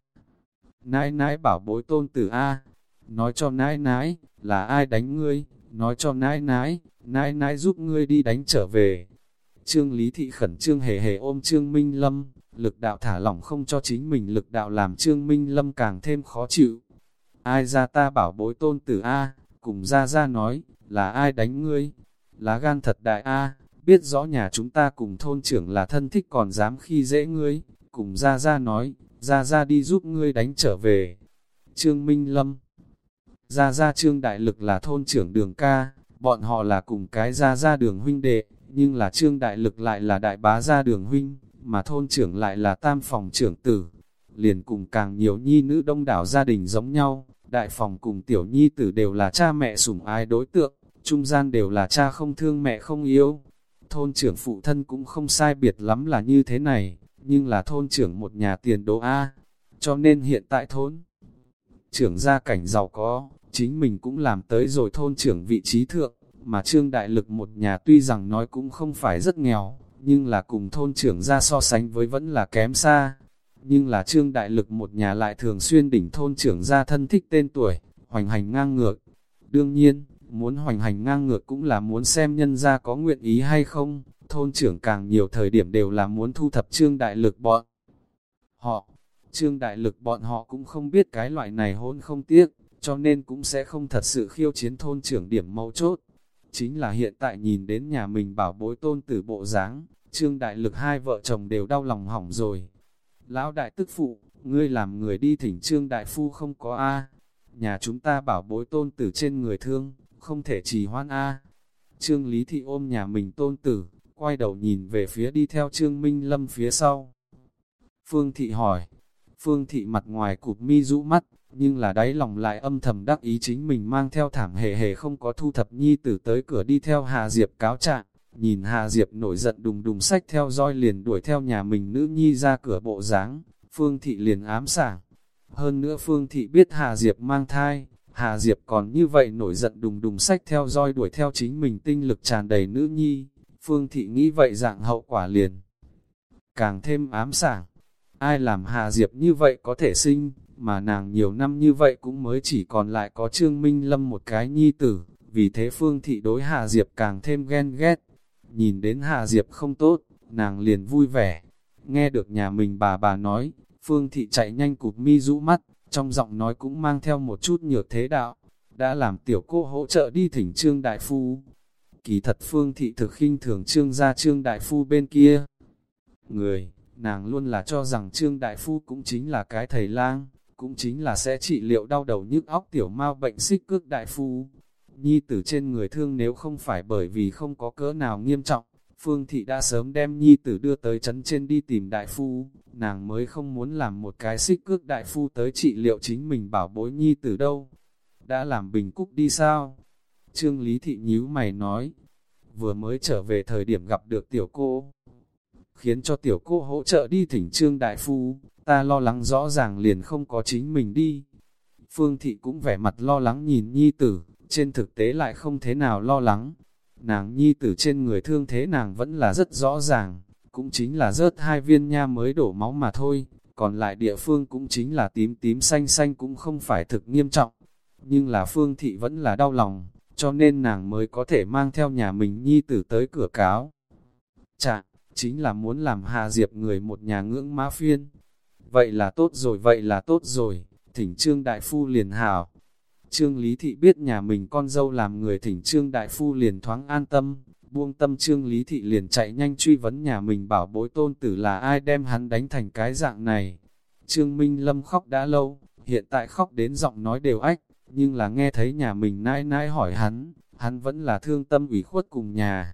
Nãi nãi bảo bối tôn tử a. Nói cho nãi nãi, là ai đánh ngươi? Nói cho nãi nãi, nãi nãi giúp ngươi đi đánh trở về. Trương Lý Thị khẩn trương hề hề ôm Trương Minh Lâm, lực đạo thả lỏng không cho chính mình lực đạo làm Trương Minh Lâm càng thêm khó chịu. Ai ra ta bảo bối tôn tử a, cùng ra ra nói, là ai đánh ngươi? Lá gan thật đại a, biết rõ nhà chúng ta cùng thôn trưởng là thân thích còn dám khi dễ ngươi, cùng ra ra nói, ra ra đi giúp ngươi đánh trở về. Trương Minh Lâm, ra ra Trương Đại Lực là thôn trưởng Đường ca, Bọn họ là cùng cái ra ra đường huynh đệ, nhưng là Trương Đại Lực lại là đại bá ra đường huynh, mà thôn trưởng lại là tam phòng trưởng tử. Liền cùng càng nhiều nhi nữ đông đảo gia đình giống nhau, đại phòng cùng tiểu nhi tử đều là cha mẹ sủng ái đối tượng, trung gian đều là cha không thương mẹ không yêu. Thôn trưởng phụ thân cũng không sai biệt lắm là như thế này, nhưng là thôn trưởng một nhà tiền đô A, cho nên hiện tại thôn trưởng gia cảnh giàu có, chính mình cũng làm tới rồi thôn trưởng vị trí thượng, mà Trương Đại Lực một nhà tuy rằng nói cũng không phải rất nghèo, nhưng là cùng thôn trưởng gia so sánh với vẫn là kém xa. Nhưng là Trương Đại Lực một nhà lại thường xuyên đỉnh thôn trưởng gia thân thích tên tuổi, hoành hành ngang ngược. Đương nhiên, muốn hoành hành ngang ngược cũng là muốn xem nhân gia có nguyện ý hay không, thôn trưởng càng nhiều thời điểm đều là muốn thu thập Trương Đại Lực bọn họ. Trương Đại Lực bọn họ cũng không biết cái loại này hôn không tiếc, cho nên cũng sẽ không thật sự khiêu chiến thôn trưởng điểm mấu chốt. Chính là hiện tại nhìn đến nhà mình bảo bối tôn tử bộ dáng, Trương Đại Lực hai vợ chồng đều đau lòng hỏng rồi. Lão đại tức phụ, ngươi làm người đi thỉnh Trương Đại Phu không có A. Nhà chúng ta bảo bối tôn tử trên người thương, không thể trì hoãn A. Trương Lý Thị ôm nhà mình tôn tử, quay đầu nhìn về phía đi theo Trương Minh Lâm phía sau. Phương Thị hỏi, Phương Thị mặt ngoài cụp mi rũ mắt, nhưng là đáy lòng lại âm thầm đắc ý chính mình mang theo thảm hề hề không có thu thập nhi tử tới cửa đi theo Hà Diệp cáo trạng. Nhìn Hà Diệp nổi giận đùng đùng sách theo roi liền đuổi theo nhà mình nữ nhi ra cửa bộ dáng, Phương Thị liền ám sảng. Hơn nữa Phương Thị biết Hà Diệp mang thai, Hà Diệp còn như vậy nổi giận đùng đùng sách theo roi đuổi theo chính mình tinh lực tràn đầy nữ nhi, Phương Thị nghĩ vậy dạng hậu quả liền càng thêm ám sảng. Ai làm Hà Diệp như vậy có thể sinh, mà nàng nhiều năm như vậy cũng mới chỉ còn lại có Trương Minh Lâm một cái nhi tử, vì thế Phương Thị đối Hà Diệp càng thêm ghen ghét. Nhìn đến Hà Diệp không tốt, nàng liền vui vẻ. Nghe được nhà mình bà bà nói, Phương Thị chạy nhanh cụp mi rũ mắt, trong giọng nói cũng mang theo một chút nhược thế đạo. Đã làm tiểu cô hỗ trợ đi thỉnh Trương Đại Phu. Kỳ thật Phương Thị thực khinh thường Trương gia Trương Đại Phu bên kia. Người, nàng luôn là cho rằng Trương Đại Phu cũng chính là cái thầy lang, cũng chính là sẽ trị liệu đau đầu nhức óc tiểu mao bệnh xích cước Đại Phu. Nhi tử trên người thương nếu không phải bởi vì không có cỡ nào nghiêm trọng, Phương Thị đã sớm đem nhi tử đưa tới trấn trên đi tìm đại phu, nàng mới không muốn làm một cái xích cước đại phu tới trị liệu chính mình bảo bối nhi tử đâu. Đã làm bình cúc đi sao? Trương Lý Thị nhíu mày nói, vừa mới trở về thời điểm gặp được tiểu cô, khiến cho tiểu cô hỗ trợ đi thỉnh Trương đại phu, ta lo lắng rõ ràng liền không có chính mình đi. Phương Thị cũng vẻ mặt lo lắng nhìn nhi tử, trên thực tế lại không thế nào lo lắng. Nàng nhi tử trên người thương thế nàng vẫn là rất rõ ràng, cũng chính là rớt hai viên nha mới đổ máu mà thôi, còn lại địa phương cũng chính là tím tím xanh xanh cũng không phải thực nghiêm trọng. Nhưng là Phương Thị vẫn là đau lòng, cho nên nàng mới có thể mang theo nhà mình nhi tử tới cửa cáo trạng, chính là muốn làm Hà Diệp người một nhà ngưỡng mã phiên. Vậy là tốt rồi, vậy là tốt rồi, thỉnh Trương đại phu liền hảo. Trương Lý Thị biết nhà mình con dâu làm người thỉnh Trương đại phu liền thoáng an tâm, buông tâm Trương Lý Thị liền chạy nhanh truy vấn nhà mình bảo bối tôn tử là ai đem hắn đánh thành cái dạng này. Trương Minh Lâm khóc đã lâu, hiện tại khóc đến giọng nói đều ách, nhưng là nghe thấy nhà mình nãi nãi hỏi hắn, hắn vẫn là thương tâm ủy khuất cùng nhà.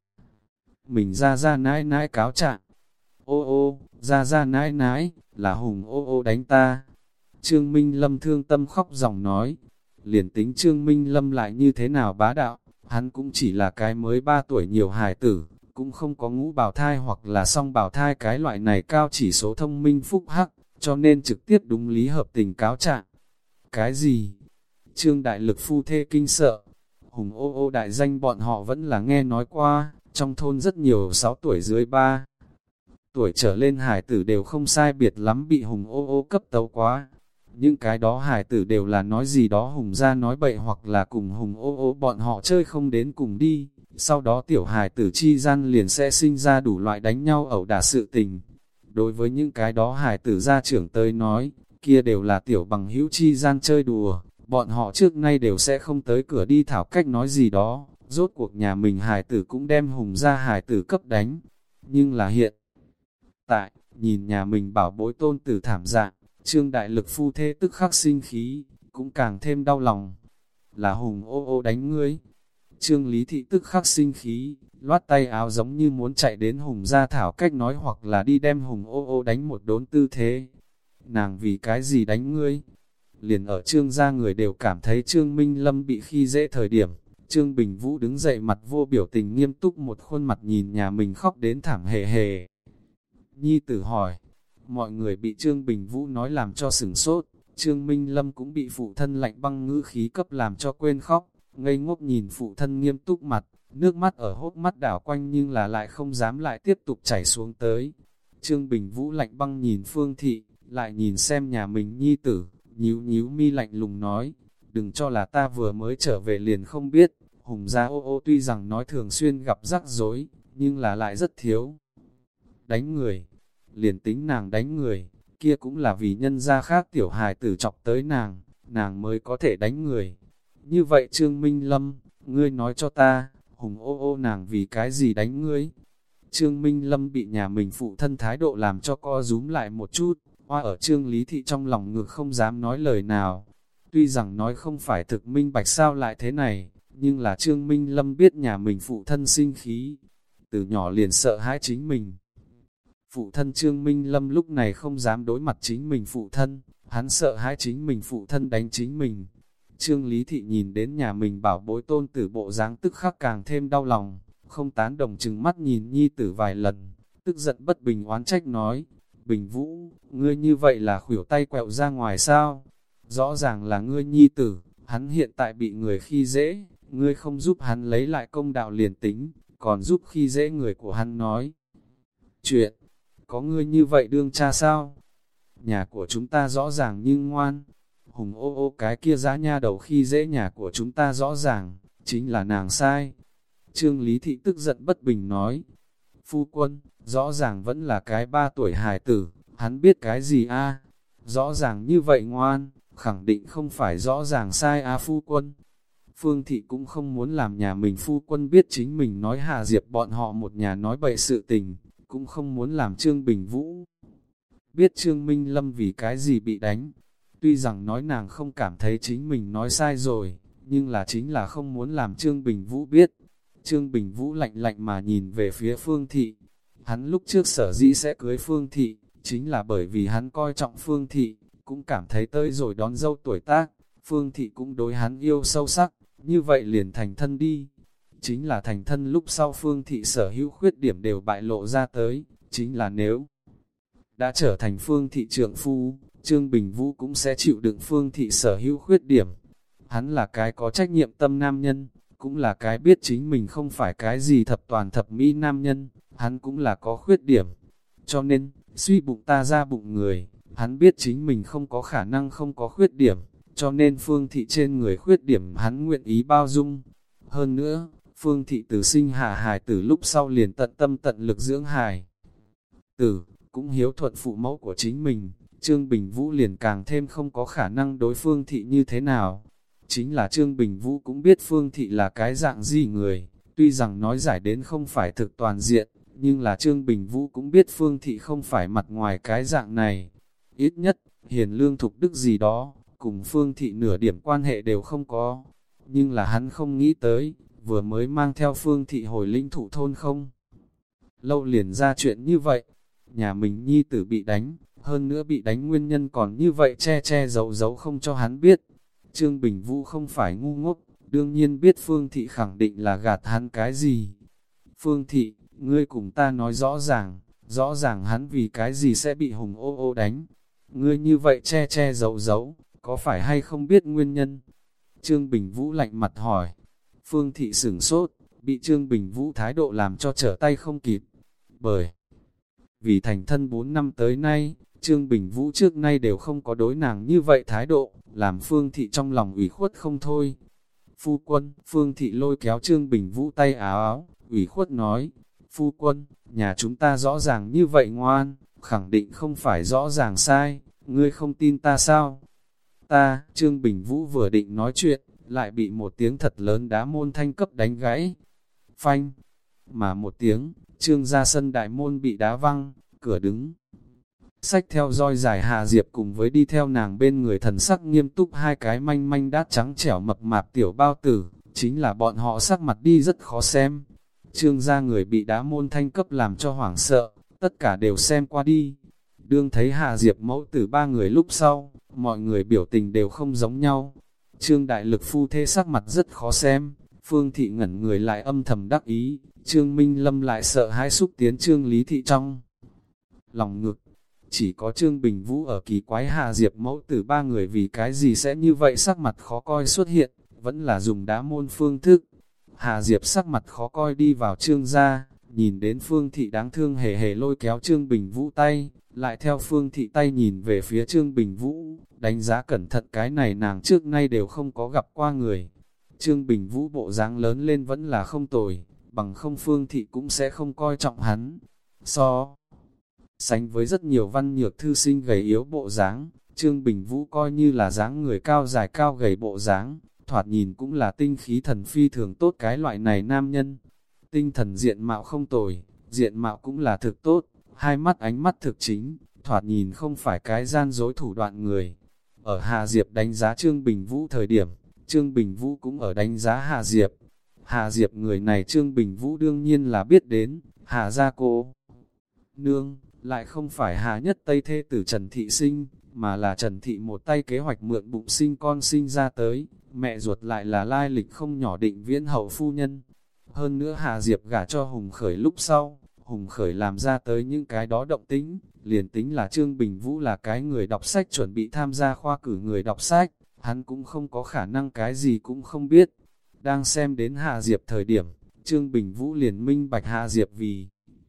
Mình ra ra nãi nãi cáo trạng. Ô ô, ra ra nãi nãi, là Hùng ô ô đánh ta. Trương Minh Lâm thương tâm khóc dòng nói, liền tính Trương Minh Lâm lại như thế nào bá đạo, hắn cũng chỉ là cái mới ba tuổi nhiều hài tử, cũng không có ngũ bào thai hoặc là song bào thai cái loại này cao chỉ số thông minh phúc hắc, cho nên trực tiếp đúng lý hợp tình cáo trạng. Cái gì? Trương Đại Lực phu thê kinh sợ. Hùng ô ô đại danh bọn họ vẫn là nghe nói qua, trong thôn rất nhiều sáu tuổi dưới ba tuổi trở lên hải tử đều không sai biệt lắm bị Hùng ô ô cấp tấu quá. Những cái đó hải tử đều là nói gì đó Hùng ra nói bậy hoặc là cùng Hùng ô ô bọn họ chơi không đến cùng đi. Sau đó tiểu hải tử chi gian liền sẽ sinh ra đủ loại đánh nhau ẩu đả sự tình. Đối với những cái đó hải tử gia trưởng tới nói, kia đều là tiểu bằng hữu chi gian chơi đùa. Bọn họ trước nay đều sẽ không tới cửa đi thảo cách nói gì đó. Rốt cuộc nhà mình hải tử cũng đem Hùng ra hải tử cấp đánh. Nhưng là hiện tại, nhìn nhà mình bảo bối tôn tử thảm dạng, Trương Đại Lực phu thê tức khắc sinh khí, cũng càng thêm đau lòng. Là Hùng ô ô đánh ngươi. Trương Lý Thị tức khắc sinh khí, loát tay áo giống như muốn chạy đến Hùng gia thảo cách nói hoặc là đi đem Hùng ô ô đánh một đốn tư thế. Nàng vì cái gì đánh ngươi? Liền ở Trương gia người đều cảm thấy Trương Minh Lâm bị khi dễ thời điểm, Trương Bình Vũ đứng dậy mặt vô biểu tình nghiêm túc một khuôn mặt nhìn nhà mình khóc đến thảm hề hề. Nhi tử hỏi, mọi người bị Trương Bình Vũ nói làm cho sửng sốt, Trương Minh Lâm cũng bị phụ thân lạnh băng ngữ khí cấp làm cho quên khóc, ngây ngốc nhìn phụ thân nghiêm túc mặt, nước mắt ở hốc mắt đảo quanh nhưng là lại không dám lại tiếp tục chảy xuống tới. Trương Bình Vũ lạnh băng nhìn Phương Thị, lại nhìn xem nhà mình nhi tử, nhíu nhíu mi lạnh lùng nói, đừng cho là ta vừa mới trở về liền không biết, Hùng gia ô ô tuy rằng nói thường xuyên gặp rắc rối, nhưng là lại rất thiếu đánh người. Liền tính nàng đánh người, kia cũng là vì nhân gia khác tiểu hài tử chọc tới nàng, nàng mới có thể đánh người. Như vậy Trương Minh Lâm, ngươi nói cho ta, Hùng ô ô nàng vì cái gì đánh ngươi? Trương Minh Lâm bị nhà mình phụ thân thái độ làm cho co rúm lại một chút, hoa ở Trương Lý Thị trong lòng ngược không dám nói lời nào. Tuy rằng nói không phải thực minh bạch sao lại thế này, nhưng là Trương Minh Lâm biết nhà mình phụ thân sinh khí, từ nhỏ liền sợ hãi chính mình. Phụ thân Trương Minh Lâm lúc này không dám đối mặt chính mình phụ thân, hắn sợ hãi chính mình phụ thân đánh chính mình. Trương Lý Thị nhìn đến nhà mình bảo bối tôn tử bộ dáng tức khắc càng thêm đau lòng, không tán đồng chừng mắt nhìn nhi tử vài lần, tức giận bất bình oán trách nói, Bình Vũ, ngươi như vậy là khuỷu tay quẹo ra ngoài sao? Rõ ràng là ngươi nhi tử, hắn hiện tại bị người khi dễ, ngươi không giúp hắn lấy lại công đạo liền tính, còn giúp khi dễ người của hắn nói. Chuyện, có ngươi như vậy đương cha sao? Nhà của chúng ta rõ ràng nhưng ngoan, Hùng ô ô cái kia dã nha đầu khi dễ nhà của chúng ta rõ ràng, chính là nàng sai. Trương Lý Thị tức giận bất bình nói, phu quân, rõ ràng vẫn là cái ba tuổi hài tử, hắn biết cái gì a? Rõ ràng như vậy ngoan, khẳng định không phải rõ ràng sai a phu quân. Phương Thị cũng không muốn làm nhà mình phu quân biết chính mình nói Hà Diệp bọn họ một nhà nói bậy sự tình, cũng không muốn làm Trương Bình Vũ biết Trương Minh Lâm vì cái gì bị đánh. Tuy rằng nói nàng không cảm thấy chính mình nói sai rồi, nhưng là chính là không muốn làm Trương Bình Vũ biết. Trương Bình Vũ lạnh lạnh mà nhìn về phía Phương Thị. Hắn lúc trước sở dĩ sẽ cưới Phương Thị, chính là bởi vì hắn coi trọng Phương Thị, cũng cảm thấy tới rồi đón dâu tuổi tác, Phương Thị cũng đối hắn yêu sâu sắc, như vậy liền thành thân đi. Chính là thành thân lúc sau Phương Thị sở hữu khuyết điểm đều bại lộ ra tới, chính là nếu đã trở thành Phương Thị trượng phu, Trương Bình Vũ cũng sẽ chịu đựng Phương Thị sở hữu khuyết điểm. Hắn là cái có trách nhiệm tâm nam nhân, cũng là cái biết chính mình không phải cái gì thập toàn thập mỹ nam nhân, hắn cũng là có khuyết điểm. Cho nên, suy bụng ta ra bụng người, hắn biết chính mình không có khả năng không có khuyết điểm, cho nên Phương Thị trên người khuyết điểm hắn nguyện ý bao dung. Hơn nữa, Phương Thị từ sinh hạ hài tử lúc sau liền tận tâm tận lực dưỡng hài tử, cũng hiếu thuận phụ mẫu của chính mình, Trương Bình Vũ liền càng thêm không có khả năng đối Phương Thị như thế nào. Chính là Trương Bình Vũ cũng biết Phương Thị là cái dạng gì người, tuy rằng nói giải đến không phải thực toàn diện, nhưng là Trương Bình Vũ cũng biết Phương Thị không phải mặt ngoài cái dạng này. Ít nhất, hiền lương thục đức gì đó, cùng Phương Thị nửa điểm quan hệ đều không có. Nhưng là hắn không nghĩ tới, vừa mới mang theo Phương Thị hồi linh thủ thôn không lâu liền ra chuyện như vậy. Nhà mình nhi tử bị đánh, hơn nữa bị đánh nguyên nhân còn như vậy che che giấu giấu không cho hắn biết. Trương Bình Vũ không phải ngu ngốc, đương nhiên biết Phương Thị khẳng định là gạt hắn cái gì. Phương Thị, ngươi cùng ta nói rõ ràng, rõ ràng hắn vì cái gì sẽ bị Hùng ô ô đánh. Ngươi như vậy che che giấu giấu, có phải hay không biết nguyên nhân? Trương Bình Vũ lạnh mặt hỏi. Phương Thị sửng sốt, bị Trương Bình Vũ thái độ làm cho trở tay không kịp. Bởi vì thành thân bốn năm tới nay, Trương Bình Vũ trước nay đều không có đối nàng như vậy thái độ, làm Phương Thị trong lòng ủy khuất không thôi. Phu quân, Phương Thị lôi kéo Trương Bình Vũ tay áo áo, ủy khuất nói, phu quân, nhà chúng ta rõ ràng như vậy ngoan, khẳng định không phải rõ ràng sai, ngươi không tin ta sao? Ta, Trương Bình Vũ vừa định nói chuyện, lại bị một tiếng thật lớn đá môn thanh cấp đánh gãy. Phanh, mà một tiếng, Trương ra sân đại môn bị đá văng, cửa đứng. Xách theo roi dài Hà Diệp cùng với đi theo nàng bên người thần sắc nghiêm túc hai cái manh manh đát trắng trẻo mập mạp tiểu bao tử, chính là bọn họ sắc mặt đi rất khó xem. Trương gia người bị đá môn thanh cấp làm cho hoảng sợ, tất cả đều xem qua đi. Đương thấy Hà Diệp mẫu tử ba người lúc sau, mọi người biểu tình đều không giống nhau. Trương Đại Lực phu thê sắc mặt rất khó xem, Phương Thị ngẩn người lại âm thầm đắc ý, Trương Minh Lâm lại sợ hãi xúc tiến Trương Lý Thị trong lòng ngực. Chỉ có Trương Bình Vũ ở kỳ quái Hà Diệp mẫu tử ba người vì cái gì sẽ như vậy sắc mặt khó coi xuất hiện, vẫn là dùng đá môn phương thức. Hà Diệp sắc mặt khó coi đi vào Trương gia, nhìn đến Phương Thị đáng thương hề hề lôi kéo Trương Bình Vũ tay, lại theo Phương Thị tay nhìn về phía Trương Bình Vũ, đánh giá cẩn thận cái này nàng trước nay đều không có gặp qua người. Trương Bình Vũ bộ dáng lớn lên vẫn là không tồi, bằng không Phương Thị cũng sẽ không coi trọng hắn. So sánh với rất nhiều văn nhược thư sinh gầy yếu bộ dáng, Trương Bình Vũ coi như là dáng người cao dài cao gầy bộ dáng, thoạt nhìn cũng là tinh khí thần phi thường tốt cái loại này nam nhân. Tinh thần diện mạo không tồi, diện mạo cũng là thực tốt, hai mắt ánh mắt thực chính, thoạt nhìn không phải cái gian dối thủ đoạn người. Ở Hà Diệp đánh giá Trương Bình Vũ thời điểm, Trương Bình Vũ cũng ở đánh giá Hà Diệp. Hà Diệp người này Trương Bình Vũ đương nhiên là biết đến, Hà gia cô nương, lại không phải Hà Nhất Tây thê tử Trần Thị sinh, mà là Trần Thị một tay kế hoạch mượn bụng sinh con sinh ra tới, mẹ ruột lại là lai lịch không nhỏ Định Viễn hậu phu nhân. Hơn nữa Hà Diệp gả cho Hùng Khởi lúc sau, Hùng Khởi làm ra tới những cái đó động tính, liền tính là Trương Bình Vũ là cái người đọc sách chuẩn bị tham gia khoa cử người đọc sách, hắn cũng không có khả năng cái gì cũng không biết. Đang xem đến Hà Diệp thời điểm, Trương Bình Vũ liền minh bạch Hà Diệp vì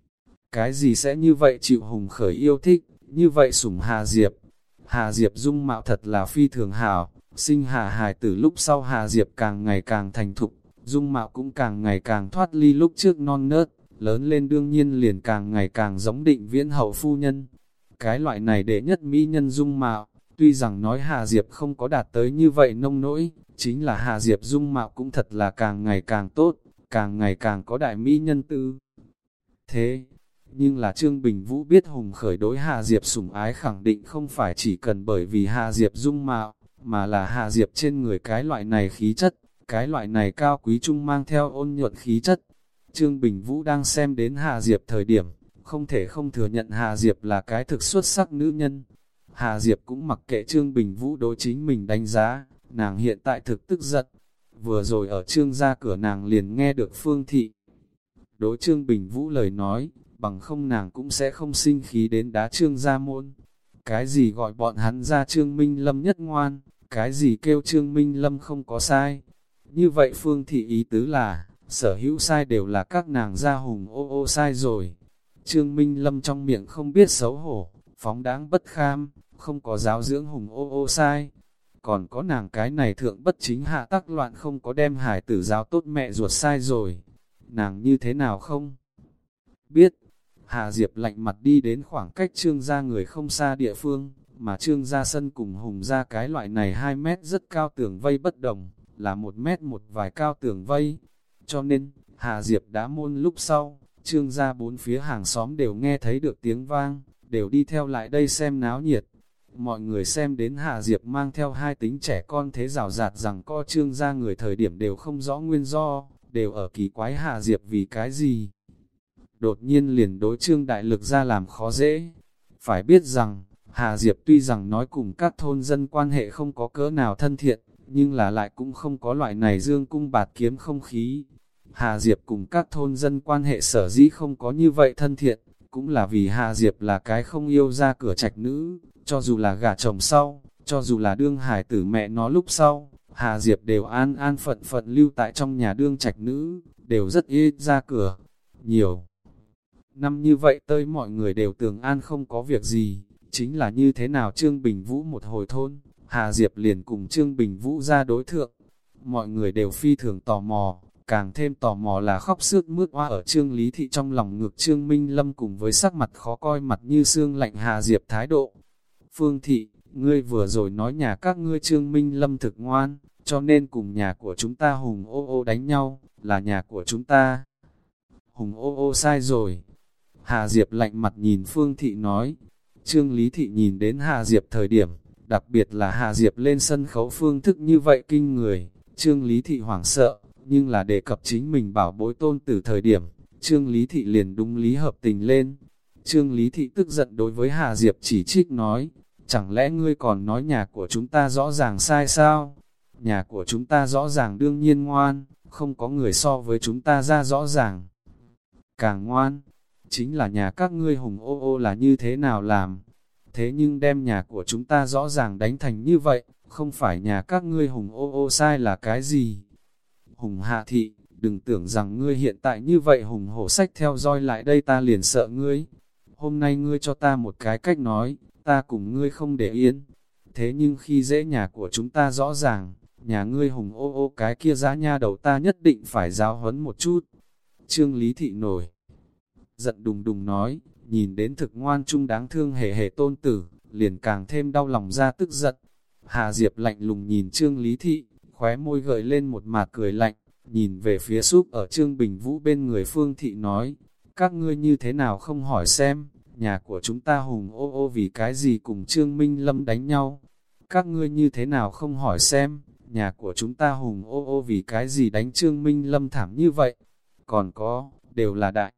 cái gì sẽ như vậy chịu Hùng Khởi yêu thích, như vậy sủng Hà Diệp. Hà Diệp dung mạo thật là phi thường hảo, sinh Hà hài tử lúc sau Hà Diệp càng ngày càng thành thục, dung mạo cũng càng ngày càng thoát ly lúc trước non nớt, lớn lên đương nhiên liền càng ngày càng giống Định Viễn hậu phu nhân. Cái loại này đệ nhất mỹ nhân dung mạo, tuy rằng nói Hà Diệp không có đạt tới như vậy nông nỗi, chính là Hà Diệp dung mạo cũng thật là càng ngày càng tốt, càng ngày càng có đại mỹ nhân tư. Thế, nhưng là Trương Bình Vũ biết Hùng Khởi đối Hà Diệp sủng ái khẳng định không phải chỉ cần bởi vì Hà Diệp dung mạo, mà là Hà Diệp trên người cái loại này khí chất, cái loại này cao quý trung mang theo ôn nhuận khí chất. Trương Bình Vũ đang xem đến Hà Diệp thời điểm, không thể không thừa nhận Hà Diệp là cái thực xuất sắc nữ nhân. Hà Diệp cũng mặc kệ Trương Bình Vũ đối chính mình đánh giá, nàng hiện tại thực tức giận. Vừa rồi ở Trương gia cửa nàng liền nghe được Phương Thị đối Trương Bình Vũ lời nói, bằng không nàng cũng sẽ không sinh khí đến đá Trương gia môn. Cái gì gọi bọn hắn ra Trương Minh Lâm nhất ngoan, cái gì kêu Trương Minh Lâm không có sai. Như vậy Phương Thị ý tứ là, sở hữu sai đều là các nàng gia Hùng ô ô sai rồi. Trương Minh Lâm trong miệng không biết xấu hổ, phóng đáng bất kham, không có giáo dưỡng Hùng ô ô sai. Còn có nàng cái này thượng bất chính hạ tắc loạn không có đem hải tử giáo tốt mẹ ruột sai rồi. Nàng như thế nào không biết. Hà Diệp lạnh mặt đi đến khoảng cách Trương gia người không xa địa phương, mà Trương gia sân cùng Hùng gia cái loại này hai mét rất cao tường vây bất đồng, là một mét một vài cao tường vây. Cho nên, Hà Diệp đá môn lúc sau, Trương gia bốn phía hàng xóm đều nghe thấy được tiếng vang, đều đi theo lại đây xem náo nhiệt. Mọi người xem đến Hà Diệp mang theo hai tính trẻ con thế rào rạt rằng co Trương gia người thời điểm đều không rõ nguyên do, đều ở kỳ quái Hà Diệp vì cái gì. Đột nhiên liền đối Trương Đại Lực ra làm khó dễ. Phải biết rằng, Hà Diệp tuy rằng nói cùng các thôn dân quan hệ không có cỡ nào thân thiện, nhưng là lại cũng không có loại này dương cung bạt kiếm không khí. Hà Diệp cùng các thôn dân quan hệ sở dĩ không có như vậy thân thiện, cũng là vì Hà Diệp là cái không yêu ra cửa trạch nữ, cho dù là gả chồng sau, cho dù là đương hải tử mẹ nó lúc sau, Hà Diệp đều an an phận phận lưu tại trong nhà đương trạch nữ, đều rất ít ra cửa. Nhiều năm như vậy tới mọi người đều tưởng an không có việc gì, chính là như thế nào Trương Bình Vũ một hồi thôn, Hà Diệp liền cùng Trương Bình Vũ ra đối thượng. Mọi người đều phi thường tò mò, càng thêm tò mò là khóc sướt mướt oa ở Trương Lý Thị trong lòng ngực Trương Minh Lâm cùng với sắc mặt khó coi mặt như xương lạnh Hà Diệp thái độ. Phương Thị, ngươi vừa rồi nói nhà các ngươi Trương Minh Lâm thực ngoan, cho nên cùng nhà của chúng ta Hùng ô ô đánh nhau, là nhà của chúng ta. Hùng ô ô sai rồi. Hà Diệp lạnh mặt nhìn Phương Thị nói. Trương Lý Thị nhìn đến Hà Diệp thời điểm, đặc biệt là Hà Diệp lên sân khấu phương thức như vậy kinh người, Trương Lý Thị hoảng sợ, nhưng là đề cập chính mình bảo bối tôn tử thời điểm, Trương Lý Thị liền đúng lý hợp tình lên. Trương Lý Thị tức giận đối với Hà Diệp chỉ trích nói, chẳng lẽ ngươi còn nói nhà của chúng ta rõ ràng sai sao? Nhà của chúng ta rõ ràng đương nhiên ngoan, không có người so với chúng ta ra rõ ràng. Càng ngoan, chính là nhà các ngươi Hùng ô ô là như thế nào làm? Thế nhưng đem nhà của chúng ta rõ ràng đánh thành như vậy, không phải nhà các ngươi Hùng ô ô sai là cái gì? Hùng Hạ Thị, đừng tưởng rằng ngươi hiện tại như vậy Hùng hổ sách theo dõi lại đây ta liền sợ ngươi. Hôm nay ngươi cho ta một cái cách nói, ta cùng ngươi không để yên. Thế nhưng khi dễ nhà của chúng ta rõ ràng, nhà ngươi Hùng ô ô cái kia dã nha đầu ta nhất định phải giáo huấn một chút. Trương Lý Thị nổi giận đùng đùng nói, nhìn đến thực ngoan trung đáng thương hề hề tôn tử, liền càng thêm đau lòng ra tức giận. Hà Diệp lạnh lùng nhìn Trương Lý Thị, khóe môi gợi lên một mạt cười lạnh, nhìn về phía súp ở Trương Bình Vũ bên người Phương Thị nói, các ngươi như thế nào không hỏi xem, nhà của chúng ta Hùng ô ô vì cái gì cùng Trương Minh Lâm đánh nhau. Các ngươi như thế nào không hỏi xem, nhà của chúng ta Hùng ô ô vì cái gì đánh Trương Minh Lâm thảm như vậy. Còn có, đều là đại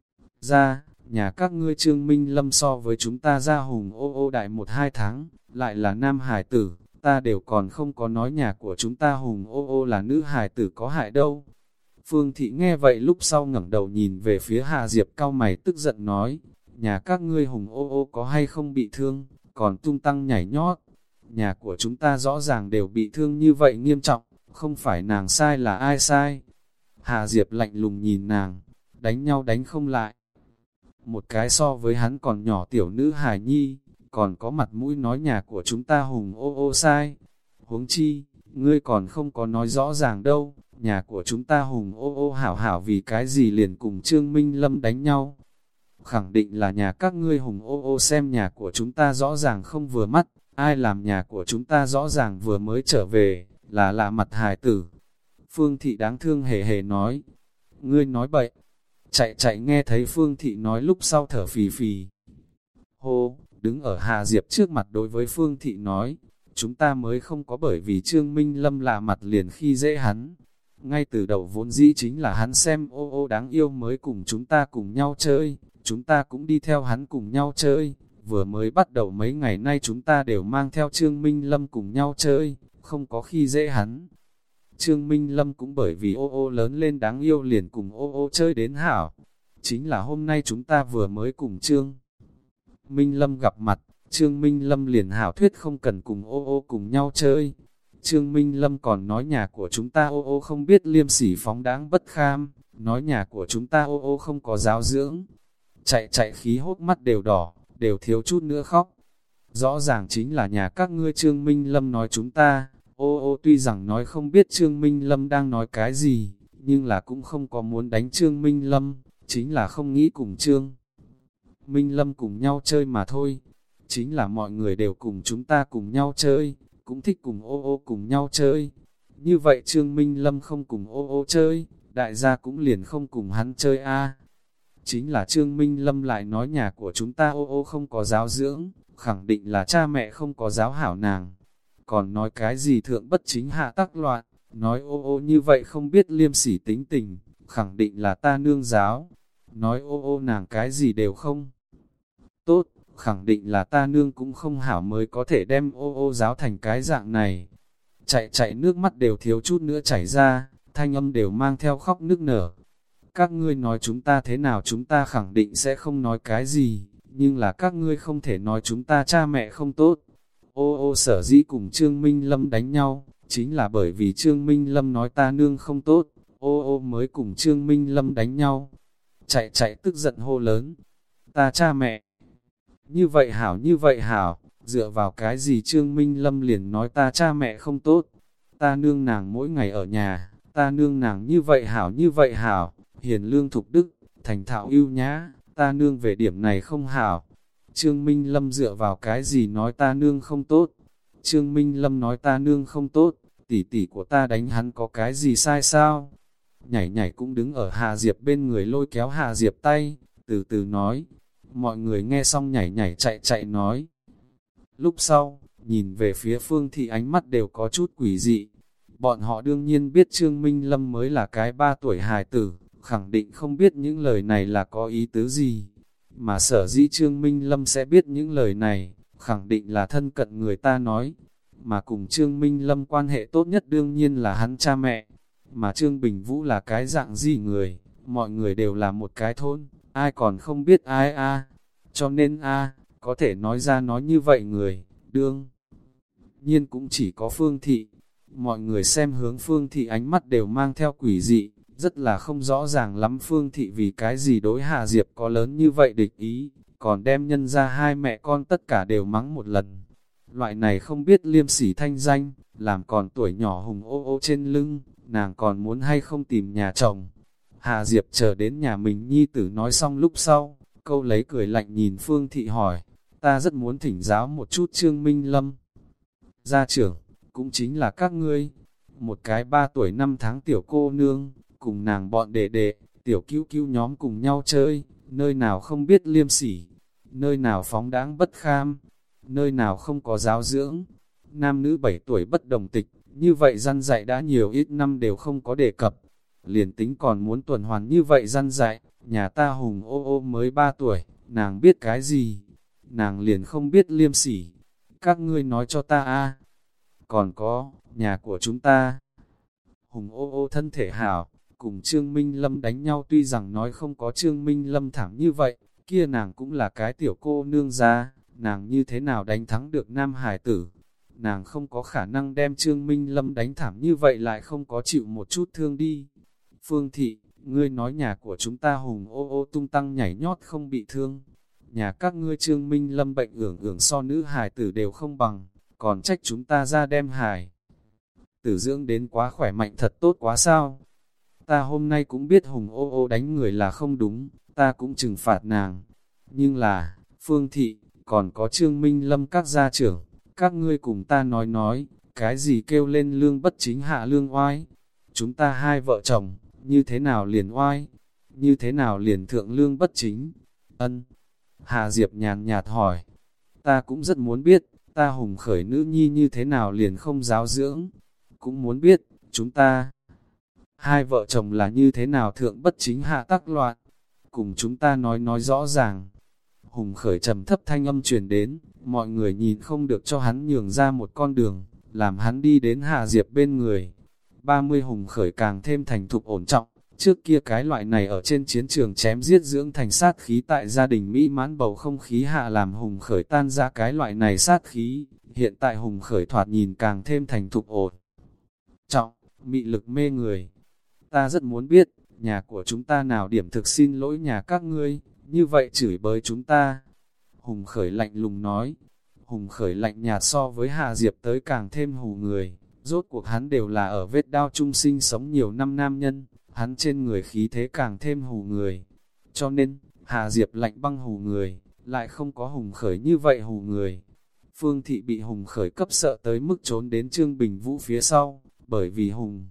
gia, nhà các ngươi Trương Minh Lâm so với chúng ta ra Hùng ô ô đại một hai tháng, lại là nam hải tử, ta đều còn không có nói nhà của chúng ta Hùng ô ô là nữ hải tử có hại đâu. Phương Thị nghe vậy lúc sau ngẩng đầu nhìn về phía Hà Diệp cau mày tức giận nói, nhà các ngươi Hùng ô ô có hay không bị thương, còn tung tăng nhảy nhót. Nhà của chúng ta rõ ràng đều bị thương như vậy nghiêm trọng, không phải nàng sai là ai sai. Hà Diệp lạnh lùng nhìn nàng, đánh nhau đánh không lại. Một cái so với hắn còn nhỏ tiểu nữ hài nhi, còn có mặt mũi nói nhà của chúng ta Hùng ô ô sai. Huống chi, ngươi còn không có nói rõ ràng đâu, nhà của chúng ta Hùng ô ô hảo hảo vì cái gì liền cùng Trương Minh Lâm đánh nhau. Khẳng định là nhà các ngươi Hùng ô ô xem nhà của chúng ta rõ ràng không vừa mắt, ai làm nhà của chúng ta rõ ràng vừa mới trở về, là lạ mặt hài tử. Phương Thị đáng thương hề hề nói, ngươi nói bậy. Chạy chạy nghe thấy Phương Thị nói lúc sau thở phì phì. Hô, đứng ở Hà Diệp trước mặt đối với Phương Thị nói, chúng ta mới không có bởi vì Trương Minh Lâm lạ mặt liền khi dễ hắn. Ngay từ đầu vốn dĩ chính là hắn xem ô ô đáng yêu mới cùng chúng ta cùng nhau chơi, chúng ta cũng đi theo hắn cùng nhau chơi. Vừa mới bắt đầu mấy ngày nay chúng ta đều mang theo Trương Minh Lâm cùng nhau chơi, không có khi dễ hắn. Trương Minh Lâm cũng bởi vì ô ô lớn lên đáng yêu liền cùng ô ô chơi đến hảo. Chính là hôm nay chúng ta vừa mới cùng Trương Minh Lâm gặp mặt, Trương Minh Lâm liền hảo thuyết không cần cùng ô ô cùng nhau chơi. Trương Minh Lâm còn nói nhà của chúng ta ô ô không biết liêm sỉ phóng đáng bất kham, nói nhà của chúng ta ô ô không có giáo dưỡng. Chạy chạy khí hốt mắt đều đỏ, đều thiếu chút nữa khóc. Rõ ràng chính là nhà các ngươi Trương Minh Lâm nói chúng ta. Ô ô tuy rằng nói không biết Trương Minh Lâm đang nói cái gì, nhưng là cũng không có muốn đánh Trương Minh Lâm, chính là không nghĩ cùng Trương Minh Lâm cùng nhau chơi mà thôi. Chính là mọi người đều cùng chúng ta cùng nhau chơi, cũng thích cùng ô ô cùng nhau chơi. Như vậy Trương Minh Lâm không cùng ô ô chơi, đại gia cũng liền không cùng hắn chơi a. Chính là Trương Minh Lâm lại nói nhà của chúng ta ô ô không có giáo dưỡng, khẳng định là cha mẹ không có giáo hảo nàng. Còn nói cái gì thượng bất chính hạ tắc loạn, nói ô ô như vậy không biết liêm sỉ tính tình, khẳng định là ta nương giáo. Nói ô ô nàng cái gì đều không tốt, khẳng định là ta nương cũng không hảo mới có thể đem ô ô giáo thành cái dạng này. Chạy chạy nước mắt đều thiếu chút nữa chảy ra, thanh âm đều mang theo khóc nức nở. Các ngươi nói chúng ta thế nào chúng ta khẳng định sẽ không nói cái gì, nhưng là các ngươi không thể nói chúng ta cha mẹ không tốt. Ô ô sở dĩ cùng Trương Minh Lâm đánh nhau, chính là bởi vì Trương Minh Lâm nói ta nương không tốt, ô ô mới cùng Trương Minh Lâm đánh nhau. Chạy chạy tức giận hô lớn, ta cha mẹ, như vậy hảo như vậy hảo, dựa vào cái gì Trương Minh Lâm liền nói ta cha mẹ không tốt, ta nương nàng mỗi ngày ở nhà, ta nương nàng như vậy hảo như vậy hảo, hiền lương thục đức, thành thạo ưu nhã, ta nương về điểm này không hảo. Trương Minh Lâm dựa vào cái gì nói ta nương không tốt? Trương Minh Lâm nói ta nương không tốt, tỷ tỷ của ta đánh hắn có cái gì sai sao? Nhảy nhảy cũng đứng ở Hà Diệp bên người lôi kéo Hà Diệp tay, từ từ nói. Mọi người nghe xong nhảy nhảy chạy chạy nói. Lúc sau, nhìn về phía Phương Thị ánh mắt đều có chút quỷ dị. Bọn họ đương nhiên biết Trương Minh Lâm mới là cái ba tuổi hài tử, khẳng định không biết những lời này là có ý tứ gì. Mà sở dĩ Trương Minh Lâm sẽ biết những lời này, khẳng định là thân cận người ta nói. Mà cùng Trương Minh Lâm quan hệ tốt nhất đương nhiên là hắn cha mẹ. Mà Trương Bình Vũ là cái dạng gì người, mọi người đều là một cái thôn, ai còn không biết ai a. Cho nên a, có thể nói ra nói như vậy người, đương nhiên cũng chỉ có Phương Thị. Mọi người xem hướng Phương Thị ánh mắt đều mang theo quỷ dị, rất là không rõ ràng lắm Phương Thị vì cái gì đối Hà Diệp có lớn như vậy địch ý, còn đem nhân ra hai mẹ con tất cả đều mắng một lần. Loại này không biết liêm sỉ thanh danh, làm còn tuổi nhỏ hùng ô ô trên lưng, nàng còn muốn hay không tìm nhà chồng. Hà Diệp chờ đến nhà mình nhi tử nói xong lúc sau, câu lấy cười lạnh nhìn Phương Thị hỏi, ta rất muốn thỉnh giáo một chút Trương Minh Lâm. Gia trưởng, cũng chính là các ngươi, một cái ba tuổi năm tháng tiểu cô nương, cùng nàng bọn đệ đệ, tiểu cứu cứu nhóm cùng nhau chơi, nơi nào không biết liêm sỉ, nơi nào phóng đáng bất kham, nơi nào không có giáo dưỡng. Nam nữ bảy tuổi bất đồng tịch, như vậy răn dạy đã nhiều ít năm đều không có đề cập. Liền tính còn muốn tuần hoàn như vậy răn dạy, nhà ta hùng ô ô mới ba tuổi, nàng biết cái gì? Nàng liền không biết liêm sỉ. Các ngươi nói cho ta a. Còn có, nhà của chúng ta. Hùng ô ô thân thể hảo, cùng Trương Minh Lâm đánh nhau tuy rằng nói không có Trương Minh Lâm thẳng như vậy, kia nàng cũng là cái tiểu cô nương ra, nàng như thế nào đánh thắng được Nam Hải tử. Nàng không có khả năng đem Trương Minh Lâm đánh thảm như vậy lại không có chịu một chút thương đi. Phương Thị, ngươi nói nhà của chúng ta hùng ô ô tung tăng nhảy nhót không bị thương. Nhà các ngươi Trương Minh Lâm bệnh ưởng ưởng so nữ hài tử đều không bằng, còn trách chúng ta ra đem hài tử dưỡng đến quá khỏe mạnh thật tốt quá sao. Ta hôm nay cũng biết hùng ô ô đánh người là không đúng, ta cũng trừng phạt nàng. Nhưng là, Phương Thị, còn có Trương Minh Lâm các gia trưởng, các ngươi cùng ta nói nói, cái gì kêu lên lương bất chính hạ lương oai. Chúng ta hai vợ chồng, như thế nào liền oai, như thế nào liền thượng lương bất chính. Ân. Hà Diệp nhàn nhạt hỏi, ta cũng rất muốn biết, ta hùng khởi nữ nhi như thế nào liền không giáo dưỡng. Cũng muốn biết, chúng ta hai vợ chồng là như thế nào thượng bất chính hạ tắc loạn. Cùng chúng ta nói nói rõ ràng. Hùng khởi trầm thấp thanh âm truyền đến, mọi người nhìn không được cho hắn nhường ra một con đường, làm hắn đi đến Hà Diệp bên người. ba mươi hùng khởi càng thêm thành thục ổn trọng, trước kia cái loại này ở trên chiến trường chém giết dưỡng thành sát khí tại gia đình mỹ mãn bầu không khí hạ làm hùng khởi tan ra cái loại này sát khí, hiện tại hùng khởi thoạt nhìn càng thêm thành thục ổn trọng, mị lực mê người. Ta rất muốn biết, nhà của chúng ta nào điểm thực xin lỗi nhà các ngươi, như vậy chửi bới chúng ta. Hùng khởi lạnh lùng nói, hùng khởi lạnh nhạt so với Hà Diệp tới càng thêm hù người, rốt cuộc hắn đều là ở vết đao chung sinh sống nhiều năm nam nhân, hắn trên người khí thế càng thêm hù người. Cho nên, Hà Diệp lạnh băng hù người, lại không có hùng khởi như vậy hù người. Phương Thị bị hùng khởi cấp sợ tới mức trốn đến Trương Bình Vũ phía sau, bởi vì hùng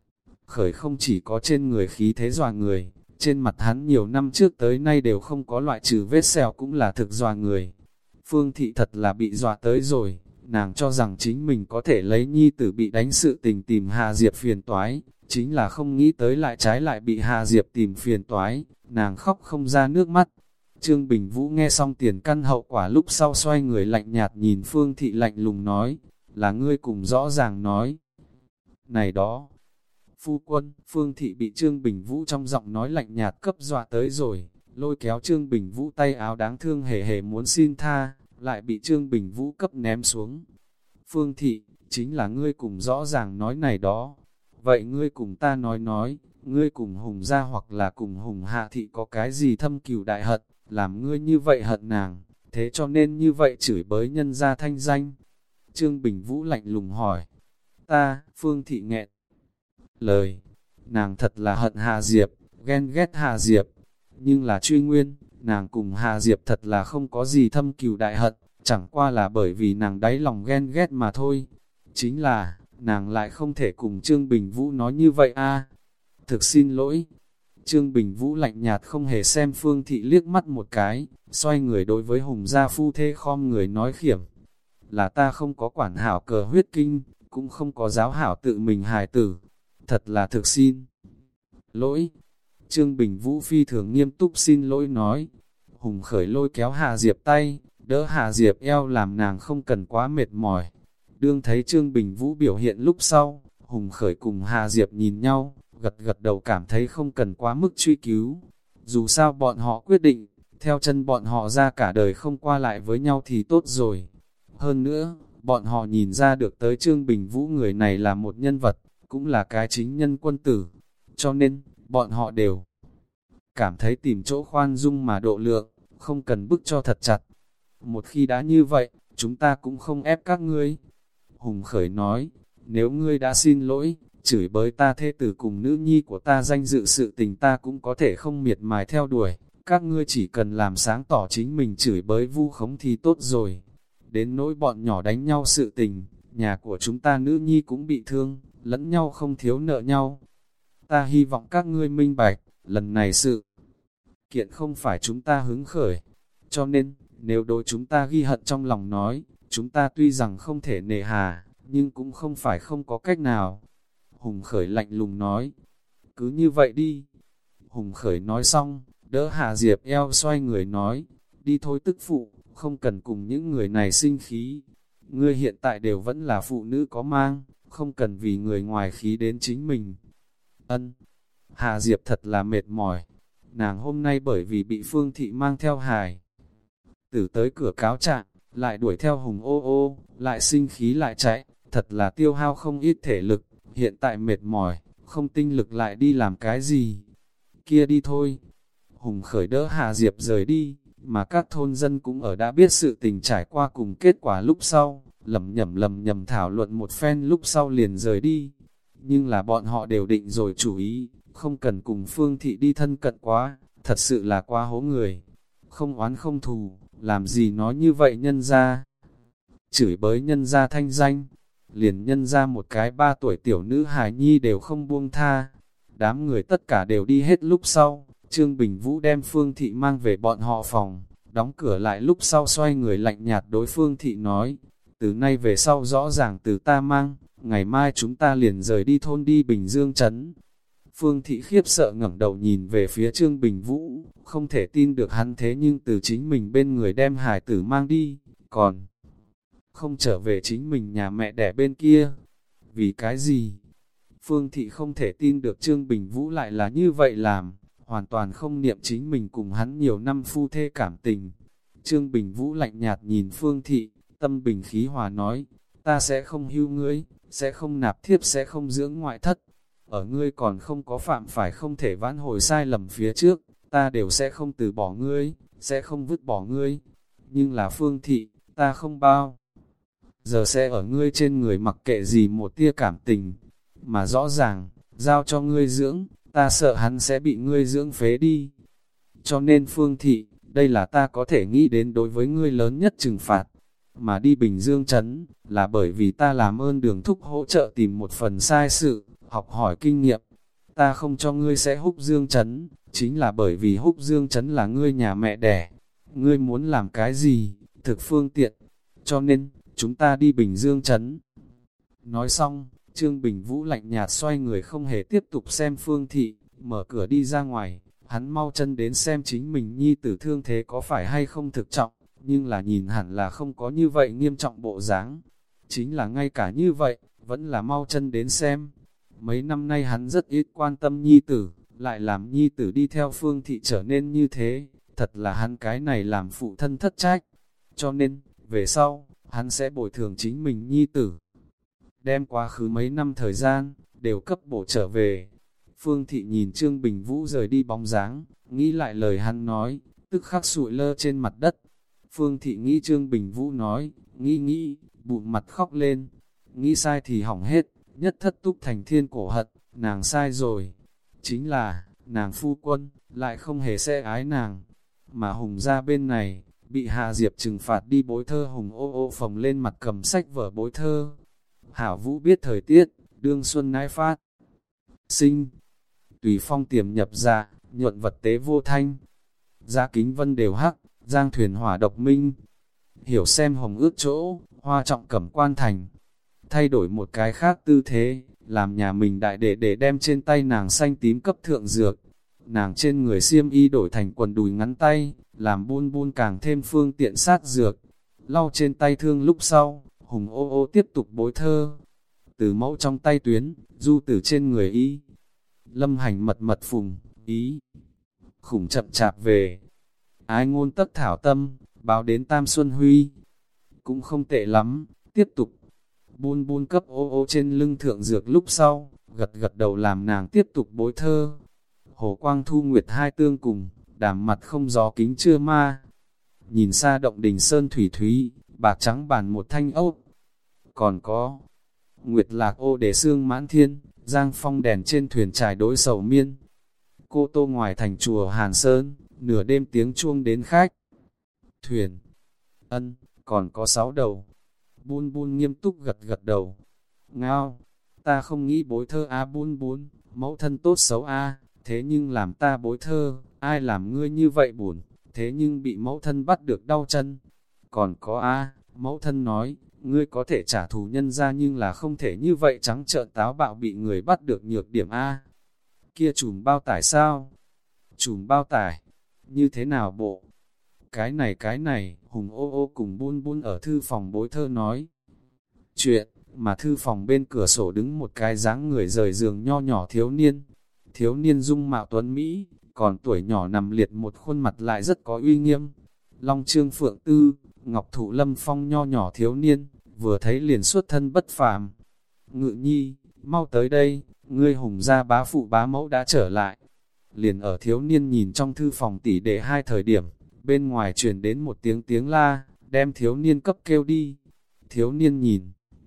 khởi không chỉ có trên người khí thế dọa người, trên mặt hắn nhiều năm trước tới nay đều không có loại trừ vết sẹo cũng là thực dọa người. Phương Thị thật là bị dọa tới rồi, nàng cho rằng chính mình có thể lấy nhi tử bị đánh sự tình tìm Hà Diệp phiền toái, chính là không nghĩ tới lại trái lại bị Hà Diệp tìm phiền toái, nàng khóc không ra nước mắt. Trương Bình Vũ nghe xong tiền căn hậu quả lúc sau xoay người lạnh nhạt nhìn Phương Thị lạnh lùng nói, là ngươi cùng rõ ràng nói. Này đó, phu quân, Phương Thị bị Trương Bình Vũ trong giọng nói lạnh nhạt cấp dọa tới rồi, lôi kéo Trương Bình Vũ tay áo đáng thương hề hề muốn xin tha, lại bị Trương Bình Vũ cấp ném xuống. Phương Thị, chính là ngươi cùng rõ ràng nói này đó. Vậy ngươi cùng ta nói nói, ngươi cùng Hùng gia hoặc là cùng Hùng Hạ Thị có cái gì thâm cừu đại hận, làm ngươi như vậy hận nàng, thế cho nên như vậy chửi bới nhân gia thanh danh. Trương Bình Vũ lạnh lùng hỏi, ta, Phương Thị nghẹn lời, nàng thật là hận Hà Diệp, ghen ghét Hà Diệp, nhưng là truy nguyên, nàng cùng Hà Diệp thật là không có gì thâm cừu đại hận, chẳng qua là bởi vì nàng đáy lòng ghen ghét mà thôi. Chính là, nàng lại không thể cùng Trương Bình Vũ nói như vậy a. Thực xin lỗi. Trương Bình Vũ lạnh nhạt không hề xem Phương Thị liếc mắt một cái, xoay người đối với Hùng gia phu thê khom người nói khiểm. Là ta không có quản hảo cờ huyết kinh, cũng không có giáo hảo tự mình hài tử. Thật là thực xin lỗi. Trương Bình Vũ phi thường nghiêm túc xin lỗi nói. Hùng Khởi lôi kéo Hà Diệp tay, đỡ Hà Diệp eo làm nàng không cần quá mệt mỏi. Đương thấy Trương Bình Vũ biểu hiện lúc sau, Hùng Khởi cùng Hà Diệp nhìn nhau, gật gật đầu cảm thấy không cần quá mức truy cứu. Dù sao bọn họ quyết định, theo chân bọn họ ra cả đời không qua lại với nhau thì tốt rồi. Hơn nữa, bọn họ nhìn ra được tới Trương Bình Vũ người này là một nhân vật, cũng là cái chính nhân quân tử. Cho nên, bọn họ đều cảm thấy tìm chỗ khoan dung mà độ lượng, không cần bức cho thật chặt. Một khi đã như vậy, chúng ta cũng không ép các ngươi. Hùng Khởi nói, nếu ngươi đã xin lỗi, chửi bới ta thê tử cùng nữ nhi của ta danh dự sự tình ta cũng có thể không miệt mài theo đuổi. Các ngươi chỉ cần làm sáng tỏ chính mình chửi bới vu khống thì tốt rồi. Đến nỗi bọn nhỏ đánh nhau sự tình, nhà của chúng ta nữ nhi cũng bị thương, lẫn nhau không thiếu nợ nhau. Ta hy vọng các ngươi minh bạch, lần này sự kiện không phải chúng ta hứng khởi. Cho nên, nếu đối chúng ta ghi hận trong lòng nói, chúng ta tuy rằng không thể nề hà, nhưng cũng không phải không có cách nào. Hùng Khởi lạnh lùng nói, cứ như vậy đi. Hùng Khởi nói xong, đỡ Hà Diệp eo xoay người nói, đi thôi tức phụ, không cần cùng những người này sinh khí. Ngươi hiện tại đều vẫn là phụ nữ có mang, không cần vì người ngoài khí đến chính mình. Ân, Hà Diệp thật là mệt mỏi. Nàng hôm nay bởi vì bị Phương Thị mang theo hài tử tới cửa cáo trạng, lại đuổi theo Hùng ô ô, lại sinh khí lại chạy, thật là tiêu hao không ít thể lực, hiện tại mệt mỏi, không tinh lực lại đi làm cái gì. Kia đi thôi. Hùng Khởi đỡ Hà Diệp rời đi, mà các thôn dân cũng ở đã biết sự tình trải qua cùng kết quả lúc sau, lầm nhầm lầm nhầm thảo luận một phen lúc sau liền rời đi. Nhưng là bọn họ đều định rồi chủ ý, không cần cùng Phương Thị đi thân cận quá, thật sự là quá hố người. Không oán không thù, làm gì nói như vậy nhân ra. Chửi bới nhân ra thanh danh, liền nhân ra một cái ba tuổi tiểu nữ hài nhi đều không buông tha. Đám người tất cả đều đi hết lúc sau, Trương Bình Vũ đem Phương Thị mang về bọn họ phòng, đóng cửa lại lúc sau xoay người lạnh nhạt đối Phương Thị nói, từ nay về sau rõ ràng từ ta mang, ngày mai chúng ta liền rời đi thôn đi Bình Dương trấn. Phương Thị khiếp sợ ngẩng đầu nhìn về phía Trương Bình Vũ, không thể tin được hắn thế nhưng từ chính mình bên người đem hài tử mang đi, còn không trở về chính mình nhà mẹ đẻ bên kia. Vì cái gì? Phương Thị không thể tin được Trương Bình Vũ lại là như vậy làm, hoàn toàn không niệm chính mình cùng hắn nhiều năm phu thê cảm tình. Trương Bình Vũ lạnh nhạt nhìn Phương Thị, tâm bình khí hòa nói, ta sẽ không hưu ngươi, sẽ không nạp thiếp, sẽ không dưỡng ngoại thất. Ở ngươi còn không có phạm phải không thể vãn hồi sai lầm phía trước, ta đều sẽ không từ bỏ ngươi, sẽ không vứt bỏ ngươi. Nhưng là Phương Thị, ta không bao giờ sẽ ở ngươi trên người mặc kệ gì một tia cảm tình, mà rõ ràng, giao cho ngươi dưỡng, ta sợ hắn sẽ bị ngươi dưỡng phế đi. Cho nên Phương Thị, đây là ta có thể nghĩ đến đối với ngươi lớn nhất trừng phạt. Mà đi Bình Dương trấn, là bởi vì ta làm ơn Đường thúc hỗ trợ tìm một phần sai sự, học hỏi kinh nghiệm. Ta không cho ngươi sẽ Húc Dương trấn, chính là bởi vì Húc Dương trấn là ngươi nhà mẹ đẻ. Ngươi muốn làm cái gì, thực phương tiện. Cho nên, chúng ta đi Bình Dương trấn. Nói xong, Trương Bình Vũ lạnh nhạt xoay người không hề tiếp tục xem Phương Thị, mở cửa đi ra ngoài. Hắn mau chân đến xem chính mình nhi tử thương thế có phải hay không thực trọng, nhưng là nhìn hẳn là không có như vậy nghiêm trọng bộ dáng. Chính là ngay cả như vậy, vẫn là mau chân đến xem. Mấy năm nay hắn rất ít quan tâm nhi tử, lại làm nhi tử đi theo Phương Thị trở nên như thế, thật là hắn cái này làm phụ thân thất trách. Cho nên, về sau, hắn sẽ bồi thường chính mình nhi tử. Đem quá khứ mấy năm thời gian, đều cấp bổ trở về. Phương Thị nhìn Trương Bình Vũ rời đi bóng dáng, nghĩ lại lời hắn nói, tức khắc sụi lơ trên mặt đất. Phương Thị nghĩ Trương Bình Vũ nói, nghĩ nghĩ, bụng mặt khóc lên. Nghĩ sai thì hỏng hết, nhất thất túc thành thiên cổ hận, nàng sai rồi. Chính là, nàng phu quân, lại không hề sẽ ái nàng. Mà Hùng ra bên này, bị Hạ Diệp trừng phạt đi bối thơ. Hùng ô ô phồng lên mặt cầm sách vở bối thơ. Hảo Vũ biết thời tiết, đương xuân nãi phát. Sinh, tùy phong tiềm nhập dạ, nhuận vật tế vô thanh. Giá kính vân đều hắc, giang thuyền hỏa độc minh. Hiểu xem hồng ước chỗ, hoa trọng cẩm quan thành. thay đổi một cái khác tư thế, làm nhà mình đại đệ để đem trên tay nàng xanh tím cấp thượng dược. Nàng trên người xiêm y đổi thành quần đùi ngắn tay, làm Bun Bun càng thêm phương tiện sát dược. Lau trên tay thương lúc sau, Hùng ô ô tiếp tục bối thơ. Từ mẫu trong tay tuyến, du từ trên người y. Lâm hành mật mật phùng, ý. Khủng chậm chạp về. Ái ngôn tất thảo tâm, báo đến Tam Xuân Huy. Cũng không tệ lắm, tiếp tục. Bun Bun cấp ô ô trên lưng thượng dược lúc sau, gật gật đầu làm nàng tiếp tục bối thơ. Hồ quang thu nguyệt hai tương cùng, đàm mặt không gió kính chưa ma. Nhìn xa động đình sơn thủy thúy, bạc trắng bàn một thanh ốc. Còn có, nguyệt lạc ô để xương mãn thiên, giang phong đèn trên thuyền trải đối sầu miên. Cô tô ngoài thành chùa Hàn Sơn, nửa đêm tiếng chuông đến khách. Thuyền, ân, còn có sáu đầu. Bun Bun nghiêm túc gật gật đầu. Ngao, ta không nghĩ bối thơ a Bun Bun, mẫu thân tốt xấu a, thế nhưng làm ta bối thơ, ai làm ngươi như vậy buồn, thế nhưng bị mẫu thân bắt được đau chân. Còn có a, mẫu thân nói, ngươi có thể trả thù nhân ra nhưng là không thể như vậy trắng trợn táo bạo bị người bắt được nhược điểm a. Kia chùm bao tải sao? Chùm bao tải, như thế nào bộ? Cái này cái này, Hùng ô ô cùng Bun Bun ở thư phòng bối thơ nói chuyện, mà thư phòng bên cửa sổ đứng một cái dáng người rời giường nho nhỏ thiếu niên. Thiếu niên dung mạo tuấn Mỹ, còn tuổi nhỏ nằm liệt một khuôn mặt lại rất có uy nghiêm. Long Trương Phượng Tư, Ngọc Thụ Lâm Phong nho nhỏ thiếu niên, vừa thấy liền xuất thân bất phàm. Ngự nhi, mau tới đây, ngươi Hùng gia bá phụ bá mẫu đã trở lại. Liền ở thiếu niên nhìn trong thư phòng tỷ đệ hai thời điểm, bên ngoài truyền đến một tiếng tiếng la, đem thiếu niên cấp kêu đi. Thiếu niên nhìn,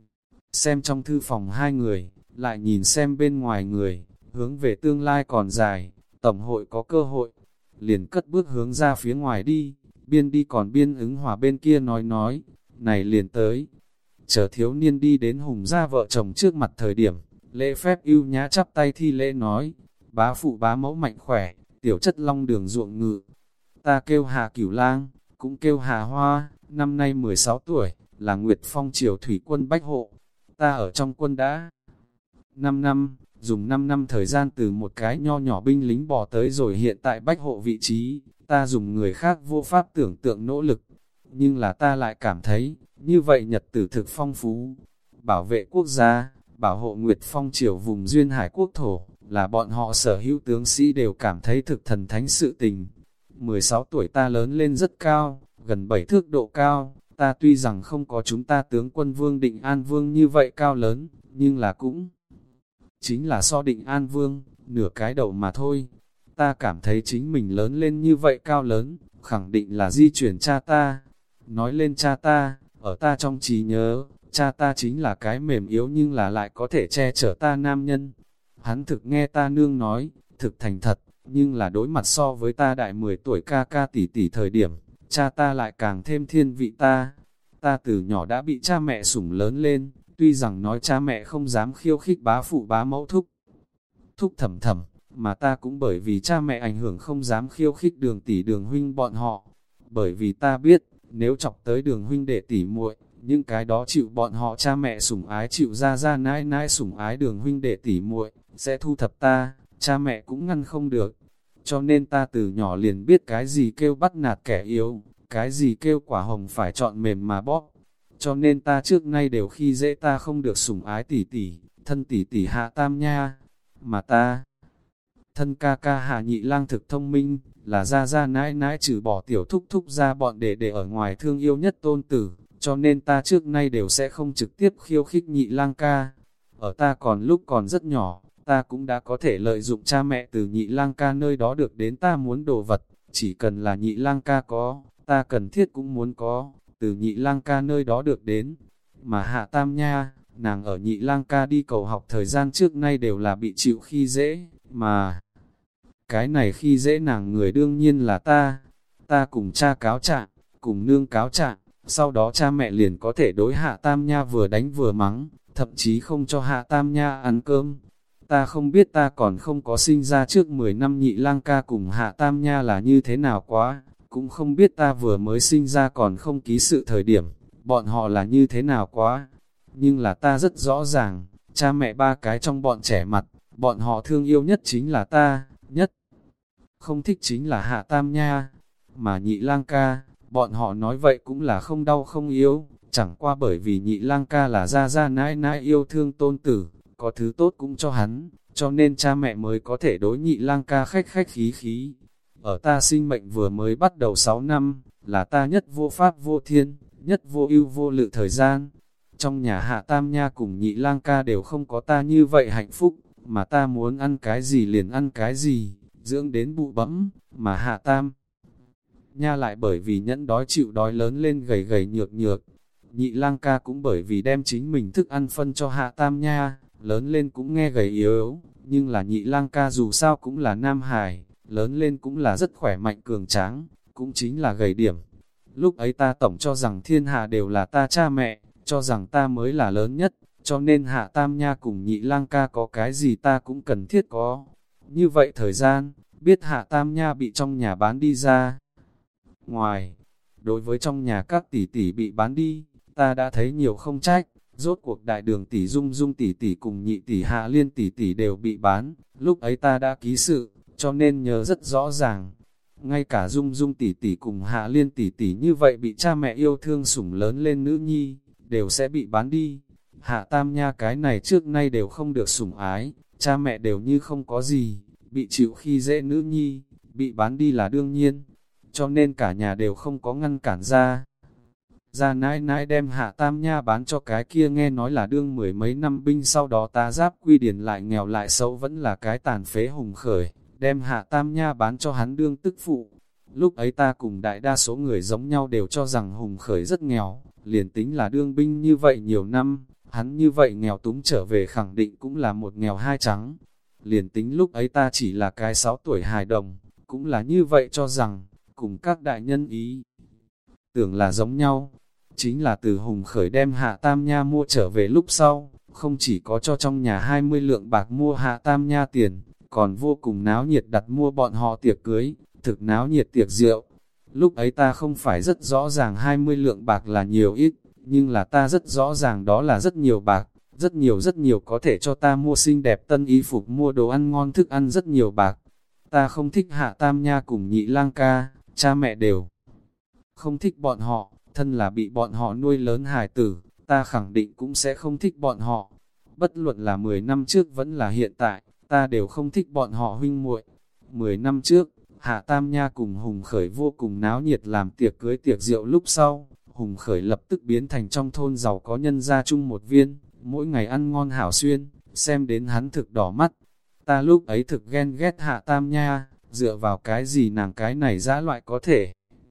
xem trong thư phòng hai người, lại nhìn xem bên ngoài người, hướng về tương lai còn dài, tổng hội có cơ hội. Liền cất bước hướng ra phía ngoài đi, biên đi còn biên ứng hòa bên kia nói nói, này liền tới. Chờ thiếu niên đi đến Hùng gia vợ chồng trước mặt thời điểm, lễ phép ưu nhã chắp tay thi lễ nói, bá phụ bá mẫu mạnh khỏe, tiểu chất long đường ruộng ngự. Ta kêu Hà Cửu Lang, cũng kêu Hà Hoa, năm nay mười sáu tuổi, là Nguyệt Phong triều thủy quân bách hộ. Ta ở trong quân đã năm năm, dùng năm năm thời gian từ một cái nho nhỏ binh lính bò tới rồi hiện tại bách hộ vị trí, ta dùng người khác vô pháp tưởng tượng nỗ lực. Nhưng là ta lại cảm thấy, như vậy nhật tử thực phong phú. Bảo vệ quốc gia, bảo hộ Nguyệt Phong triều vùng duyên hải quốc thổ, là bọn họ sở hữu tướng sĩ đều cảm thấy thực thần thánh sự tình. mười sáu tuổi ta lớn lên rất cao, gần bảy thước độ cao, ta tuy rằng không có chúng ta tướng quân Vương Định An Vương như vậy cao lớn, nhưng là cũng chính là so Định An Vương, nửa cái đầu mà thôi. Ta cảm thấy chính mình lớn lên như vậy cao lớn, khẳng định là di chuyển cha ta. Nói lên cha ta, ở ta trong trí nhớ, cha ta chính là cái mềm yếu nhưng là lại có thể che chở ta nam nhân. Hắn thực nghe ta nương nói, thực thành thật, nhưng là đối mặt so với ta đại mười tuổi ca ca tỷ tỷ thời điểm, cha ta lại càng thêm thiên vị ta. Ta từ nhỏ đã bị cha mẹ sủng lớn lên, tuy rằng nói cha mẹ không dám khiêu khích bá phụ bá mẫu thúc, thúc thầm thầm, mà ta cũng bởi vì cha mẹ ảnh hưởng không dám khiêu khích đường tỷ đường huynh bọn họ. Bởi vì ta biết, nếu chọc tới đường huynh đệ tỷ muội, những cái đó chịu bọn họ cha mẹ sủng ái chịu ra ra nãi nãi sủng ái đường huynh đệ tỷ muội, sẽ thu thập ta, cha mẹ cũng ngăn không được. Cho nên ta từ nhỏ liền biết cái gì kêu bắt nạt kẻ yếu, cái gì kêu quả hồng phải chọn mềm mà bóp. Cho nên ta trước nay đều khi dễ ta không được sủng ái tỷ tỷ, thân tỷ tỷ Hạ Tam Nha. Mà ta, thân ca ca Hạ Nhị Lang thực thông minh, là ra ra nãi nãi trừ bỏ tiểu thúc thúc ra bọn đệ đệ ở ngoài thương yêu nhất tôn tử, cho nên ta trước nay đều sẽ không trực tiếp khiêu khích Nhị Lang ca. Ở ta còn lúc còn rất nhỏ, ta cũng đã có thể lợi dụng cha mẹ từ Nhị Lang ca nơi đó được đến ta muốn đồ vật, chỉ cần là Nhị Lang ca có, ta cần thiết cũng muốn có, từ Nhị Lang ca nơi đó được đến. Mà Hạ Tam Nha, nàng ở Nhị Lang ca đi cầu học thời gian trước nay đều là bị chịu khi dễ, mà cái này khi dễ nàng người đương nhiên là ta. Ta cùng cha cáo trạng, cùng nương cáo trạng, sau đó cha mẹ liền có thể đối Hạ Tam Nha vừa đánh vừa mắng, thậm chí không cho Hạ Tam Nha ăn cơm. Ta không biết ta còn không có sinh ra trước mười năm Nhị Lang ca cùng Hạ Tam Nha là như thế nào quá, cũng không biết ta vừa mới sinh ra còn không ký sự thời điểm, bọn họ là như thế nào quá. nhưng là ta rất rõ ràng, cha mẹ ba cái trong bọn trẻ mặt, bọn họ thương yêu nhất chính là ta, nhất không thích chính là Hạ Tam Nha, mà Nhị Lang ca, bọn họ nói vậy cũng là không đau không yếu, chẳng qua bởi vì Nhị Lang ca là gia gia nãi nãi yêu thương tôn tử, có thứ tốt cũng cho hắn, cho nên cha mẹ mới có thể đối Nhị Lang ca khách khách khí khí. Ở ta sinh mệnh vừa mới bắt đầu sáu năm, là ta nhất vô pháp vô thiên, nhất vô ưu vô lự thời gian. Trong nhà Hạ Tam Nha cùng Nhị Lang ca đều không có ta như vậy hạnh phúc, mà ta muốn ăn cái gì liền ăn cái gì, dưỡng đến bụ bẫm, mà Hạ Tam Nha lại bởi vì nhẫn đói chịu đói lớn lên gầy gầy nhược nhược. Nhị Lang ca cũng bởi vì đem chính mình thức ăn phân cho Hạ Tam Nha, lớn lên cũng nghe gầy yếu yếu, nhưng là Nhị Lang ca dù sao cũng là nam hài, lớn lên cũng là rất khỏe mạnh cường tráng, cũng chính là gầy điểm. Lúc ấy ta tổng cho rằng thiên hạ đều là ta cha mẹ, cho rằng ta mới là lớn nhất, cho nên Hạ Tam Nha cùng Nhị Lang ca có cái gì ta cũng cần thiết có. Như vậy thời gian, biết Hạ Tam Nha bị trong nhà bán đi ra ngoài, đối với trong nhà các tỷ tỷ bị bán đi, ta đã thấy nhiều không trách, rốt cuộc đại đường tỷ Dung Dung tỷ tỷ cùng nhị tỷ Hạ Liên tỷ tỷ đều bị bán, lúc ấy ta đã ký sự, cho nên nhớ rất rõ ràng. Ngay cả Dung Dung tỷ tỷ cùng Hạ Liên tỷ tỷ như vậy bị cha mẹ yêu thương sủng lớn lên nữ nhi, đều sẽ bị bán đi. Hạ Tam Nha cái này trước nay đều không được sủng ái, cha mẹ đều như không có gì, bị chịu khi dễ nữ nhi, bị bán đi là đương nhiên, cho nên cả nhà đều không có ngăn cản ra. Ra nãi nãi đem Hạ Tam Nha bán cho cái kia nghe nói là đương mười mấy năm binh, sau đó ta Giáp Quy Điền lại nghèo lại xấu vẫn là cái tàn phế hùng khởi, đem Hạ Tam Nha bán cho hắn đương tức phụ. Lúc ấy ta cùng đại đa số người giống nhau đều cho rằng hùng khởi rất nghèo, liền tính là đương binh như vậy nhiều năm, hắn như vậy nghèo túng trở về khẳng định cũng là một nghèo hai trắng. Liền tính lúc ấy ta chỉ là cái sáu tuổi hài đồng, cũng là như vậy cho rằng, cùng các đại nhân ý tưởng là giống nhau. Chính là từ hùng khởi đem Hạ Tam Nha mua trở về lúc sau, không chỉ có cho trong nhà hai mươi lượng bạc mua Hạ Tam Nha tiền, còn vô cùng náo nhiệt đặt mua bọn họ tiệc cưới, thực náo nhiệt tiệc rượu. Lúc ấy ta không phải rất rõ ràng hai mươi lượng bạc là nhiều ít, nhưng là ta rất rõ ràng đó là rất nhiều bạc, rất nhiều rất nhiều có thể cho ta mua xinh đẹp tân y phục, mua đồ ăn ngon thức ăn rất nhiều bạc. Ta không thích Hạ Tam Nha cùng Nhị Lang ca, cha mẹ đều không thích bọn họ, thân là bị bọn họ nuôi lớn hài tử, ta khẳng định cũng sẽ không thích bọn họ. Bất luận là mười năm trước vẫn là hiện tại, ta đều không thích bọn họ huynh muội. mười năm trước, Hạ Tam Nha cùng Hùng Khởi vô cùng náo nhiệt làm tiệc cưới tiệc rượu lúc sau, Hùng Khởi lập tức biến thành trong thôn giàu có nhân gia chung một viên, mỗi ngày ăn ngon hảo xuyên, xem đến hắn thực đỏ mắt. Ta lúc ấy thực ghen ghét Hạ Tam Nha, dựa vào cái gì nàng cái này dã loại có thể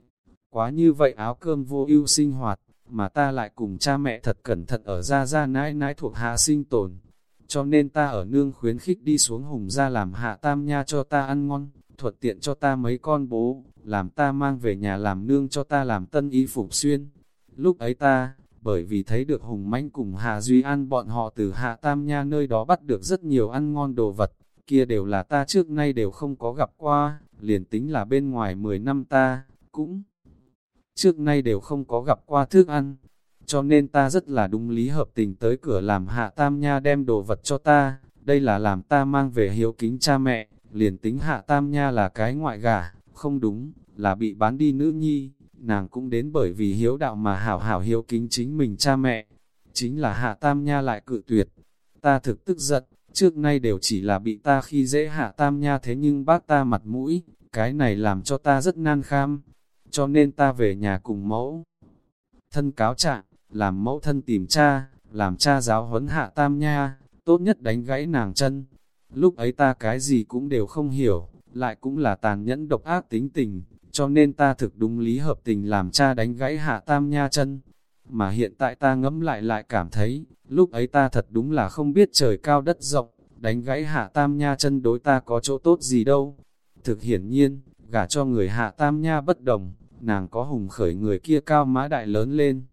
quá như vậy áo cơm vô ưu sinh hoạt, mà ta lại cùng cha mẹ thật cẩn thận ở ra ra nãi nãi thuộc hạ sinh tồn. Cho nên ta ở nương khuyến khích đi xuống Hùng ra làm Hạ Tam Nha cho ta ăn ngon, thuận tiện cho ta mấy con bố, làm ta mang về nhà làm nương cho ta làm tân y phục xuyên. Lúc ấy ta, bởi vì thấy được Hùng Mãnh cùng Hạ Duy An bọn họ từ Hạ Tam Nha nơi đó bắt được rất nhiều ăn ngon đồ vật, kia đều là ta trước nay đều không có gặp qua, liền tính là bên ngoài mười năm ta, cũng trước nay đều không có gặp qua thức ăn. Cho nên ta rất là đúng lý hợp tình tới cửa làm Hạ Tam Nha đem đồ vật cho ta, đây là làm ta mang về hiếu kính cha mẹ, liền tính Hạ Tam Nha là cái ngoại gả, không đúng, là bị bán đi nữ nhi, nàng cũng đến bởi vì hiếu đạo mà hảo hảo hiếu kính chính mình cha mẹ. Chính là Hạ Tam Nha lại cự tuyệt. Ta thực tức giận, trước nay đều chỉ là bị ta khi dễ Hạ Tam Nha, thế nhưng bác ta mặt mũi, cái này làm cho ta rất nan kham. Cho nên ta về nhà cùng mẫu thân cáo trạng, làm mẫu thân tìm cha, làm cha giáo huấn Hạ Tam Nha, tốt nhất đánh gãy nàng chân. Lúc ấy ta cái gì cũng đều không hiểu, lại cũng là tàn nhẫn độc ác tính tình, cho nên ta thực đúng lý hợp tình làm cha đánh gãy Hạ Tam Nha chân. Mà hiện tại ta ngẫm lại lại cảm thấy, lúc ấy ta thật đúng là không biết trời cao đất rộng, đánh gãy Hạ Tam Nha chân đối ta có chỗ tốt gì đâu. Thực hiển nhiên, gả cho người Hạ Tam Nha bất đồng, nàng có Hùng Khởi người kia cao mã đại lớn lên.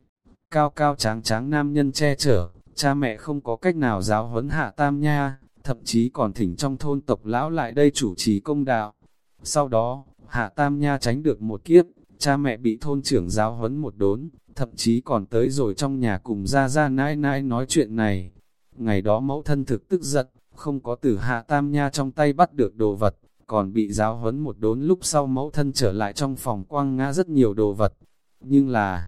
Cao cao tráng tráng nam nhân che chở, cha mẹ không có cách nào giáo huấn Hạ Tam Nha, thậm chí còn thỉnh trong thôn tộc lão lại đây chủ trì công đạo. Sau đó, Hạ Tam Nha tránh được một kiếp, cha mẹ bị thôn trưởng giáo huấn một đốn, thậm chí còn tới rồi trong nhà cùng ra ra nãi nãi nói chuyện này. Ngày đó mẫu thân thực tức giận, không có từ Hạ Tam Nha trong tay bắt được đồ vật, còn bị giáo huấn một đốn. Lúc sau mẫu thân trở lại trong phòng quăng ngã rất nhiều đồ vật. Nhưng là,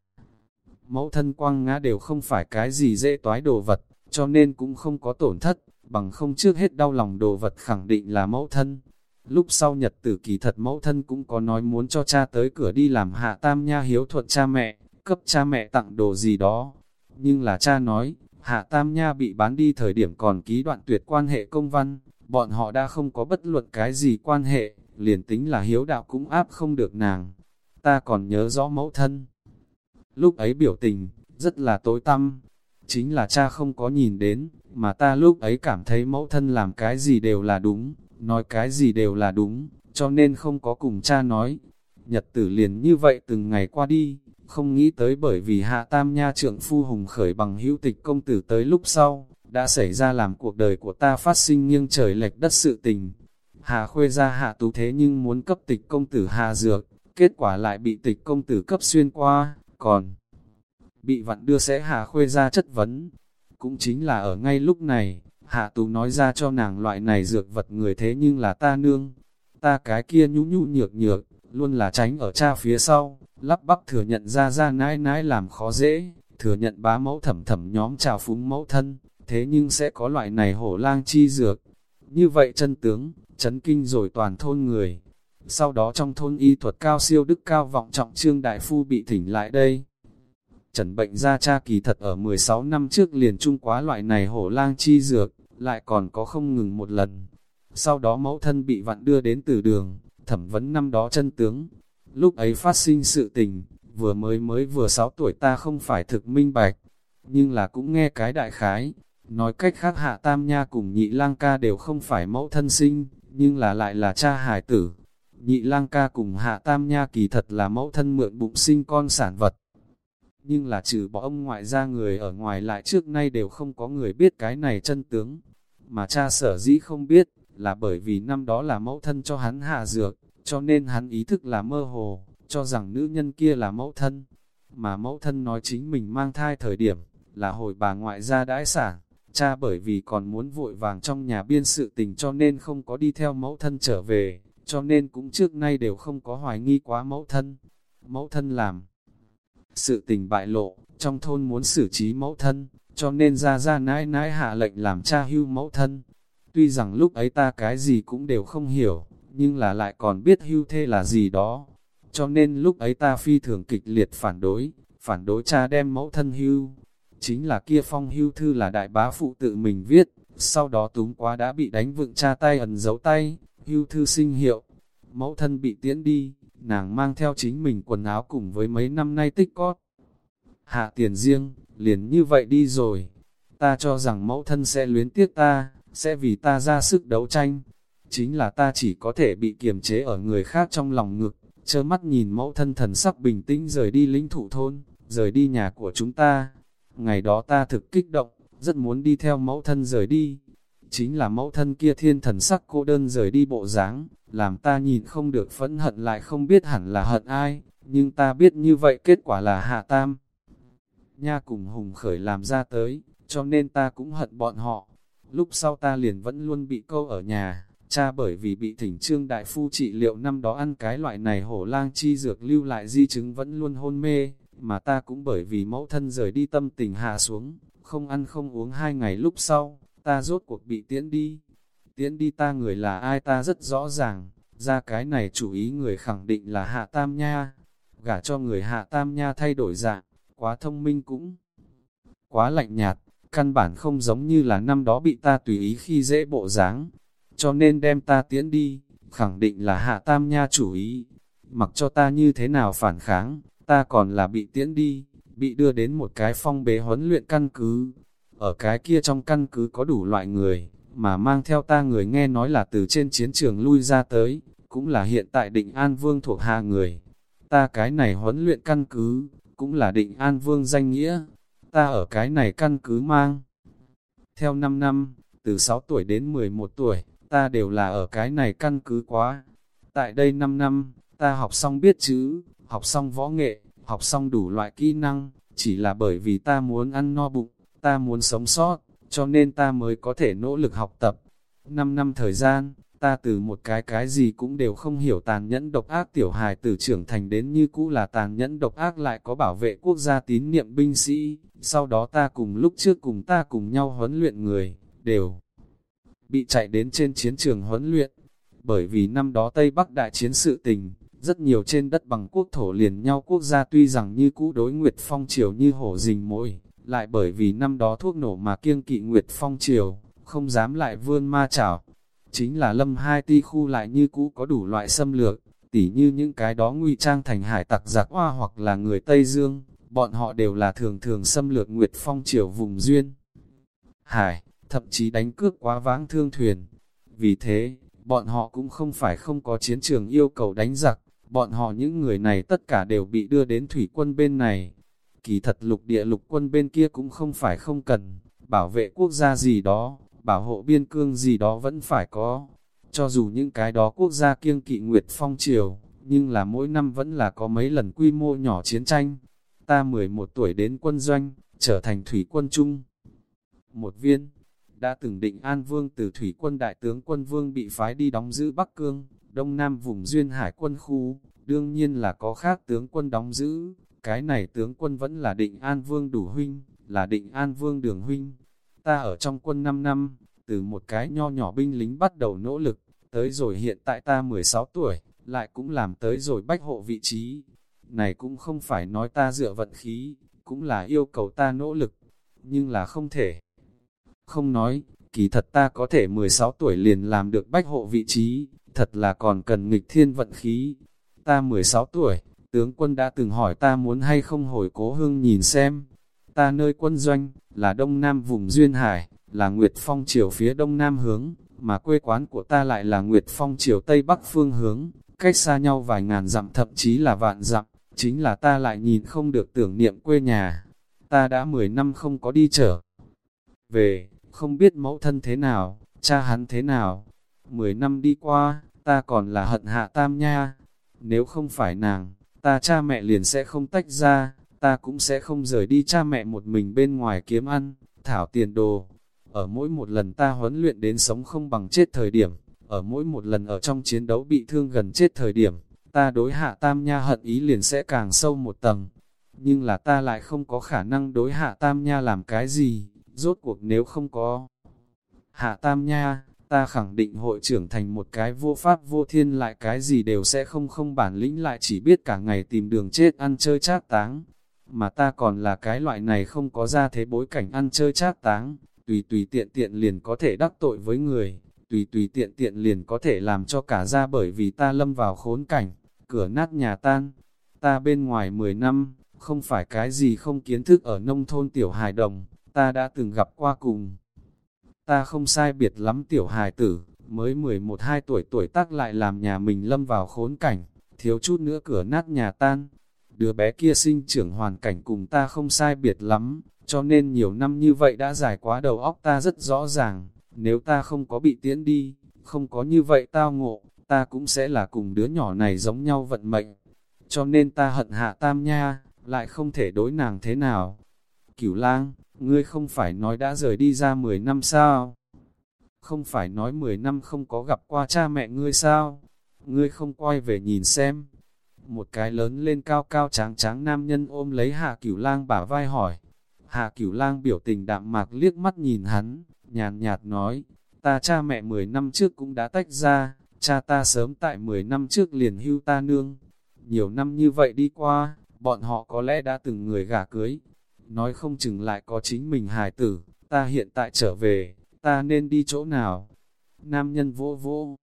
mẫu thân quăng ngã đều không phải cái gì dễ toái đồ vật, cho nên cũng không có tổn thất, bằng không trước hết đau lòng đồ vật khẳng định là mẫu thân. Lúc sau nhật tử kỳ thật mẫu thân cũng có nói muốn cho cha tới cửa đi làm Hạ Tam Nha hiếu thuận cha mẹ, cấp cha mẹ tặng đồ gì đó. Nhưng là cha nói, Hạ Tam Nha bị bán đi thời điểm còn ký đoạn tuyệt quan hệ công văn, bọn họ đã không có bất luận cái gì quan hệ, liền tính là hiếu đạo cũng áp không được nàng. Ta còn nhớ rõ mẫu thân. Lúc ấy biểu tình, rất là tối tăm, chính là cha không có nhìn đến, mà ta lúc ấy cảm thấy mẫu thân làm cái gì đều là đúng, nói cái gì đều là đúng, cho nên không có cùng cha nói. Nhật tử liền như vậy từng ngày qua đi, không nghĩ tới bởi vì Hạ Tam Nha trượng phu hùng khởi bằng hữu Tịch công tử tới lúc sau, đã xảy ra làm cuộc đời của ta phát sinh nghiêng trời lệch đất sự tình. Hạ Khuê gia Hạ Tú thế nhưng muốn cấp Tịch công tử hạ dược, kết quả lại bị Tịch công tử cấp xuyên qua, còn bị vặn đưa sẽ Hạ Khuê gia chất vấn. Cũng chính là ở ngay lúc này, Hạ Tú nói ra cho nàng loại này dược vật người thế nhưng là ta nương. Ta cái kia nhũ nhũ nhược nhược, luôn là tránh ở cha phía sau, lắp bắp thừa nhận ra ra nãi nãi làm khó dễ, thừa nhận bá mẫu thẩm thẩm nhóm trào phúng mẫu thân, thế nhưng sẽ có loại này hổ lang chi dược. Như vậy chân tướng, chấn kinh rồi toàn thôn người. Sau đó trong thôn y thuật cao siêu đức cao vọng trọng Trương Đại Phu bị thỉnh lại đây. Chẩn bệnh ra cha kỳ thật ở mười sáu năm trước liền trung quá loại này hổ lang chi dược, lại còn có không ngừng một lần. Sau đó mẫu thân bị vặn đưa đến từ đường, thẩm vấn năm đó chân tướng. Lúc ấy phát sinh sự tình, vừa mới mới vừa sáu tuổi ta không phải thực minh bạch, nhưng là cũng nghe cái đại khái. Nói cách khác Hạ Tam Nha cùng Nhị Lang Ca đều không phải mẫu thân sinh, nhưng là lại là cha hài tử. Nhị Lang Ca cùng Hạ Tam Nha kỳ thật là mẫu thân mượn bụng sinh con sản vật. Nhưng là trừ bỏ ông ngoại ra người ở ngoài lại trước nay đều không có người biết cái này chân tướng. Mà cha sở dĩ không biết, là bởi vì năm đó là mẫu thân cho hắn hạ dược, cho nên hắn ý thức là mơ hồ, cho rằng nữ nhân kia là mẫu thân. Mà mẫu thân nói chính mình mang thai thời điểm, là hồi bà ngoại gia đãi sản. Cha bởi vì còn muốn vội vàng trong nhà biên sự tình cho nên không có đi theo mẫu thân trở về, cho nên cũng trước nay đều không có hoài nghi quá mẫu thân. Mẫu thân làm sự tình bại lộ, trong thôn muốn xử trí mẫu thân, cho nên ra ra nãi nãi hạ lệnh làm cha hưu mẫu thân. Tuy rằng lúc ấy ta cái gì cũng đều không hiểu, nhưng là lại còn biết hưu thê là gì đó. Cho nên lúc ấy ta phi thường kịch liệt phản đối, phản đối cha đem mẫu thân hưu. Chính là kia phong hưu thư là đại bá phụ tự mình viết, sau đó túng quá đã bị đánh vựng cha tay ẩn dấu tay, hưu thư sinh hiệu. Mẫu thân bị tiễn đi, nàng mang theo chính mình quần áo cùng với mấy năm nay tích cóp. Hạ tiền riêng, liền như vậy đi rồi. Ta cho rằng mẫu thân sẽ luyến tiếc ta, sẽ vì ta ra sức đấu tranh. Chính là ta chỉ có thể bị kiềm chế ở người khác trong lòng ngực, trơ mắt nhìn mẫu thân thần sắc bình tĩnh rời đi lĩnh thụ thôn, rời đi nhà của chúng ta. Ngày đó ta thực kích động, rất muốn đi theo mẫu thân rời đi. Chính là mẫu thân kia thiên thần sắc cô đơn rời đi bộ dáng, làm ta nhìn không được phẫn hận lại không biết hẳn là hận ai, nhưng ta biết như vậy kết quả là Hạ Tam Nha cùng Hùng Khởi làm ra tới, cho nên ta cũng hận bọn họ. Lúc sau ta liền vẫn luôn bị câu ở nhà, cha bởi vì bị thỉnh Trương Đại Phu trị liệu năm đó ăn cái loại này hổ lang chi dược lưu lại di chứng vẫn luôn hôn mê, mà ta cũng bởi vì mẫu thân rời đi tâm tình hạ xuống, không ăn không uống hai ngày lúc sau, ta rốt cuộc bị tiễn đi. Tiễn đi ta người là ai ta rất rõ ràng, ra cái này chủ ý người khẳng định là Hạ Tam Nha. Gả cho người Hạ Tam Nha thay đổi dạng, quá thông minh cũng quá lạnh nhạt, căn bản không giống như là năm đó bị ta tùy ý khi dễ bộ dáng. Cho nên đem ta tiễn đi, khẳng định là Hạ Tam Nha chủ ý. Mặc cho ta như thế nào phản kháng, ta còn là bị tiễn đi, bị đưa đến một cái phong bế huấn luyện căn cứ. Ở cái kia trong căn cứ có đủ loại người, mà mang theo ta người nghe nói là từ trên chiến trường lui ra tới, cũng là hiện tại Định An Vương thuộc hạ người. Ta cái này huấn luyện căn cứ, cũng là Định An Vương danh nghĩa. Ta ở cái này căn cứ mang theo năm năm, từ sáu tuổi đến mười một tuổi, ta đều là ở cái này căn cứ quá. Tại đây năm năm, ta học xong biết chữ, học xong võ nghệ, học xong đủ loại kỹ năng, chỉ là bởi vì ta muốn ăn no bụng, ta muốn sống sót, cho nên ta mới có thể nỗ lực học tập. Năm năm thời gian, ta từ một cái cái gì cũng đều không hiểu tàn nhẫn độc ác tiểu hài tử trưởng thành đến như cũ là tàn nhẫn độc ác lại có bảo vệ quốc gia tín niệm binh sĩ. Sau đó ta cùng lúc trước cùng ta cùng nhau huấn luyện người, đều bị chạy đến trên chiến trường huấn luyện. Bởi vì năm đó Tây Bắc đại chiến sự tình, rất nhiều trên đất bằng quốc thổ liền nhau quốc gia tuy rằng như cũ đối Nguyệt Phong Triều như hổ rình mồi, lại bởi vì năm đó thuốc nổ mà kiêng kỵ Nguyệt Phong Triều, không dám lại vươn ma chảo. Chính là Lâm Hai Ti khu lại như cũ có đủ loại xâm lược, tỉ như những cái đó ngụy trang thành hải tặc giặc hoa hoặc là người Tây Dương, bọn họ đều là thường thường xâm lược Nguyệt Phong Triều vùng duyên hải, thậm chí đánh cướp quá vãng thương thuyền. Vì thế, bọn họ cũng không phải không có chiến trường yêu cầu đánh giặc, bọn họ những người này tất cả đều bị đưa đến thủy quân bên này. Kỳ thật lục địa lục quân bên kia cũng không phải không cần, bảo vệ quốc gia gì đó, bảo hộ biên cương gì đó vẫn phải có. Cho dù những cái đó quốc gia kiêng kỵ Nguyệt Phong Triều, nhưng là mỗi năm vẫn là có mấy lần quy mô nhỏ chiến tranh. Ta mười một tuổi đến quân doanh, trở thành thủy quân chung một viên. Đã từng định An Vương từ thủy quân đại tướng quân Vương bị phái đi đóng giữ Bắc Cương, Đông Nam vùng duyên hải quân khu, đương nhiên là có khác tướng quân đóng giữ. Cái này tướng quân vẫn là định An Vương Đủ huynh, là định An Vương Đường huynh. Ta ở trong quân năm năm, từ một cái nho nhỏ binh lính bắt đầu nỗ lực, tới rồi hiện tại ta mười sáu tuổi, lại cũng làm tới rồi bách hộ vị trí. Này cũng không phải nói ta dựa vận khí, cũng là yêu cầu ta nỗ lực, nhưng là không thể. Không nói, kỳ thật ta có thể mười sáu tuổi liền làm được bách hộ vị trí, thật là còn cần nghịch thiên vận khí. Ta mười sáu tuổi, tướng quân đã từng hỏi ta muốn hay không hồi cố hương nhìn xem. Ta nơi quân doanh, là đông nam vùng duyên hải, là Nguyệt Phong Triều phía đông nam hướng, mà quê quán của ta lại là Nguyệt Phong Triều tây bắc phương hướng, cách xa nhau vài ngàn dặm thậm chí là vạn dặm, chính là ta lại nhìn không được tưởng niệm quê nhà. Ta đã mười năm không có đi trở về, không biết mẫu thân thế nào, cha hắn thế nào. Mười năm đi qua, ta còn là hận Hạ Tam Nha. Nếu không phải nàng, ta cha mẹ liền sẽ không tách ra, ta cũng sẽ không rời đi cha mẹ một mình bên ngoài kiếm ăn, thảo tiền đồ. Ở mỗi một lần ta huấn luyện đến sống không bằng chết thời điểm, ở mỗi một lần ở trong chiến đấu bị thương gần chết thời điểm, ta đối Hạ Tam Nha hận ý liền sẽ càng sâu một tầng. Nhưng là ta lại không có khả năng đối Hạ Tam Nha làm cái gì, rốt cuộc nếu không có Hạ Tam Nha, ta khẳng định hội trưởng thành một cái vô pháp vô thiên lại cái gì đều sẽ không không bản lĩnh lại chỉ biết cả ngày tìm đường chết ăn chơi trác táng. Mà ta còn là cái loại này không có ra thế bối cảnh ăn chơi trác táng, tùy tùy tiện tiện liền có thể đắc tội với người, tùy tùy tiện tiện liền có thể làm cho cả gia bởi vì ta lâm vào khốn cảnh, cửa nát nhà tan. Ta bên ngoài mười năm, không phải cái gì không kiến thức ở nông thôn tiểu hài đồng, ta đã từng gặp qua cùng. Ta không sai biệt lắm tiểu hài tử, mới mười một hai tuổi tuổi tác lại làm nhà mình lâm vào khốn cảnh, thiếu chút nữa cửa nát nhà tan. Đứa bé kia sinh trưởng hoàn cảnh cùng ta không sai biệt lắm, cho nên nhiều năm như vậy đã dài quá đầu óc ta rất rõ ràng, nếu ta không có bị tiễn đi, không có như vậy tao ngộ, ta cũng sẽ là cùng đứa nhỏ này giống nhau vận mệnh. Cho nên ta hận Hạ Tam Nha, lại không thể đối nàng thế nào. Cửu Lang, ngươi không phải nói đã rời đi ra mười năm sao? Không phải nói mười năm không có gặp qua cha mẹ ngươi sao? Ngươi không quay về nhìn xem. Một cái lớn lên cao cao tráng tráng nam nhân ôm lấy Hạ Cửu Lang bả vai hỏi. Hạ Cửu Lang biểu tình đạm mạc liếc mắt nhìn hắn, nhàn nhạt nói, ta cha mẹ mười năm trước cũng đã tách ra, cha ta sớm tại mười năm trước liền hưu ta nương. Nhiều năm như vậy đi qua, bọn họ có lẽ đã từng người gả cưới, nói không chừng lại có chính mình hài tử, ta hiện tại trở về, ta nên đi chỗ nào? Nam nhân vỗ vỗ.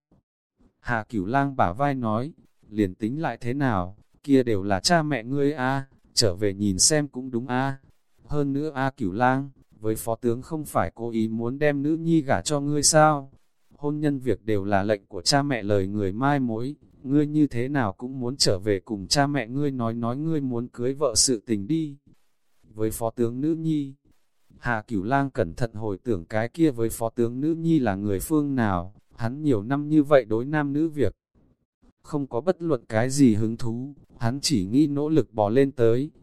Hạ Cửu Lang bả vai nói, liền tính lại thế nào, kia đều là cha mẹ ngươi a, trở về nhìn xem cũng đúng a. Hơn nữa a Cửu Lang, với phó tướng không phải cố ý muốn đem nữ nhi gả cho ngươi sao? Hôn nhân việc đều là lệnh của cha mẹ lời người mai mối, ngươi như thế nào cũng muốn trở về cùng cha mẹ ngươi nói nói ngươi muốn cưới vợ sự tình đi. Với phó tướng nữ nhi, Hạ Cửu Lang cẩn thận hồi tưởng cái kia với phó tướng nữ nhi là người phương nào, hắn nhiều năm như vậy đối nam nữ việc. Không có bất luận cái gì hứng thú, hắn chỉ nghĩ nỗ lực bò lên tới,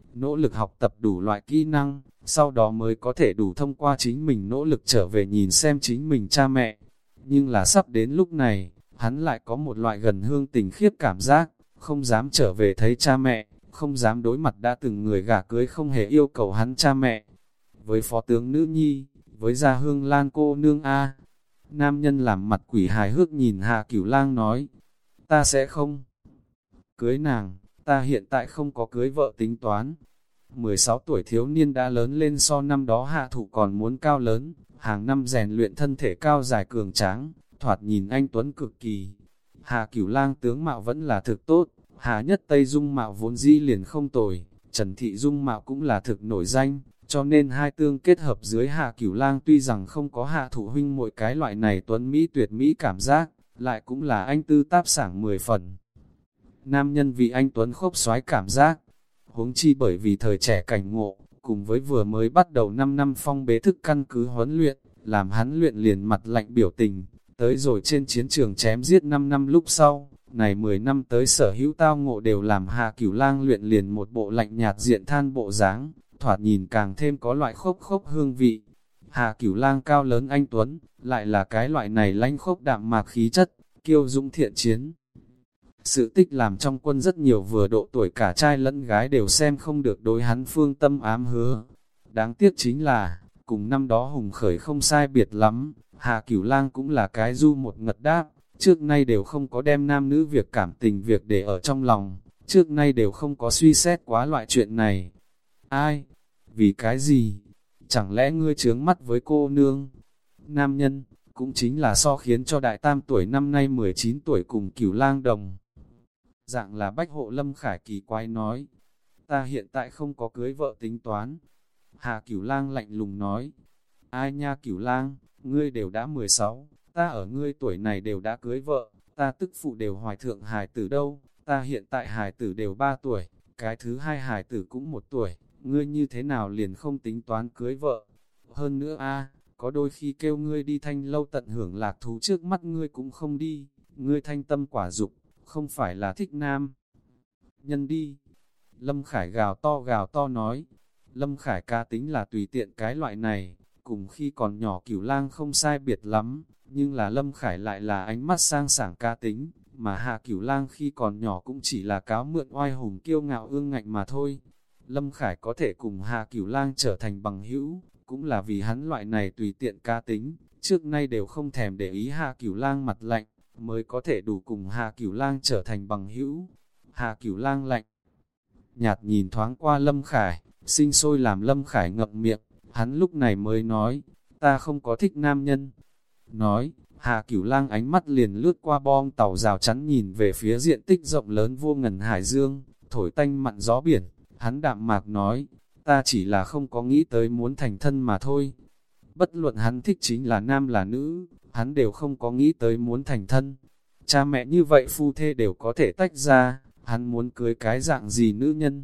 nỗ lực học tập đủ loại kỹ năng, sau đó mới có thể đủ thông qua chính mình nỗ lực trở về nhìn xem chính mình cha mẹ. Nhưng là sắp đến lúc này, hắn lại có một loại gần hương tình khiếp cảm giác, không dám trở về thấy cha mẹ, không dám đối mặt đã từng người gả cưới không hề yêu cầu hắn cha mẹ. Với phó tướng nữ nhi, với gia hương lan cô nương A, nam nhân làm mặt quỷ hài hước nhìn Hạ Cửu Lang nói, ta sẽ không cưới nàng, ta hiện tại không có cưới vợ tính toán. mười sáu tuổi thiếu niên đã lớn lên so năm đó Hạ Thụ còn muốn cao lớn, hàng năm rèn luyện thân thể cao dài cường tráng, thoạt nhìn anh tuấn cực kỳ. Hạ Cửu Lang tướng mạo vẫn là thực tốt, Hạ Nhất Tây dung mạo vốn dĩ liền không tồi, Trần Thị dung mạo cũng là thực nổi danh, cho nên hai tương kết hợp dưới Hạ Cửu Lang tuy rằng không có Hạ Thụ huynh mỗi cái loại này tuấn Mỹ tuyệt Mỹ cảm giác, lại cũng là anh tư táp sảng mười phần. Nam nhân vì anh tuấn khốc xoái cảm giác, huống chi bởi vì thời trẻ cảnh ngộ, cùng với vừa mới bắt đầu năm năm phong bế thức căn cứ huấn luyện, làm hắn luyện liền mặt lạnh biểu tình, tới rồi trên chiến trường chém giết năm năm lúc sau, này mười năm tới sở hữu tao ngộ đều làm Hạ Cửu Lang luyện liền một bộ lạnh nhạt diện than bộ dáng, thoạt nhìn càng thêm có loại khốc khốc hương vị. Hạ Cửu Lang cao lớn anh tuấn, lại là cái loại này lãnh khốc đạm mạc khí chất, kiêu dũng thiện chiến. Sự tích làm trong quân rất nhiều vừa độ tuổi cả trai lẫn gái đều xem không được đối hắn phương tâm ám hứa. Đáng tiếc chính là, cùng năm đó hùng khởi không sai biệt lắm, Hạ Cửu Lang cũng là cái du một ngật đáp, trước nay đều không có đem nam nữ việc cảm tình việc để ở trong lòng, trước nay đều không có suy xét quá loại chuyện này. Ai? Vì cái gì? Chẳng lẽ ngươi chướng mắt với cô nương? Nam nhân, cũng chính là so khiến cho đại tam tuổi năm nay mười chín tuổi cùng Cửu Lang đồng. Dạng là Bách Hộ Lâm Khải kỳ quái nói, ta hiện tại không có cưới vợ tính toán. Hạ Cửu Lang lạnh lùng nói, ai nha Cửu Lang, ngươi đều đã mười sáu, ta ở ngươi tuổi này đều đã cưới vợ, ta tức phụ đều hoài thượng hài tử đâu, ta hiện tại hài tử đều ba tuổi, cái thứ hai hài tử cũng một tuổi, ngươi như thế nào liền không tính toán cưới vợ. Hơn nữa a, có đôi khi kêu ngươi đi thanh lâu tận hưởng lạc thú trước mắt ngươi cũng không đi, ngươi thanh tâm quả dục, không phải là thích nam nhân đi. Lâm Khải gào to gào to nói, Lâm Khải ca tính là tùy tiện cái loại này, cùng khi còn nhỏ Cửu Lang không sai biệt lắm, nhưng là Lâm Khải lại là ánh mắt sang sảng ca tính, mà Hạ Cửu Lang khi còn nhỏ cũng chỉ là cáo mượn oai hùng kiêu ngạo ương ngạnh mà thôi. Lâm Khải có thể cùng Hạ Cửu Lang trở thành bằng hữu, cũng là vì hắn loại này tùy tiện ca tính, trước nay đều không thèm để ý Hạ Cửu Lang mặt lạnh, mới có thể đủ cùng Hạ Cửu Lang trở thành bằng hữu. Hạ Cửu Lang lạnh nhạt nhìn thoáng qua Lâm Khải, sinh sôi làm Lâm Khải ngậm miệng, hắn lúc này mới nói, ta không có thích nam nhân. Nói, Hạ Cửu Lang ánh mắt liền lướt qua bom tàu rào chắn nhìn về phía diện tích rộng lớn vô ngần hải dương, thổi tanh mặn gió biển, hắn đạm mạc nói, ta chỉ là không có nghĩ tới muốn thành thân mà thôi. Bất luận hắn thích chính là nam là nữ, hắn đều không có nghĩ tới muốn thành thân. Cha mẹ như vậy phu thê đều có thể tách ra, hắn muốn cưới cái dạng gì nữ nhân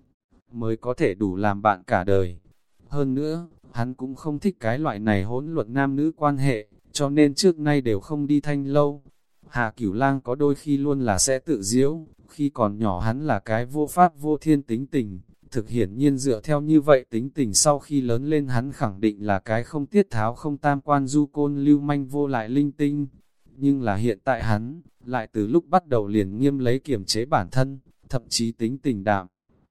mới có thể đủ làm bạn cả đời. Hơn nữa, hắn cũng không thích cái loại này hỗn luận nam nữ quan hệ, cho nên trước nay đều không đi thanh lâu. Hạ Cửu Lang có đôi khi luôn là sẽ tự diễu, khi còn nhỏ hắn là cái vô pháp vô thiên tính tình, thực hiển nhiên dựa theo như vậy tính tình sau khi lớn lên hắn khẳng định là cái không tiết tháo không tam quan du côn lưu manh vô lại linh tinh. Nhưng là hiện tại hắn, lại từ lúc bắt đầu liền nghiêm lấy kiềm chế bản thân, thậm chí tính tình đạm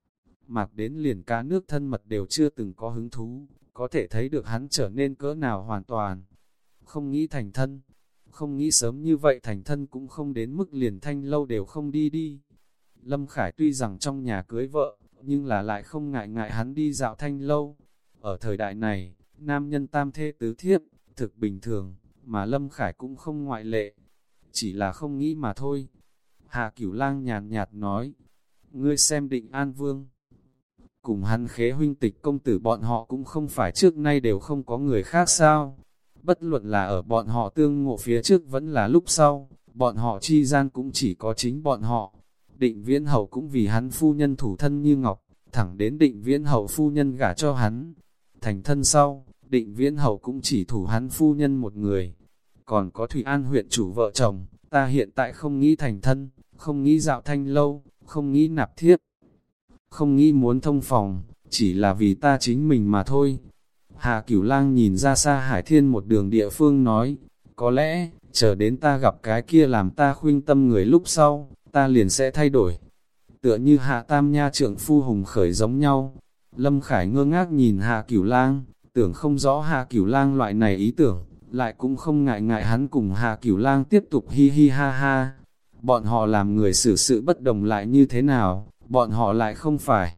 mạc đến liền cá nước thân mật đều chưa từng có hứng thú, có thể thấy được hắn trở nên cỡ nào hoàn toàn. Không nghĩ thành thân, không nghĩ sớm như vậy thành thân cũng không đến mức liền thanh lâu đều không đi đi. Lâm Khải tuy rằng trong nhà cưới vợ, nhưng là lại không ngại ngại hắn đi dạo thanh lâu. Ở thời đại này, nam nhân tam thê tứ thiếp, thực bình thường, mà Lâm Khải cũng không ngoại lệ. Chỉ là không nghĩ mà thôi. Hạ Cửu Lang nhàn nhạt nói, ngươi xem Định An Vương cùng hắn Khế huynh Tịch công tử bọn họ cũng không phải trước nay đều không có người khác sao. Bất luận là ở bọn họ tương ngộ phía trước vẫn là lúc sau, bọn họ chi gian cũng chỉ có chính bọn họ. Định Viễn Hầu cũng vì hắn phu nhân thủ thân như ngọc, thẳng đến Định Viễn Hầu phu nhân gả cho hắn. Thành thân sau, Định Viễn Hầu cũng chỉ thủ hắn phu nhân một người. Còn có Thủy An huyện chủ vợ chồng, ta hiện tại không nghĩ thành thân, không nghĩ dạo thanh lâu, không nghĩ nạp thiếp, không nghĩ muốn thông phòng, chỉ là vì ta chính mình mà thôi. Hà Cửu Lang nhìn ra xa Hải Thiên một đường địa phương nói, có lẽ, chờ đến ta gặp cái kia làm ta khuynh tâm người lúc sau, ta liền sẽ thay đổi. Tựa như Hạ Tam Nha trượng phu hùng khởi giống nhau. Lâm Khải ngơ ngác nhìn Hà Cửu Lang, tưởng không rõ Hà Cửu Lang loại này ý tưởng, lại cũng không ngại ngại hắn cùng Hà Cửu Lang tiếp tục hi hi ha ha. Bọn họ làm người xử sự bất đồng lại như thế nào, bọn họ lại không phải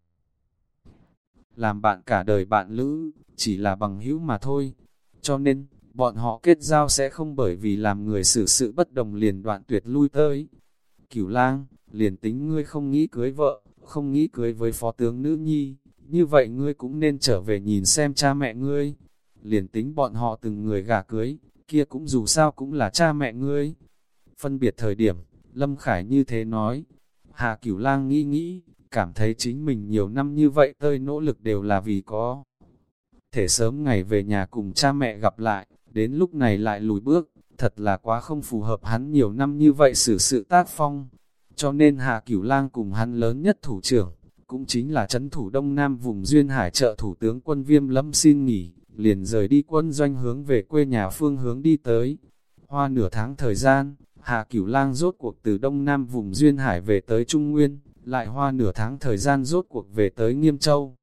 làm bạn cả đời bạn lữ, chỉ là bằng hữu mà thôi. Cho nên, bọn họ kết giao sẽ không bởi vì làm người xử sự bất đồng liền đoạn tuyệt lui tới. Cửu Lang, liền tính ngươi không nghĩ cưới vợ, không nghĩ cưới với phó tướng nữ nhi, như vậy ngươi cũng nên trở về nhìn xem cha mẹ ngươi. Liền tính bọn họ từng người gả cưới, kia cũng dù sao cũng là cha mẹ ngươi. Phân biệt thời điểm, Lâm Khải như thế nói. Hà Cửu Lang nghĩ nghĩ, cảm thấy chính mình nhiều năm như vậy tơi nỗ lực đều là vì có thể sớm ngày về nhà cùng cha mẹ gặp lại, đến lúc này lại lùi bước, thật là quá không phù hợp hắn nhiều năm như vậy xử sự tác phong. Cho nên Hà Cửu Lang cùng hắn lớn nhất thủ trưởng, cũng chính là trấn thủ Đông Nam vùng Duyên Hải trợ thủ tướng quân Viêm Lâm xin nghỉ, liền rời đi quân doanh hướng về quê nhà phương hướng đi tới. Hoa nửa tháng thời gian, Hà Cửu Lang rốt cuộc từ Đông Nam vùng Duyên Hải về tới Trung Nguyên, lại hoa nửa tháng thời gian rốt cuộc về tới Nghiêm Châu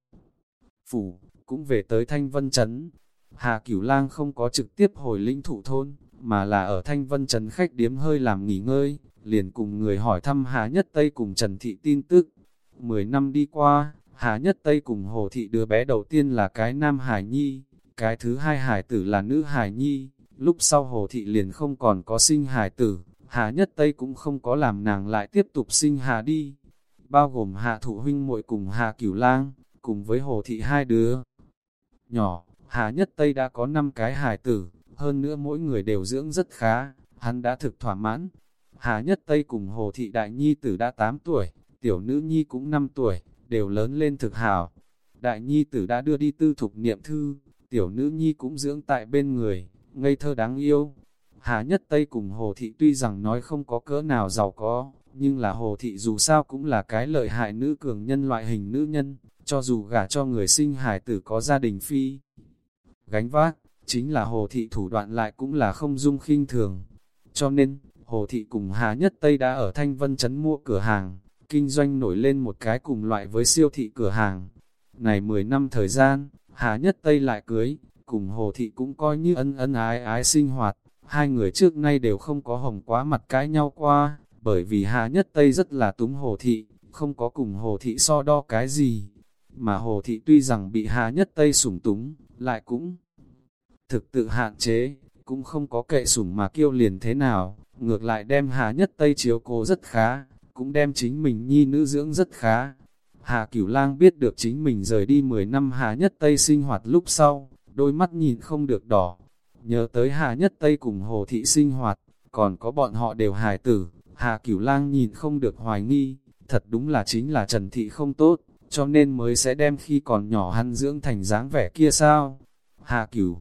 Phủ, cũng về tới Thanh Vân Trấn. Hà Cửu Lang không có trực tiếp hồi lĩnh thụ thôn, mà là ở Thanh Vân Trấn khách điếm hơi làm nghỉ ngơi, liền cùng người hỏi thăm Hà Nhất Tây cùng Trần Thị tin tức. Mười năm đi qua, Hà Nhất Tây cùng Hồ Thị đứa bé đầu tiên là cái nam hải nhi, cái thứ hai hải tử là nữ hải nhi, lúc sau Hồ Thị liền không còn có sinh hải tử, Hà Nhất Tây cũng không có làm nàng lại tiếp tục sinh Hà đi. Bao gồm Hà Thụ huynh muội cùng Hà Cửu Lang, cùng với Hồ Thị hai đứa nhỏ, Hà Nhất Tây đã có năm cái hài tử, hơn nữa mỗi người đều dưỡng rất khá, hắn đã thực thỏa mãn. Hà Nhất Tây cùng Hồ Thị đại nhi tử đã tám tuổi, tiểu nữ nhi cũng năm tuổi, đều lớn lên thực hảo. Đại nhi tử đã đưa đi tư thục niệm thư, tiểu nữ nhi cũng dưỡng tại bên người, ngây thơ đáng yêu. Hà Nhất Tây cùng Hồ Thị tuy rằng nói không có cỡ nào giàu có, nhưng là Hồ Thị dù sao cũng là cái lợi hại nữ cường nhân loại hình nữ nhân, cho dù gả cho người sinh hài tử có gia đình phi gánh vác, chính là Hồ Thị thủ đoạn lại cũng là không dung khinh thường. Cho nên, Hồ Thị cùng Hà Nhất Tây đã ở Thanh Vân Trấn mua cửa hàng, kinh doanh nổi lên một cái cùng loại với siêu thị cửa hàng. Này mười năm thời gian, Hà Nhất Tây lại cưới, cùng Hồ Thị cũng coi như ân ân ái ái sinh hoạt, hai người trước nay đều không có hồng quá mặt cãi nhau qua, bởi vì Hà Nhất Tây rất là túng Hồ Thị, không có cùng Hồ Thị so đo cái gì. Mà Hồ Thị tuy rằng bị Hà Nhất Tây sủng túng, lại cũng thực tự hạn chế, cũng không có kệ sủng mà kiêu liền thế nào, ngược lại đem Hà Nhất Tây chiếu cố rất khá, cũng đem chính mình nhi nữ dưỡng rất khá. Hà Cửu Lang biết được chính mình rời đi mười năm Hà Nhất Tây sinh hoạt lúc sau, đôi mắt nhìn không được đỏ. Nhớ tới Hà Nhất Tây cùng Hồ Thị sinh hoạt, còn có bọn họ đều hài tử, Hà Cửu Lang nhìn không được hoài nghi, thật đúng là chính là Trần Thị không tốt, cho nên mới sẽ đem khi còn nhỏ hắn dưỡng thành dáng vẻ kia sao. Hà Cửu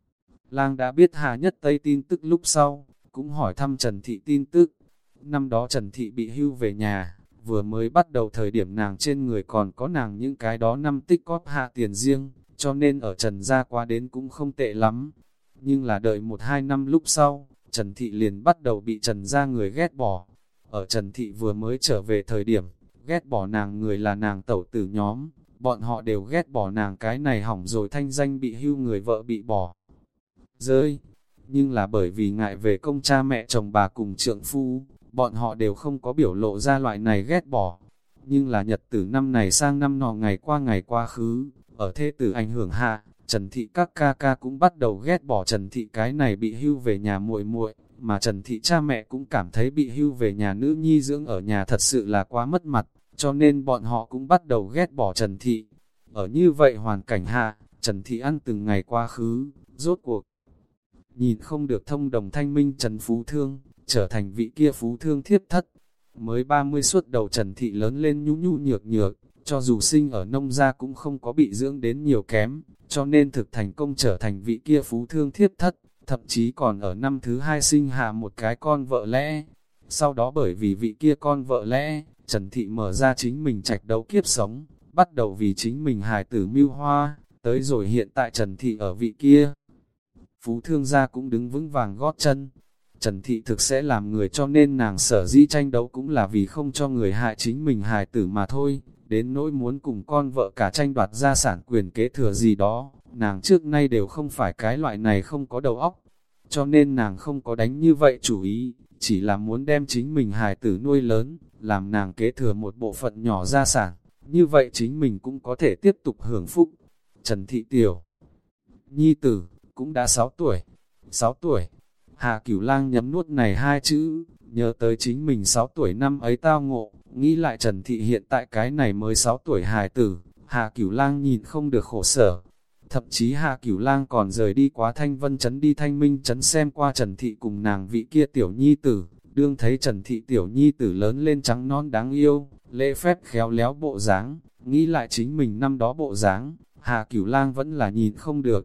Lang đã biết Hà Nhất Tây tin tức lúc sau, cũng hỏi thăm Trần Thị tin tức. Năm đó Trần Thị bị hưu về nhà, vừa mới bắt đầu thời điểm nàng trên người còn có nàng những cái đó năm tích cóp hạ tiền riêng, cho nên ở Trần gia qua đến cũng không tệ lắm. Nhưng là đợi một hai năm lúc sau, Trần Thị liền bắt đầu bị Trần gia người ghét bỏ. Ở Trần Thị vừa mới trở về thời điểm, ghét bỏ nàng người là nàng tẩu tử nhóm, bọn họ đều ghét bỏ nàng cái này hỏng rồi thanh danh bị hưu người vợ bị bỏ rơi. Nhưng là bởi vì ngại về công cha mẹ chồng bà cùng trượng phu, bọn họ đều không có biểu lộ ra loại này ghét bỏ. Nhưng là nhật tử năm này sang năm nọ ngày qua ngày quá khứ, ở thế tử ảnh hưởng hạ, Trần Thị các ca ca cũng bắt đầu ghét bỏ Trần Thị cái này bị hưu về nhà muội muội, mà Trần Thị cha mẹ cũng cảm thấy bị hưu về nhà nữ nhi dưỡng ở nhà thật sự là quá mất mặt, cho nên bọn họ cũng bắt đầu ghét bỏ Trần Thị. Ở như vậy hoàn cảnh hạ, Trần Thị ăn từng ngày quá khứ, rốt cuộc nhìn không được thông đồng thanh minh Trần Phú Thương, trở thành vị kia Phú Thương thiếp thất. Mới ba mươi suốt đầu Trần Thị lớn lên nhu nhu nhược nhược, cho dù sinh ở nông gia cũng không có bị dưỡng đến nhiều kém, cho nên thực thành công trở thành vị kia Phú Thương thiếp thất, thậm chí còn ở năm thứ hai sinh hạ một cái con vợ lẽ. Sau đó bởi vì vị kia con vợ lẽ, Trần Thị mở ra chính mình trạch đấu kiếp sống, bắt đầu vì chính mình hài tử mưu hoa, tới rồi hiện tại Trần Thị ở vị kia. Phú thương gia cũng đứng vững vàng gót chân. Trần Thị thực sẽ làm người, cho nên nàng sở dĩ tranh đấu cũng là vì không cho người hại chính mình hài tử mà thôi. Đến nỗi muốn cùng con vợ cả tranh đoạt gia sản quyền kế thừa gì đó, nàng trước nay đều không phải cái loại này không có đầu óc. Cho nên nàng không có đánh như vậy chủ ý, chỉ là muốn đem chính mình hài tử nuôi lớn, làm nàng kế thừa một bộ phận nhỏ gia sản, như vậy chính mình cũng có thể tiếp tục hưởng phúc. Trần Thị tiểu nhi tử, cũng đã sáu tuổi. sáu tuổi, Hà Cửu Lang nhấm nuốt này hai chữ, nhớ tới chính mình sáu tuổi năm ấy tao ngộ, nghĩ lại Trần Thị hiện tại cái này mới sáu tuổi hài tử, Hà Cửu Lang nhìn không được khổ sở. Thậm chí Hà Cửu Lang còn rời đi quá Thanh Vân Trấn đi Thanh Minh Trấn xem qua Trần Thị cùng nàng vị kia tiểu nhi tử, đương thấy Trần Thị tiểu nhi tử lớn lên trắng non đáng yêu, lễ phép khéo léo bộ dáng, nghĩ lại chính mình năm đó bộ dáng, Hà Cửu Lang vẫn là nhìn không được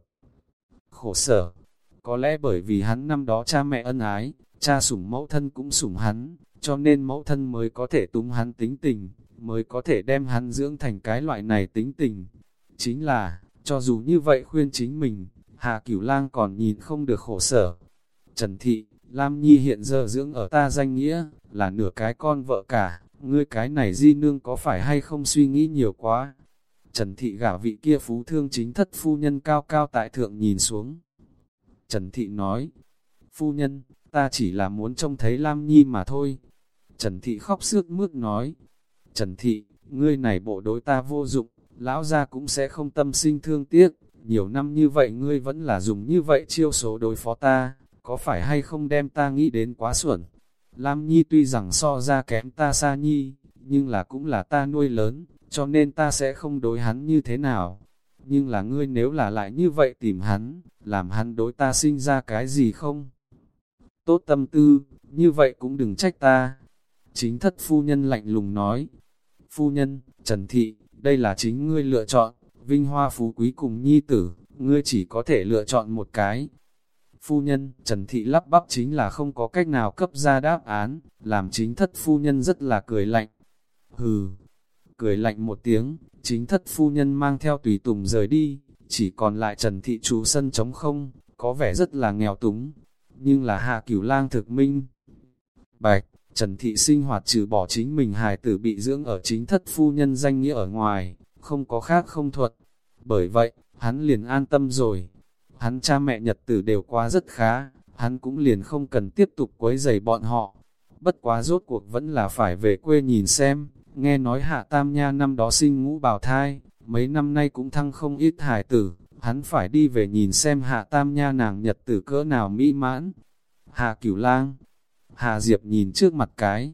khổ sở. Có lẽ bởi vì hắn năm đó cha mẹ ân ái, cha sủng mẫu thân cũng sủng hắn, cho nên mẫu thân mới có thể túng hắn tính tình, mới có thể đem hắn dưỡng thành cái loại này tính tình. Chính là, cho dù như vậy khuyên chính mình, Hà Cửu Lang còn nhìn không được khổ sở. Trần Thị, Lam Nhi hiện giờ dưỡng ở ta danh nghĩa, là nửa cái con vợ cả, ngươi cái này di nương có phải hay không suy nghĩ nhiều quá. Trần Thị gả vị kia phú thương chính thất phu nhân cao cao tại thượng nhìn xuống. Trần Thị nói, phu nhân, ta chỉ là muốn trông thấy Lam Nhi mà thôi. Trần Thị khóc sướt mướt nói, Trần Thị, ngươi này bộ đối ta vô dụng, lão gia cũng sẽ không tâm sinh thương tiếc, nhiều năm như vậy ngươi vẫn là dùng như vậy chiêu số đối phó ta, có phải hay không đem ta nghĩ đến quá xuẩn. Lam Nhi tuy rằng so ra kém ta xa nhi, nhưng là cũng là ta nuôi lớn, cho nên ta sẽ không đối hắn như thế nào. Nhưng là ngươi nếu là lại như vậy tìm hắn, làm hắn đối ta sinh ra cái gì không tốt tâm tư, như vậy cũng đừng trách ta. Chính thất phu nhân lạnh lùng nói, phu nhân, Trần Thị, đây là chính ngươi lựa chọn, vinh hoa phú quý cùng nhi tử, ngươi chỉ có thể lựa chọn một cái. Phu nhân, Trần Thị lắp bắp chính là không có cách nào cấp ra đáp án, làm chính thất phu nhân rất là cười lạnh. Hừ, cười lạnh một tiếng, chính thất phu nhân mang theo tùy tùng rời đi, chỉ còn lại Trần Thị trú sân trống không, có vẻ rất là nghèo túng. Nhưng là Hà Cửu Lang thực minh bạch, Trần Thị sinh hoạt trừ bỏ chính mình hài tử bị dưỡng ở chính thất phu nhân danh nghĩa ở ngoài, không có khác không thuật. Bởi vậy, hắn liền an tâm rồi. Hắn cha mẹ nhật tử đều qua rất khá, hắn cũng liền không cần tiếp tục quấy rầy bọn họ. Bất quá rốt cuộc vẫn là phải về quê nhìn xem, nghe nói Hạ Tam Nha năm đó sinh ngũ bào thai, mấy năm nay cũng thăng không ít hài tử, hắn phải đi về nhìn xem Hạ Tam Nha nàng nhật tử cỡ nào mỹ mãn. Hà Cửu Lang, Hà Diệp nhìn trước mặt cái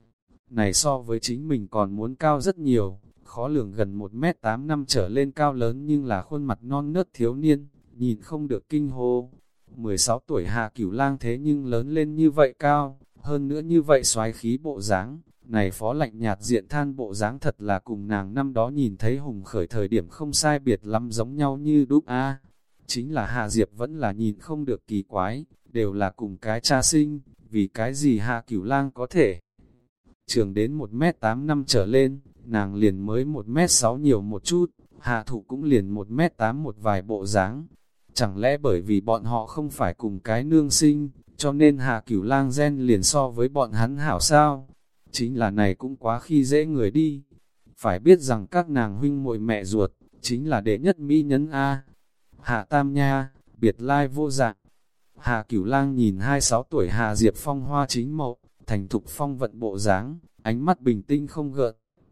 này so với chính mình còn muốn cao rất nhiều, khó lường gần một mét tám năm trở lên cao lớn nhưng là khuôn mặt non nớt thiếu niên, nhìn không được kinh hô. mười sáu tuổi Hà Cửu Lang thế nhưng lớn lên như vậy cao, hơn nữa như vậy soái khí bộ dáng, này phó lạnh nhạt diện than bộ dáng thật là cùng nàng năm đó nhìn thấy Hùng Khởi thời điểm không sai biệt lắm giống nhau như đúc a. Chính là Hà Diệp vẫn là nhìn không được kỳ quái, đều là cùng cái cha sinh, vì cái gì Hà Cửu Lang có thể trường đến một mét tám năm trở lên, nàng liền mới một mét sáu nhiều một chút, Hạ Thụ cũng liền một mét tám một vài bộ dáng. Chẳng lẽ bởi vì bọn họ không phải cùng cái nương sinh, cho nên Hà Cửu Lang gen liền so với bọn hắn hảo sao? Chính là này cũng quá khi dễ người đi. Phải biết rằng các nàng huynh muội mẹ ruột, chính là đệ nhất mỹ nhân A. Hạ Tam Nha, biệt lai vô dạng. Hà Cửu Lang nhìn hai mươi sáu tuổi Hà Diệp phong hoa chính mậu, thành thục phong vận bộ dáng, ánh mắt bình tĩnh không gợn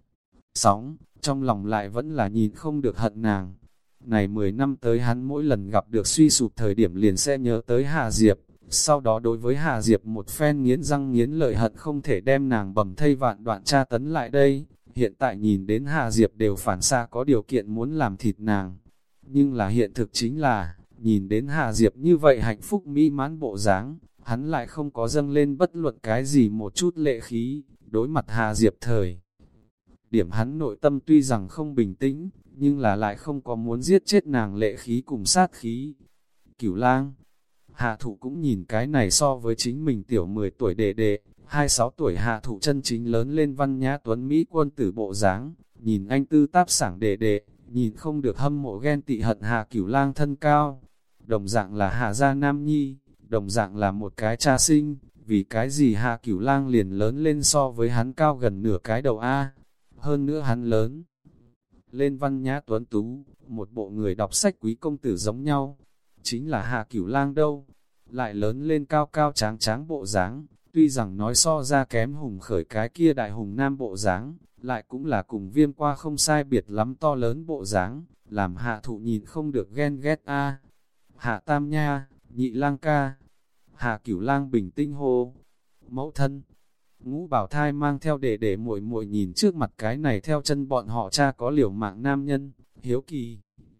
sóng, trong lòng lại vẫn là nhìn không được hận nàng. Này mười năm tới hắn mỗi lần gặp được suy sụp thời điểm liền sẽ nhớ tới Hà Diệp, sau đó đối với Hà Diệp một phen nghiến răng nghiến lợi hận không thể đem nàng bầm thây vạn đoạn tra tấn lại đây. Hiện tại nhìn đến Hà Diệp đều phản xa có điều kiện muốn làm thịt nàng. Nhưng là hiện thực chính là, nhìn đến Hà Diệp như vậy hạnh phúc mỹ mãn bộ dáng, hắn lại không có dâng lên bất luận cái gì một chút lệ khí. Đối mặt Hà Diệp thời điểm hắn nội tâm tuy rằng không bình tĩnh, nhưng là lại không có muốn giết chết nàng lệ khí cùng sát khí. Cửu Lang, Hạ Thụ cũng nhìn cái này so với chính mình tiểu mười tuổi đệ đệ, hai sáu tuổi Hạ Thụ chân chính lớn lên văn nhã tuấn Mỹ quân tử bộ dáng, nhìn anh tư táp sảng đệ đệ, nhìn không được hâm mộ ghen tị hận Hạ Cửu Lang thân cao. Đồng dạng là Hạ gia nam nhi, đồng dạng là một cái cha sinh, vì cái gì Hạ Cửu Lang liền lớn lên so với hắn cao gần nửa cái đầu A. Hơn nữa hắn lớn lên văn nhã tuấn tú, một bộ người đọc sách quý công tử giống nhau. Chính là Hạ Cửu Lang đâu, lại lớn lên cao cao tráng tráng bộ dáng, tuy rằng nói so ra kém Hùng Khởi cái kia đại hùng nam bộ dáng, lại cũng là cùng Viêm Qua không sai biệt lắm to lớn bộ dáng, làm Hạ Thụ nhìn không được ghen ghét a. Hạ Tam nha, Nhị Lang ca. Hạ Cửu Lang bình tĩnh hô, mẫu thân. Ngũ Bảo Thai mang theo để để muội muội nhìn trước mặt cái này theo chân bọn họ cha có liều mạng nam nhân, hiếu kỳ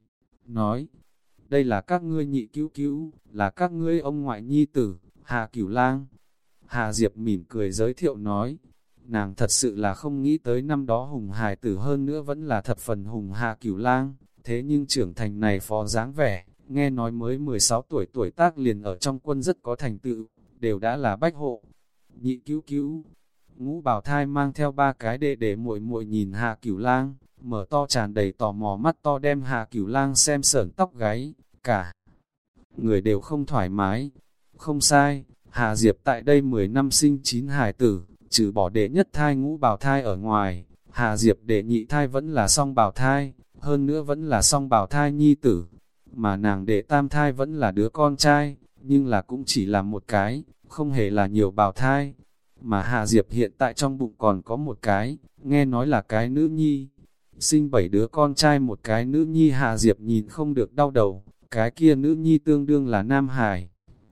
nói, đây là các ngươi nhị cứu cứu, là các ngươi ông ngoại nhi tử, Hạ Cửu Lang. Hà Diệp mỉm cười giới thiệu nói, nàng thật sự là không nghĩ tới năm đó hùng hài tử hơn nữa vẫn là thập phần hùng Hạ Cửu Lang, thế nhưng trưởng thành này phó dáng vẻ, nghe nói mới mười sáu tuổi tuổi tác liền ở trong quân rất có thành tựu, đều đã là bách hộ. Nhị cứu cứu, Ngũ Bảo Thai mang theo ba cái đệ để muội muội nhìn Hạ Cửu Lang, mở to tràn đầy tò mò mắt to đem Hạ Cửu Lang xem sởn tóc gáy, cả người đều không thoải mái. Không sai, Hà Diệp tại đây mười năm sinh chín hài tử, trừ bỏ đệ nhất thai Ngũ Bảo Thai ở ngoài, Hà Diệp đệ nhị thai vẫn là song bảo thai, hơn nữa vẫn là song bảo thai nhi tử, mà nàng đệ tam thai vẫn là đứa con trai, nhưng là cũng chỉ là một cái, không hề là nhiều bảo thai. Mà Hà Diệp hiện tại trong bụng còn có một cái, nghe nói là cái nữ nhi. Sinh bảy đứa con trai một cái nữ nhi, Hà Diệp nhìn không được đau đầu, cái kia nữ nhi tương đương là nam hài.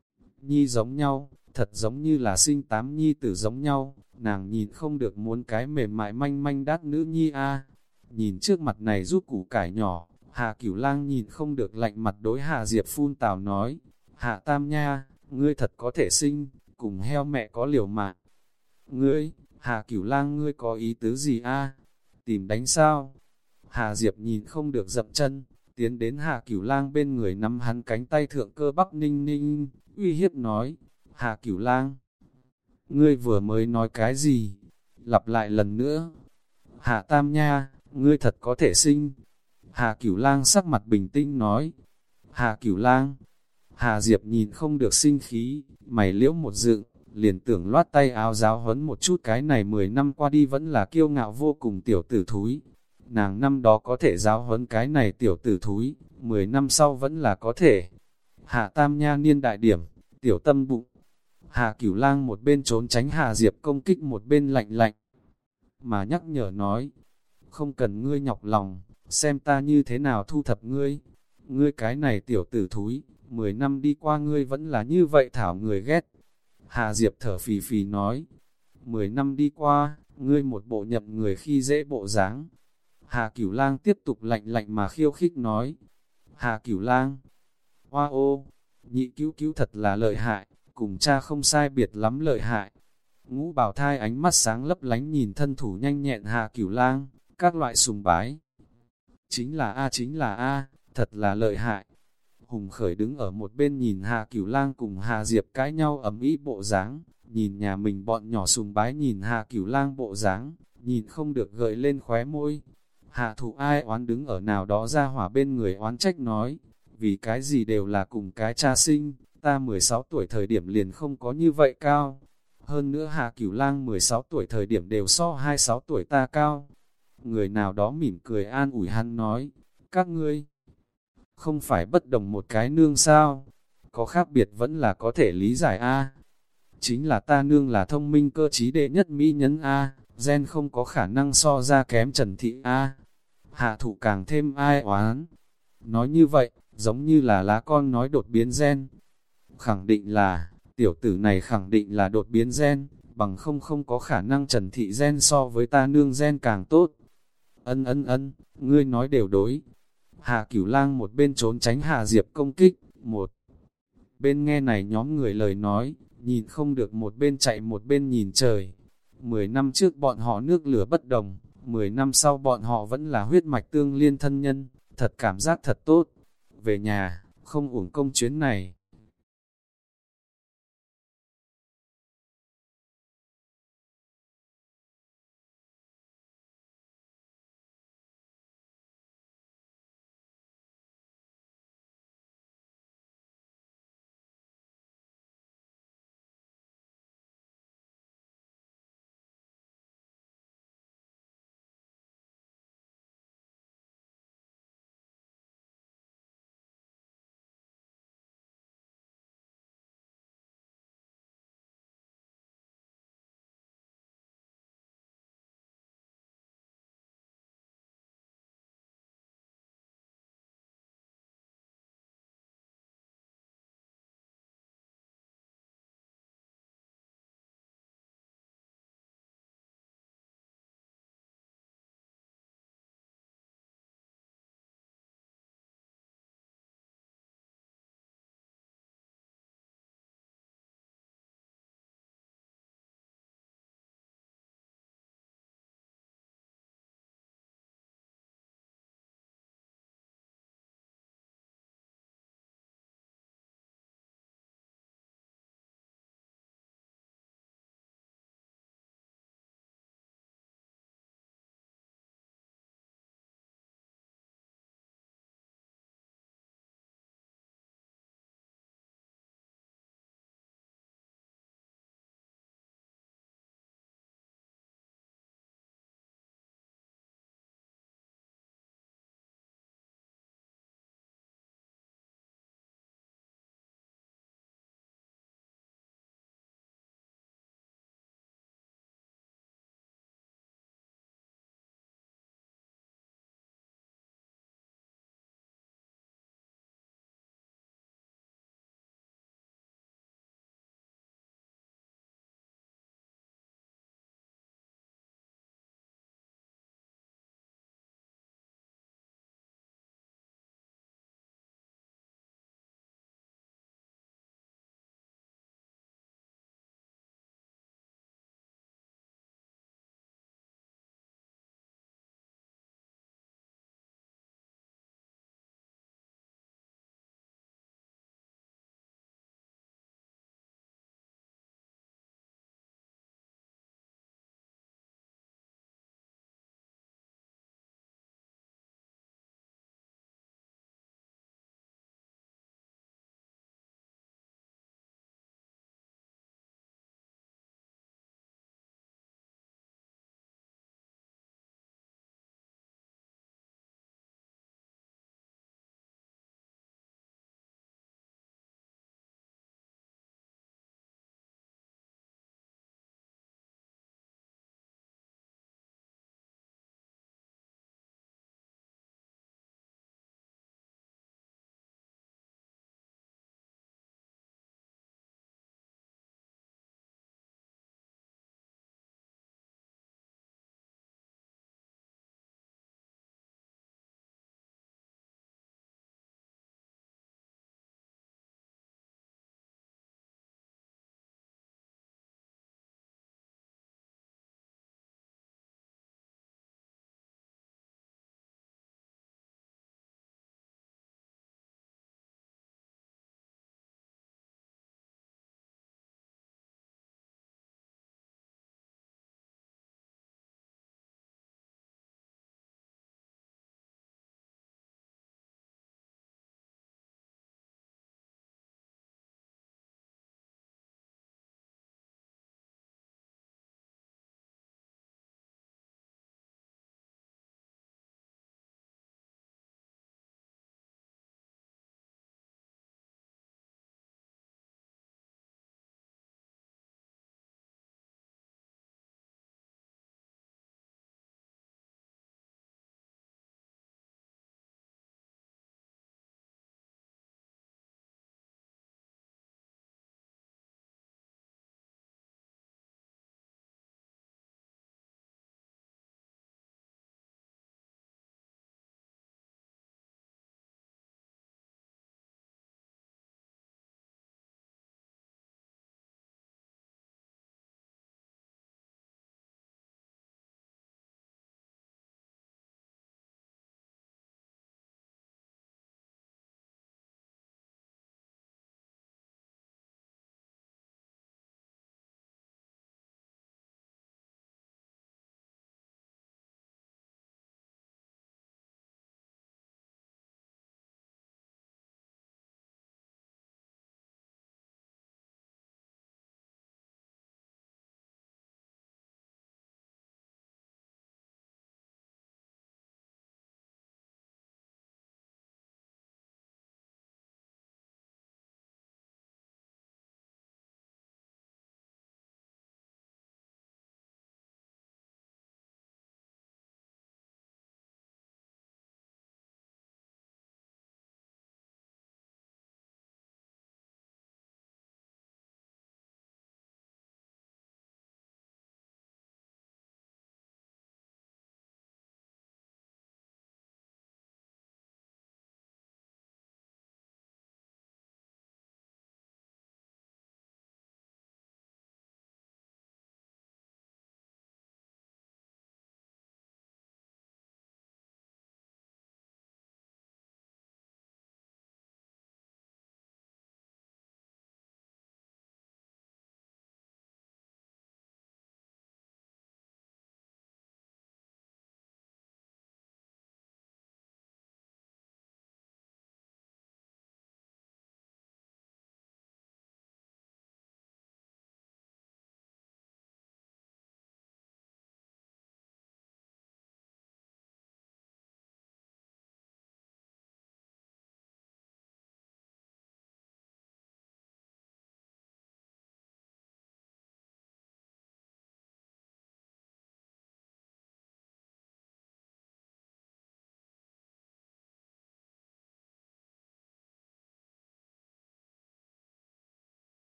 Nhi giống nhau, thật giống như là sinh tám nhi tử giống nhau, nàng nhìn không được muốn cái mềm mại manh manh đát nữ nhi a. Nhìn trước mặt này giúp củ cải nhỏ, Hạ Cửu Lang nhìn không được lạnh mặt đối Hà Diệp phun tào nói, Hạ Tam nha, ngươi thật có thể sinh, cùng heo mẹ có liều mạng. Ngươi, Hà Cửu Lang ngươi có ý tứ gì a? Tìm đánh sao? Hà Diệp nhìn không được dậm chân, tiến đến Hà Cửu Lang bên người nắm hắn cánh tay thượng cơ bắp ninh ninh, uy hiếp nói, Hà Cửu Lang, ngươi vừa mới nói cái gì? Lặp lại lần nữa. Hạ Tam nha, ngươi thật có thể sinh. Hà Cửu Lang sắc mặt bình tĩnh nói. Hà Cửu Lang. Hà Diệp nhìn không được sinh khí, mày liễu một dựng, liền tưởng loát tay áo giáo huấn một chút cái này mười năm qua đi vẫn là kiêu ngạo vô cùng tiểu tử thúi. Nàng năm đó có thể giáo huấn cái này tiểu tử thúi, mười năm sau vẫn là có thể. Hạ Tam nha niên đại điểm, tiểu tâm bụng. Hà Cửu Lang một bên trốn tránh Hà Diệp công kích, một bên lạnh lạnh mà nhắc nhở nói, không cần ngươi nhọc lòng, xem ta như thế nào thu thập ngươi. Ngươi cái này tiểu tử thúi, mười năm đi qua ngươi vẫn là như vậy thảo người ghét. Hà Diệp thở phì phì nói, mười năm đi qua, ngươi một bộ nhậm người khi dễ bộ dáng. Hà Cửu Lang tiếp tục lạnh lạnh mà khiêu khích nói, Hà Cửu Lang, hoa ô, nhị cứu cứu thật là lợi hại, cùng cha không sai biệt lắm lợi hại. Ngũ Bảo Thai ánh mắt sáng lấp lánh nhìn thân thủ nhanh nhẹn Hà Cửu Lang, các loại sùng bái. Chính là A chính là A, thật là lợi hại. Hùng Khởi đứng ở một bên nhìn Hà Cửu Lang cùng Hà Diệp cãi nhau ầm ĩ bộ dáng, nhìn nhà mình bọn nhỏ sùng bái nhìn Hà Cửu Lang bộ dáng, nhìn không được gợi lên khóe môi. Hạ Thụ ai oán đứng ở nào đó ra hỏa bên người oán trách nói, vì cái gì đều là cùng cái cha sinh, ta mười sáu tuổi thời điểm liền không có như vậy cao. Hơn nữa Hà Cửu Lang mười sáu tuổi thời điểm đều so hai mươi sáu tuổi ta cao. Người nào đó mỉm cười an ủi hắn nói, các ngươi không phải bất đồng một cái nương sao? Có khác biệt vẫn là có thể lý giải a. Chính là ta nương là thông minh cơ trí đệ nhất mỹ nhân a, gen không có khả năng so ra kém Trần Thị a. Hạ Thụ càng thêm ai oán. Nói như vậy, giống như là lá con nói đột biến gen. Khẳng định là, tiểu tử này khẳng định là đột biến gen, bằng không không có khả năng Trần Thị gen so với ta nương gen càng tốt. Ân ân ân, ngươi nói đều đối. Hà Cửu Lang một bên trốn tránh Hà Diệp công kích, một bên nghe này nhóm người lời nói, nhìn không được một bên chạy một bên nhìn trời. Mười năm trước bọn họ nước lửa bất đồng, mười năm sau bọn họ vẫn là huyết mạch tương liên thân nhân, thật cảm giác thật tốt. Về nhà, không uổng công chuyến này.